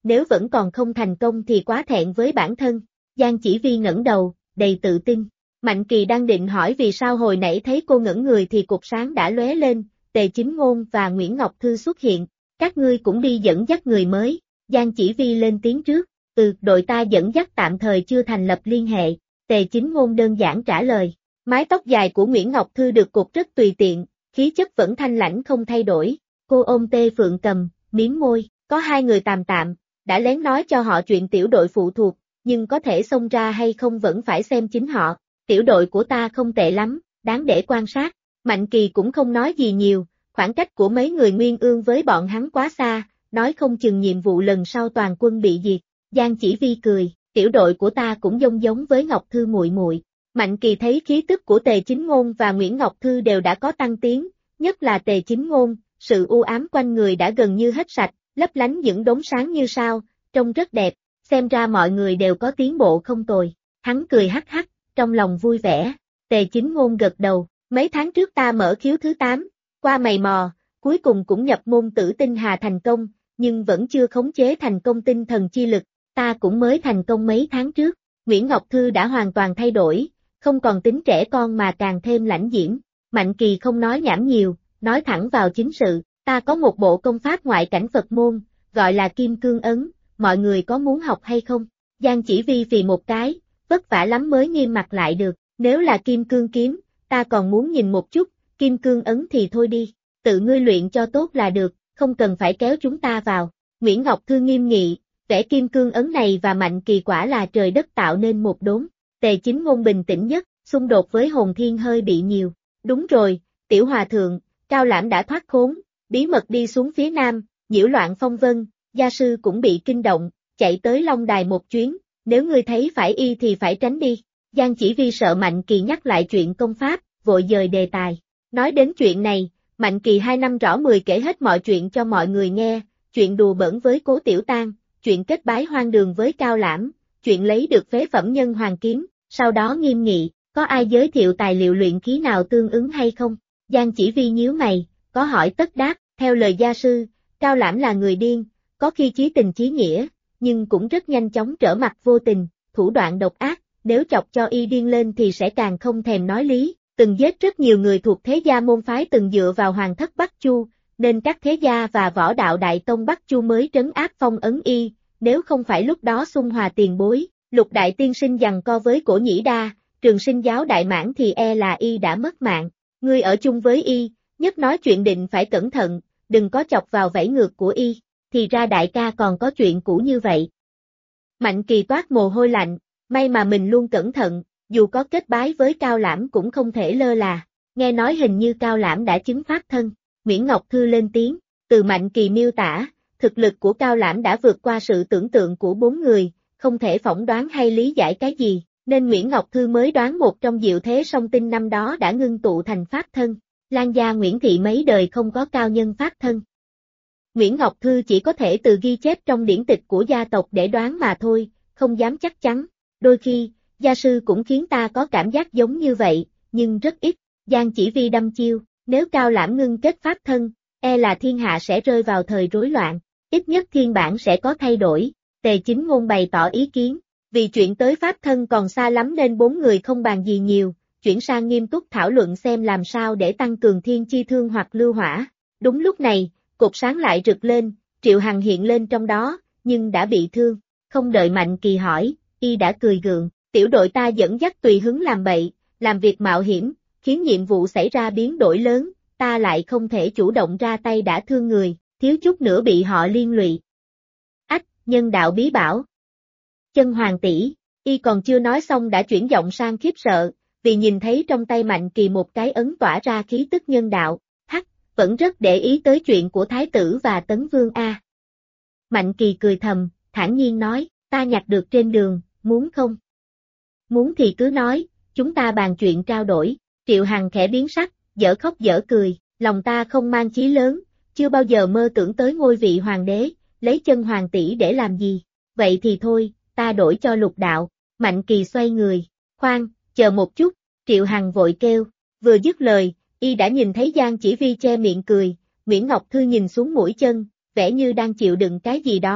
nếu vẫn còn không thành công thì quá thẹn với bản thân. Giang Chỉ Vi ngẩng đầu, đầy tự tin. Mạnh Kỳ đang định hỏi vì sao hồi nãy thấy cô ngẩn người thì cột sáng đã lóe lên, Tề Chính Ngôn và Nguyễn Ngọc Thư xuất hiện. Các ngươi cũng đi dẫn dắt người mới. Giang Chỉ Vi lên tiếng trước. Đội ta dẫn dắt tạm thời chưa thành lập liên hệ. Tề Chính Ngôn đơn giản trả lời. Mái tóc dài của Nguyễn Ngọc Thư được cột rất tùy tiện, khí chất vẫn thanh lãnh không thay đổi. Cô ôm Tê Phượng Cầm, mím môi, có hai người tạm tạm, đã lén nói cho họ chuyện tiểu đội phụ thuộc, nhưng có thể xông ra hay không vẫn phải xem chính họ. Tiểu đội của ta không tệ lắm, đáng để quan sát. Mạnh Kỳ cũng không nói gì nhiều, khoảng cách của mấy người Nguyên Ương với bọn hắn quá xa, nói không chừng nhiệm vụ lần sau toàn quân bị diệt. Giang Chỉ Vi cười, tiểu đội của ta cũng giống với Ngọc Thư muội muội. Mạnh Kỳ thấy khí tức của Tề Chính Ngôn và Nguyễn Ngọc Thư đều đã có tăng tiến, nhất là Tề Chính Ngôn, sự u ám quanh người đã gần như hết sạch, lấp lánh những đốm sáng như sao, trông rất đẹp, xem ra mọi người đều có tiến bộ không tồi. Hắn cười hắc hắc, trong lòng vui vẻ. Tề Chính Ngôn gật đầu, mấy tháng trước ta mở khiếu thứ 8, qua mày mò, cuối cùng cũng nhập môn tử tinh hà thành công, nhưng vẫn chưa khống chế thành công tinh thần chi lực, ta cũng mới thành công mấy tháng trước. Nguyễn Ngọc Thư đã hoàn toàn thay đổi, không còn tính trẻ con mà càng thêm lãnh diễm. Mạnh Kỳ không nói nhảm nhiều, nói thẳng vào chính sự, ta có một bộ công pháp ngoại cảnh Phật môn, gọi là Kim Cương Ấn, mọi người có muốn học hay không? Giang Chỉ Vi phì một cái, vất vả lắm mới nghiêm mặt lại được, nếu là Kim Cương Kiếm, ta còn muốn nhìn một chút, Kim Cương Ấn thì thôi đi, tự ngươi luyện cho tốt là được, không cần phải kéo chúng ta vào. Nguyễn Ngọc Thư nghiêm nghị, vẽ Kim Cương Ấn này và Mạnh Kỳ quả là trời đất tạo nên một đốm. Tề Chính Ngôn bình tĩnh nhất, xung đột với hồn thiên hơi bị nhiều. Đúng rồi, tiểu hòa thượng, Cao Lãm đã thoát khốn, bí mật đi xuống phía nam, nhiễu loạn phong vân, gia sư cũng bị kinh động, chạy tới Long Đài một chuyến, nếu ngươi thấy phải y thì phải tránh đi. Giang Chỉ Vi sợ Mạnh Kỳ nhắc lại chuyện công pháp, vội dời đề tài. Nói đến chuyện này, Mạnh Kỳ 2 năm rõ 10 kể hết mọi chuyện cho mọi người nghe, chuyện đùa bỡn với Cố Tiểu Tang, chuyện kết bái hoang đường với Cao Lãm, chuyện lấy được phế phẩm nhân hoàng kiếm, sau đó nghiêm nghị, có ai giới thiệu tài liệu luyện khí nào tương ứng hay không? Giang Chỉ Vi nhíu mày, có hỏi tất đáp, theo lời gia sư, Cao Lãm là người điên, có khi chí tình chí nghĩa, nhưng cũng rất nhanh chóng trở mặt vô tình, thủ đoạn độc ác, nếu chọc cho y điên lên thì sẽ càng không thèm nói lý, từng giết rất nhiều người thuộc thế gia môn phái từng dựa vào hoàng thất Bắc Chu, nên các thế gia và võ đạo đại tông Bắc Chu mới trấn áp phong ấn y, nếu không phải lúc đó xung hòa tiền bối, Lục đại tiên sinh giằng co với Cổ Nhĩ Đa, Trường Sinh giáo đại mãn thì e là y đã mất mạng. Ngươi ở chung với y, nhất nói chuyện định phải cẩn thận, đừng có chọc vào vảy ngược của y, thì ra đại ca còn có chuyện cũ như vậy. Mạnh Kỳ toát mồ hôi lạnh, may mà mình luôn cẩn thận, dù có kết bái với Cao Lãm cũng không thể lơ là. Nghe nói hình như Cao Lãm đã chứng pháp thân, Nguyễn Ngọc Thư lên tiếng, từ Mạnh Kỳ miêu tả, thực lực của Cao Lãm đã vượt qua sự tưởng tượng của 4 người, không thể phỏng đoán hay lý giải cái gì, nên Nguyễn Ngọc Thư mới đoán một trong diệu thế song tinh năm đó đã ngưng tụ thành pháp thân. Lan gia Nguyễn Thị mấy đời không có cao nhân pháp thân. Nguyễn Ngọc Thư chỉ có thể từ ghi chép trong điển tịch của gia tộc để đoán mà thôi, không dám chắc chắn. Đôi khi, gia sư cũng khiến ta có cảm giác giống như vậy, nhưng rất ít. Giang Chỉ Vi đâm chiêu, nếu Cao Lãm ngưng kết pháp thân, e là thiên hạ sẽ rơi vào thời rối loạn, ít nhất thiên bản sẽ có thay đổi. Tề Chính Ngôn bày tỏ ý kiến, vì chuyện tới pháp thân còn xa lắm nên 4 người không bàn gì nhiều, chuyển sang nghiêm túc thảo luận xem làm sao để tăng cường thiên chi thương hoặc lưu hỏa. Đúng lúc này, cột sáng lại rực lên, Triệu Hằng hiện lên trong đó, nhưng đã bị thương, không đợi Mạnh Kỳ hỏi, y đã cười gượng, tiểu đội ta dẫn dắt tùy hứng làm bậy, làm việc mạo hiểm, khiến nhiệm vụ xảy ra biến đổi lớn, ta lại không thể chủ động ra tay đã thương người, thiếu chút nữa bị họ liên lụy. Ách, nhân đạo bí bảo. Chân Hoàng tỷ, y còn chưa nói xong đã chuyển giọng sang khiếp sợ, vì nhìn thấy trong tay Mạnh Kỳ một cái ấn tỏa ra khí tức nhân đạo, vẫn rất để ý tới chuyện của Thái tử và Tấn Vương a. Mạnh Kỳ cười thầm, thản nhiên nói, ta nhặt được trên đường, muốn không? Muốn thì cứ nói, chúng ta bàn chuyện trao đổi. Triệu Hằng khẽ biến sắc, dở khóc dở cười, lòng ta không mang chí lớn, chưa bao giờ mơ tưởng tới ngôi vị hoàng đế, lấy Chân Hoàng tỷ để làm gì? Vậy thì thôi, ta đổi cho Lục đạo. Mạnh Kỳ xoay người, khoan, chờ một chút, Triệu Hằng vội kêu, vừa dứt lời, y đã nhìn thấy Giang Chỉ Vi che miệng cười, Nguyễn Ngọc Thư nhìn xuống mũi chân, vẻ như đang chịu đựng cái gì đó,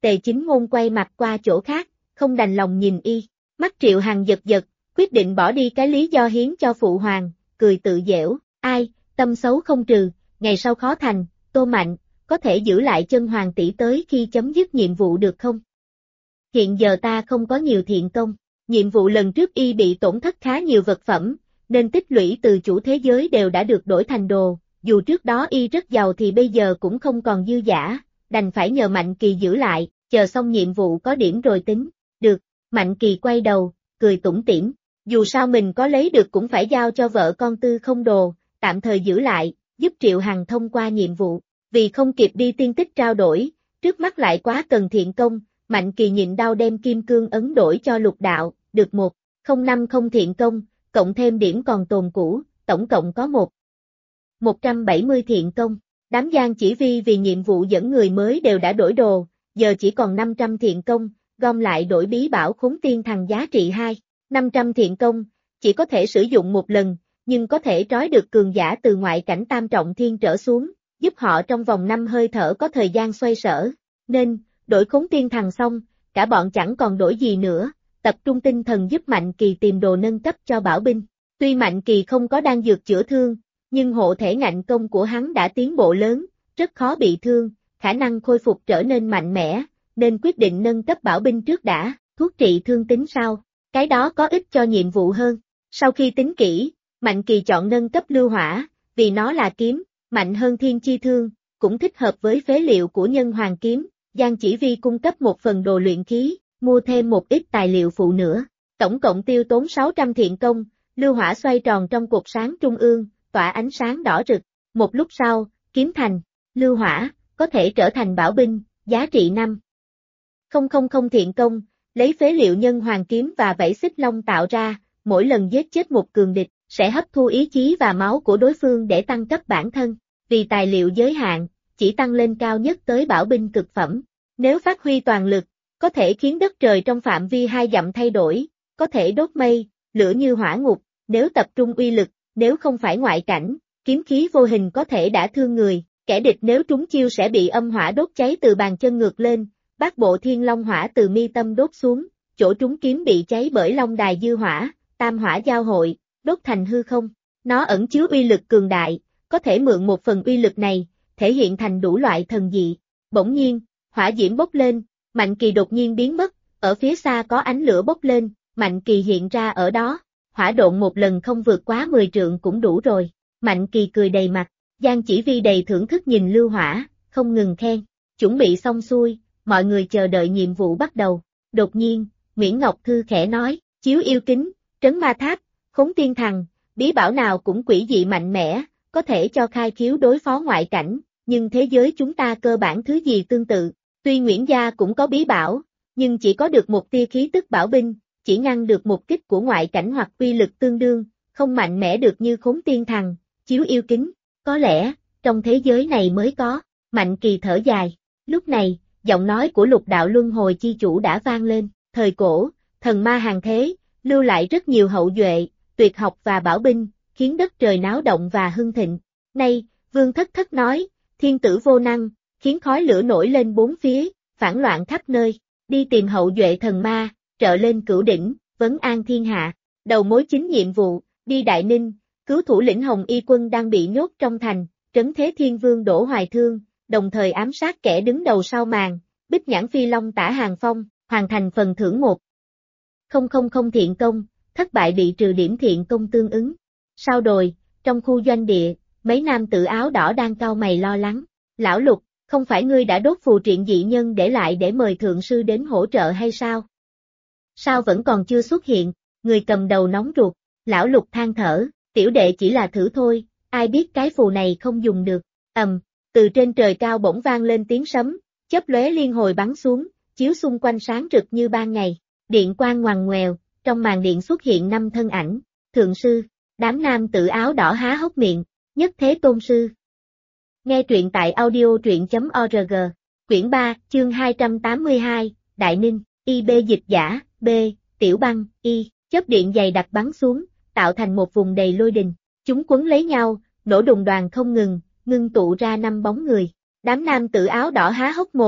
Tề Chính Ngôn quay mặt qua chỗ khác, không đành lòng nhìn y. Mắt Triệu Hằng giật giật, quyết định bỏ đi cái lý do hiến cho phụ hoàng, cười tự giễu, ai, tâm xấu không trừ, ngày sau khó thành, Tô Mạnh, có thể giữ lại chân hoàng tỷ tới khi chấm dứt nhiệm vụ được không? Hiện giờ ta không có nhiều thiện công, nhiệm vụ lần trước y bị tổn thất khá nhiều vật phẩm, nên tích lũy từ chủ thế giới đều đã được đổi thành đồ, dù trước đó y rất giàu thì bây giờ cũng không còn dư dả, đành phải nhờ Mạnh Kỳ giữ lại, chờ xong nhiệm vụ có điểm rồi tính, được, Mạnh Kỳ quay đầu, cười tủm tỉm, dù sao mình có lấy được cũng phải giao cho vợ con Tư Không Đồ, tạm thời giữ lại, giúp Triệu Hằng thông qua nhiệm vụ, vì không kịp đi tiên tích trao đổi, trước mắt lại quá cần thiện công, Mạnh Kỳ nhịn đau đem kim cương ấn đổi cho Lục Đạo, được 1,050 thiện công, cộng thêm điểm còn tồn cũ, tổng cộng có 170 thiện công. Đám Giang Chỉ Vi vì nhiệm vụ dẫn người mới đều đã đổi đồ, giờ chỉ còn 500 thiện công, gom lại đổi bí bảo Khốn Tiên Thằng giá trị 500 thiện công, chỉ có thể sử dụng một lần, nhưng có thể trói được cường giả từ ngoại cảnh tam trọng thiên trở xuống, giúp họ trong vòng 5 hơi thở có thời gian xoay sở. Nên, đổi Khốn Tiên Thằng xong, cả bọn chẳng còn đổi gì nữa, tập trung tinh thần giúp Mạnh Kỳ tìm đồ nâng cấp cho bảo binh. Tuy Mạnh Kỳ không có đan dược chữa thương, nhưng hộ thể ngạnh công của hắn đã tiến bộ lớn, rất khó bị thương, khả năng khôi phục trở nên mạnh mẽ, nên quyết định nâng cấp bảo binh trước đã, thuốc trị thương tính sau, cái đó có ích cho nhiệm vụ hơn. Sau khi tính kỹ, Mạnh Kỳ chọn nâng cấp lưu hỏa, vì nó là kiếm, mạnh hơn thiên chi thương, cũng thích hợp với phế liệu của nhân hoàng kiếm, Giang Chỉ Vi cung cấp một phần đồ luyện khí, mua thêm một ít tài liệu phụ nữa, tổng cộng tiêu tốn 600 thiện công, lưu hỏa xoay tròn trong cột sáng trung ương, tỏa ánh sáng đỏ rực, một lúc sau, kiếm thành, lưu hỏa, có thể trở thành bảo binh, giá trị 5,000 thiện công, lấy phế liệu nhân hoàng kiếm và vảy xích long tạo ra, mỗi lần giết chết một cường địch, sẽ hấp thu ý chí và máu của đối phương để tăng cấp bản thân, vì tài liệu giới hạn, chỉ tăng lên cao nhất tới bảo binh cực phẩm, nếu phát huy toàn lực, có thể khiến đất trời trong phạm vi 2 dặm thay đổi, có thể đốt mây, lửa như hỏa ngục, nếu tập trung uy lực, nếu không phải ngoại cảnh, kiếm khí vô hình có thể đả thương người, kẻ địch nếu trúng chiêu sẽ bị âm hỏa đốt cháy từ bàn chân ngược lên, bát bộ thiên long hỏa từ mi tâm đốt xuống, chỗ trúng kiếm bị cháy bởi long đài dư hỏa, tam hỏa giao hội, đốt thành hư không. Nó ẩn chứa uy lực cường đại, có thể mượn một phần uy lực này, thể hiện thành đủ loại thần dị. Bỗng nhiên, hỏa diễm bốc lên, Mạnh Kỳ đột nhiên biến mất, ở phía xa có ánh lửa bốc lên, Mạnh Kỳ hiện ra ở đó, hỏa độn một lần không vượt quá 10 trượng cũng đủ rồi. Mạnh Kỳ cười đầy mặt, Giang Chỉ Vi đầy thưởng thức nhìn lưu hỏa, không ngừng khen, chuẩn bị xong xuôi, mọi người chờ đợi nhiệm vụ bắt đầu. Đột nhiên, Nguyễn Ngọc Thư khẽ nói, chiếu yêu kính, trấn ma tháp, Khốn Tiên Thằng, bí bảo nào cũng quỷ dị mạnh mẽ, có thể cho khai khiếu đối phó ngoại cảnh, nhưng thế giới chúng ta cơ bản thứ gì tương tự. Tuy Nguyễn gia cũng có bí bảo, nhưng chỉ có được một tia khí tức bảo binh, chỉ ngăn được một kích của ngoại cảnh hoặc uy lực tương đương, không mạnh mẽ được như Khốn Tiên Thằng, chiếu yêu kính, có lẽ, trong thế giới này mới có. Mạnh Kỳ thở dài, lúc này, giọng nói của Lục Đạo Luân Hồi chi chủ đã vang lên, thời cổ, thần ma hàng thế, lưu lại rất nhiều hậu duệ, tuyệt học và bảo binh, khiến đất trời náo động và hưng thịnh. Nay, Vương Thất Thất nói, thiên tử vô năng, khiến khói lửa nổi lên bốn phía, phản loạn khắp nơi, đi tìm hậu duệ thần ma, trợ lên Cửu Đỉnh, vấn an thiên hạ. Đầu mối chính nhiệm vụ, đi Đại Ninh, cứu thủ lĩnh Hồng Y quân đang bị nhốt trong thành, trấn thế Thiên Vương Đỗ Hoài Thương, đồng thời ám sát kẻ đứng đầu sau màn, Bích Nhãn Phi Long Tả Hàng Phong, hoàn thành phần thưởng 1,000 thiện công, thất bại bị trừ điểm thiện công tương ứng. Sau đồi, trong khu doanh địa, mấy nam tử áo đỏ đang cau mày lo lắng. Lão Lục, không phải ngươi đã đốt phù triện dị nhân để lại để mời thượng sư đến hỗ trợ hay sao? Sao vẫn còn chưa xuất hiện? Người cầm đầu nóng ruột. Lão Lục than thở, tiểu đệ chỉ là thử thôi, ai biết cái phù này không dùng được. Từ trên trời cao bỗng vang lên tiếng sấm, chớp lóe liên hồi bắn xuống, chiếu xung quanh sáng rực như ban ngày. Điện quang ngoằn ngoèo, trong màn điện xuất hiện 5 thân ảnh. Thượng sư, đám nam tử áo đỏ há hốc miệng, Nhất Thế Tôn sư. Nghe truyện tại audio.truyện.org, quyển 3, chương 282, Đại Ninh, IB dịch giả, B, Tiểu Băng, Y, chớp điện dày đặc bắn xuống, tạo thành một vùng đầy lôi đình. Chúng quấn lấy nhau, nổ đùng đoàn không ngừng, ngưng tụ ra 5 bóng người. Đám nam tử áo đỏ há hốc mồm,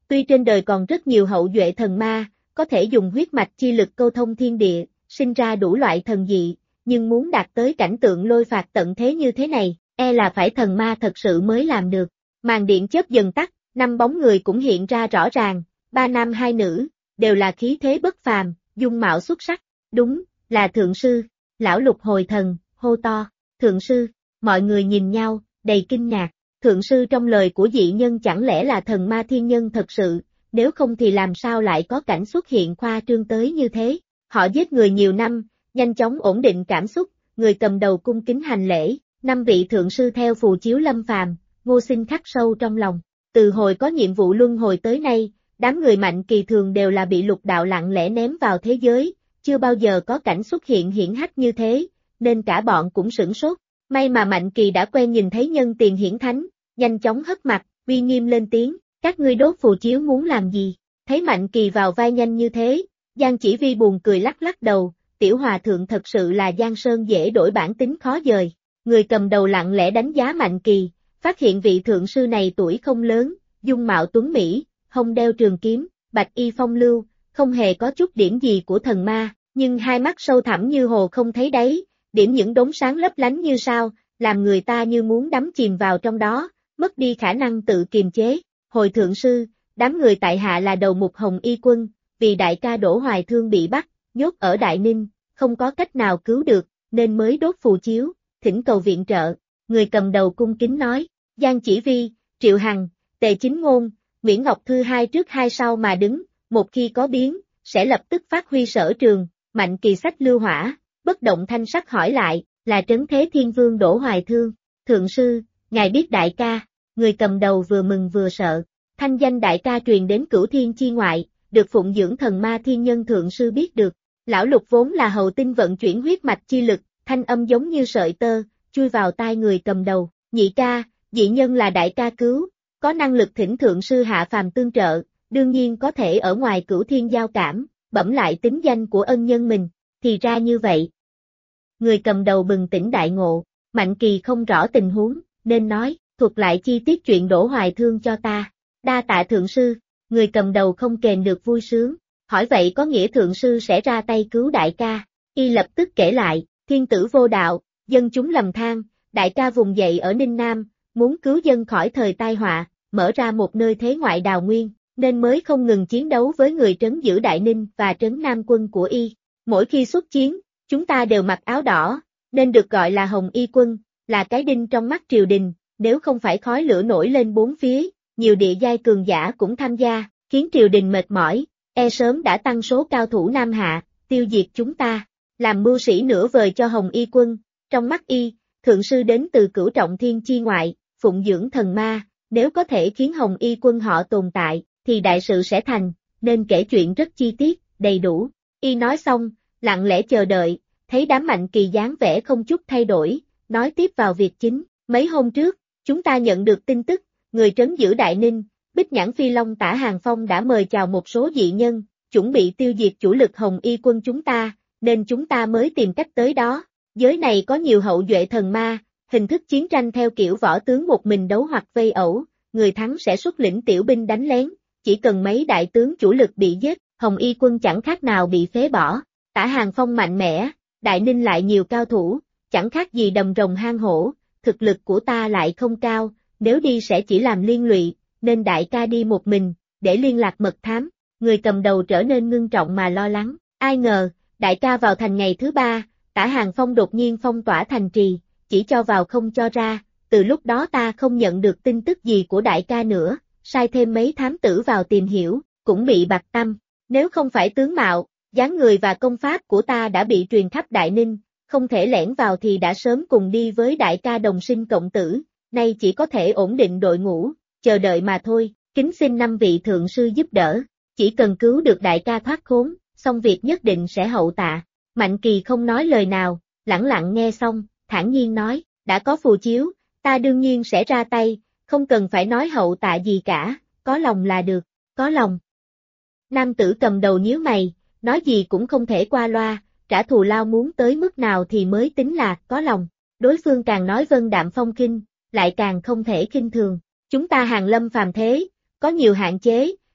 Tuy trên đời còn rất nhiều hậu duệ thần ma, có thể dùng huyết mạch chi lực câu thông thiên địa, sinh ra đủ loại thần dị, nhưng muốn đạt tới cảnh tượng lôi phạt tận thế như thế này, là phải thần ma thật sự mới làm được. Màn điện chớp dần tắt, 5 bóng người cũng hiện ra rõ ràng, 3 nam 2 nữ, đều là khí thế bất phàm, dung mạo xuất sắc. Đúng, là thượng sư. Lão Lục hồi thần, hô to, thượng sư. Mọi người nhìn nhau, đầy kinh ngạc. Thượng sư trong lời của dị nhân chẳng lẽ là thần ma thiên nhân thật sự, nếu không thì làm sao lại có cảnh xuất hiện khoa trương tới như thế. Họ giết người nhiều năm, nhanh chóng ổn định cảm xúc, người cầm đầu cung kính hành lễ, 5 vị thượng sư theo phù chiếu lâm phàm, Ngô Sinh khắc sâu trong lòng. Từ hồi có nhiệm vụ luân hồi tới nay, đám người Mạnh Kỳ thường đều là bị lục đạo lặng lẽ ném vào thế giới, chưa bao giờ có cảnh xuất hiện hiển hách như thế, nên cả bọn cũng sửng sốt. May mà Mạnh Kỳ đã quen nhìn thấy nhân tiền hiển thánh, nhanh chóng hất mặt, uy nghiêm lên tiếng, các ngươi đốt phù chiếu muốn làm gì? Thấy Mạnh Kỳ vào vai nhanh như thế, Giang Chỉ Vi buồn cười lắc lắc đầu, tiểu hòa thượng thật sự là Giang Sơn dễ đổi bản tính khó dời. Người cầm đầu lặng lẽ đánh giá Mạnh Kỳ, phát hiện vị thượng sư này tuổi không lớn, dung mạo tuấn mỹ, hông đeo trường kiếm, bạch y phong lưu, không hề có chút điểm gì của thần ma, nhưng hai mắt sâu thẳm như hồ không thấy đáy, điểm những đốm sáng lấp lánh như sao, làm người ta như muốn đắm chìm vào trong đó, mất đi khả năng tự kiềm chế. Hồi thượng sư, đám người tại hạ là đầu mục Hồng Y Quân, vì đại ca Đỗ Hoài Thương bị bắt, nhốt ở Đại Ninh, không có cách nào cứu được, nên mới đốt phù chiếu, thỉnh cầu viện trợ. Người cầm đầu cung kính nói, Giang Chỉ Vi, Triệu Hằng, Tề Chính Ngôn, Nguyễn Ngọc Thư hai trước hai sau mà đứng, một khi có biến, sẽ lập tức phát huy sở trường. Mạnh Kỳ sách lưu hỏa, bất động thanh sắc hỏi lại, là Trấn Thế Thiên Vương Đỗ Hoài Thương. Thượng sư, ngài biết đại ca. Người cầm đầu vừa mừng vừa sợ. Thanh danh đại ca truyền đến cửu thiên chi ngoại, được phụng dưỡng thần ma thiên nhân thượng sư biết được. Lão Lục vốn là hậu tinh vận chuyển huyết mạch chi lực, thanh âm giống như sợi tơ, chui vào tai người cầm đầu. Nhị ca, dị nhân là đại ca cứu, có năng lực thỉnh thượng sư hạ phàm tương trợ, đương nhiên có thể ở ngoài cửu thiên giao cảm, bẩm lại tính danh của ân nhân mình. Thì ra như vậy. Người cầm đầu bừng tỉnh đại ngộ, Mạnh Kỳ không rõ tình huống, nên nói, thuật lại chi tiết chuyện Đỗ Hoài Thương cho ta. Đa tạ thượng sư. Người cầm đầu không kềm được vui sướng, hỏi vậy có nghĩa thượng sư sẽ ra tay cứu đại ca. Y lập tức kể lại, thiên tử vô đạo, dân chúng lầm than, đại ca vùng dậy ở Ninh Nam, muốn cứu dân khỏi thời tai họa, mở ra một nơi thế ngoại đào nguyên, nên mới không ngừng chiến đấu với người trấn giữ Đại Ninh và trấn Nam quân của Y. Mỗi khi xuất chiến, chúng ta đều mặc áo đỏ, nên được gọi là Hồng Y Quân, là cái đinh trong mắt triều đình, nếu không phải khói lửa nổi lên bốn phía, nhiều địa giai cường giả cũng tham gia, khiến triều đình mệt mỏi, sớm đã tăng số cao thủ Nam Hạ, tiêu diệt chúng ta, làm mưu sĩ nửa vời cho Hồng Y Quân. Trong mắt Y, thượng sư đến từ cửu trọng thiên chi ngoại, phụng dưỡng thần ma, nếu có thể khiến Hồng Y Quân họ tồn tại, thì đại sự sẽ thành, nên kể chuyện rất chi tiết, đầy đủ. Y nói xong, lặng lẽ chờ đợi, thấy đám Mạnh Kỳ dáng vẻ không chút thay đổi, nói tiếp vào việc chính. Mấy hôm trước, chúng ta nhận được tin tức, người trấn giữ Đại Ninh, Bích Nhãn Phi Long Tả Hàng Phong đã mời chào một số dị nhân, chuẩn bị tiêu diệt chủ lực Hồng Y Quân chúng ta, nên chúng ta mới tìm cách tới đó. Giới này có nhiều hậu duệ thần ma, hình thức chiến tranh theo kiểu võ tướng một mình đấu hoặc vây ẩu, người thắng sẽ xuất lĩnh tiểu binh đánh lén, chỉ cần mấy đại tướng chủ lực bị giết, Hồng Y Quân chẳng khác nào bị phế bỏ. Tả Hàng Phong mạnh mẽ, Đại Ninh lại nhiều cao thủ, chẳng khác gì đầm rồng hang hổ, thực lực của ta lại không cao, nếu đi sẽ chỉ làm liên lụy, nên đại ca đi một mình, để liên lạc mật thám. Người cầm đầu trở nên ngưng trọng mà lo lắng, ai ngờ, đại ca vào thành ngày thứ 3, Tả Hàng Phong đột nhiên phong tỏa thành trì, chỉ cho vào không cho ra, từ lúc đó ta không nhận được tin tức gì của đại ca nữa, sai thêm mấy thám tử vào tìm hiểu, cũng bị bạc tâm, nếu không phải tướng mạo, dáng người và công pháp của ta đã bị truyền khắp Đại Ninh, không thể lẻn vào thì đã sớm cùng đi với đại ca đồng sinh cộng tử, nay chỉ có thể ổn định đội ngũ, chờ đợi mà thôi. Kính xin 5 vị thượng sư giúp đỡ, chỉ cần cứu được đại ca thoát khốn, xong việc nhất định sẽ hậu tạ. Mạnh Kỳ không nói lời nào, lẳng lặng nghe xong, thản nhiên nói, đã có phù chiếu, ta đương nhiên sẽ ra tay, không cần phải nói hậu tạ gì cả, có lòng là được, có lòng. Nam tử cầm đầu nhíu mày, nói gì cũng không thể qua loa, trả thù lao muốn tới mức nào thì mới tính là có lòng. Đối phương càng nói vân đạm phong khinh, lại càng không thể khinh thường. Chúng ta hàng lâm phàm thế, có nhiều hạn chế,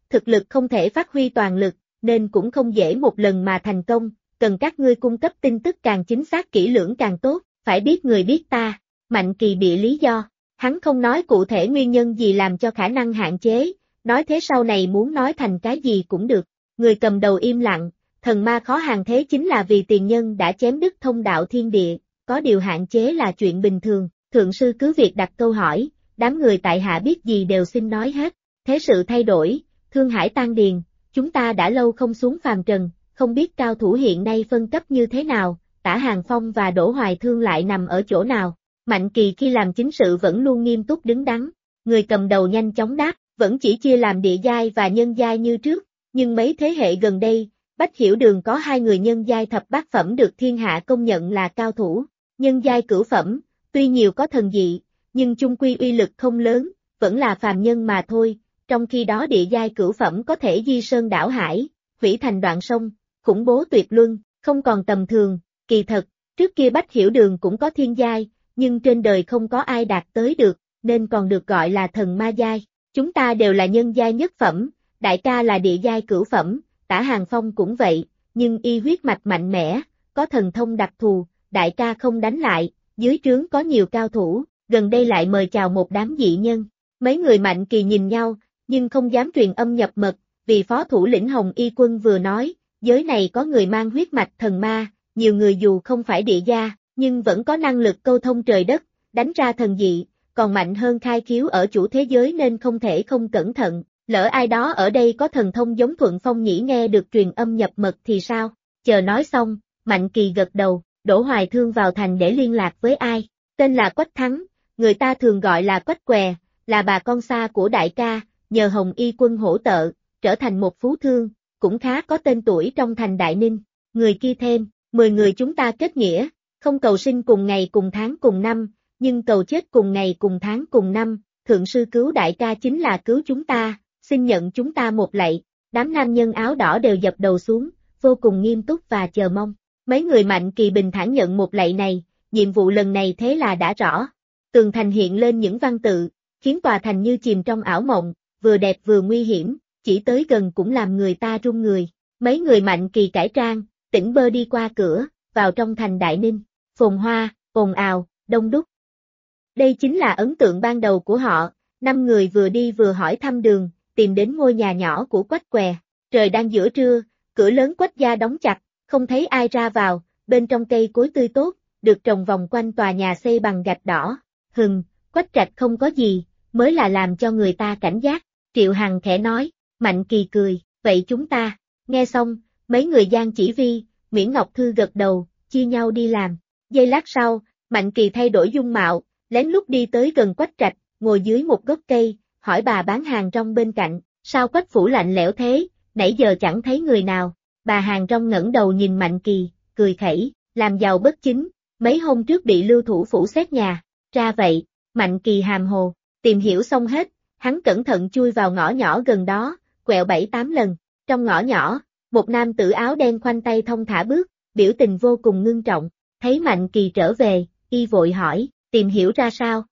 thực lực không thể phát huy toàn lực, nên cũng không dễ một lần mà thành công, cần các ngươi cung cấp tin tức càng chính xác kỹ lưỡng càng tốt, phải biết người biết ta. Mạnh Kỳ bịa lý do, hắn không nói cụ thể nguyên nhân gì làm cho khả năng hạn chế, nói thế sau này muốn nói thành cái gì cũng được. Người cầm đầu im lặng, thần ma khó hàng thế chính là vì tiền nhân đã chém đứt thông đạo thiên địa, có điều hạn chế là chuyện bình thường. Thượng sư cứ việc đặt câu hỏi, đám người tại hạ biết gì đều xin nói hết. Thế sự thay đổi, thương hải tan điền, chúng ta đã lâu không xuống phàm trần, không biết cao thủ hiện nay phân cấp như thế nào, Tả Hàng Phong và Đỗ Hoài Thương lại nằm ở chỗ nào. Mạnh Kỳ khi làm chính sự vẫn luôn nghiêm túc đứng đắn, người cầm đầu nhanh chóng đáp, vẫn chỉ chia làm địa giai và nhân giai như trước, nhưng mấy thế hệ gần đây, Bách Hiểu Đường có 2 người nhân giai thập bát phẩm được thiên hạ công nhận là cao thủ, nhân giai cửu phẩm, tuy nhiều có thần dị, nhưng chung quy uy lực không lớn, vẫn là phàm nhân mà thôi, trong khi đó địa giai cửu phẩm có thể di sơn đảo hải, hủy thành đoạn sông, khủng bố tuyệt luân, không còn tầm thường. Kỳ thật, trước kia Bách Hiểu Đường cũng có thiên giai, nhưng trên đời không có ai đạt tới được, nên còn được gọi là thần ma giai. Chúng ta đều là nhân giai nhất phẩm, đại ca là địa giai cửu phẩm, Tả Hàng Phong cũng vậy, nhưng y huyết mạch mạnh mẽ, có thần thông đặc thù, đại ca không đánh lại, dưới trướng có nhiều cao thủ, gần đây lại mời chào một đám dị nhân. Mấy người Mạnh Kỳ nhìn nhau, nhưng không dám truyền âm nhập mật, vì phó thủ lĩnh Hồng Y Quân vừa nói, giới này có người mang huyết mạch thần ma, nhiều người dù không phải địa gia, nhưng vẫn có năng lực câu thông trời đất, đánh ra thần dị, còn mạnh hơn khai khiếu ở chủ thế giới nên không thể không cẩn thận, lỡ ai đó ở đây có thần thông giống Thuận Phong Nhĩ nghe được truyền âm nhập mật thì sao? Chờ nói xong, Mạnh Kỳ gật đầu, Đỗ Hoài Thương vào thành để liên lạc với ai? Tên là Quách Thắng, người ta thường gọi là Quách Què, là bà con xa của đại ca, nhờ Hồng Y Quân hỗ trợ, trở thành một phú thương, cũng khá có tên tuổi trong thành Đại Ninh. Người kia thêm, 10 người chúng ta kết nghĩa, không cầu sinh cùng ngày cùng tháng cùng năm, nhưng cầu chết cùng ngày cùng tháng cùng năm, thượng sư cứu đại ca chính là cứu chúng ta, xin nhận chúng ta một lạy. Đám nam nhân áo đỏ đều dập đầu xuống, vô cùng nghiêm túc và chờ mong. Mấy người Mạnh Kỳ bình thản nhận một lạy này, nhiệm vụ lần này thế là đã rõ. Tường thành hiện lên những văn tự, khiến tòa thành như chìm trong ảo mộng, vừa đẹp vừa nguy hiểm, chỉ tới gần cũng làm người ta run người. Mấy người Mạnh Kỳ cải trang, tỉnh bơ đi qua cửa, vào trong thành Đại Ninh, phồn hoa, ồn ào, đông đúc. Đây chính là ấn tượng ban đầu của họ, 5 người vừa đi vừa hỏi thăm đường, tìm đến ngôi nhà nhỏ của Quách Què. Trời đang giữa trưa, cửa lớn Quách gia đóng chặt, không thấy ai ra vào, bên trong cây cối tươi tốt, được trồng vòng quanh tòa nhà xây bằng gạch đỏ. Quách Trạch không có gì, mới là làm cho người ta cảnh giác. Triệu Hằng khẽ nói, Mạnh Kỳ cười, vậy chúng ta, nghe xong, mấy người Giang Chỉ Vi, Nguyễn Ngọc Thư gật đầu, chia nhau đi làm. Giây lát sau, Mạnh Kỳ thay đổi dung mạo, lén lút đi tới gần Quách Trạch, ngồi dưới một gốc cây, hỏi bà bán hàng rong bên cạnh, sao Quách phủ lạnh lẽo thế, nãy giờ chẳng thấy người nào. Bà hàng rong ngẩng đầu nhìn Mạnh Kỳ, cười khẩy, làm giàu bất chính, mấy hôm trước bị lưu thủ phủ xét nhà, ra vậy. Mạnh Kỳ hàm hồ, tìm hiểu xong hết, hắn cẩn thận chui vào ngõ nhỏ gần đó, quẹo 7-8 lần. Trong ngõ nhỏ, một nam tử áo đen khoanh tay thong thả bước, biểu tình vô cùng ngưng trọng. Thấy Mạnh Kỳ trở về, y vội hỏi, tìm hiểu ra sao?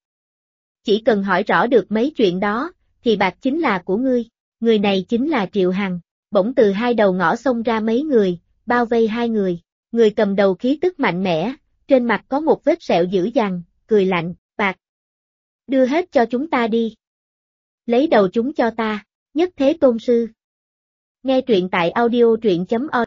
Chỉ cần hỏi rõ được mấy chuyện đó, thì bạc chính là của ngươi. Người này chính là Triệu Hằng. Bỗng từ hai đầu ngõ xông ra mấy người, bao vây hai người. Người cầm đầu khí tức mạnh mẽ, trên mặt có một vết sẹo dữ dằn, cười lạnh, bạc. Đưa hết cho chúng ta đi. Lấy đầu chúng cho ta, Nhất Thế Tôn Sư. Nghe truyện tại audio truyện.org.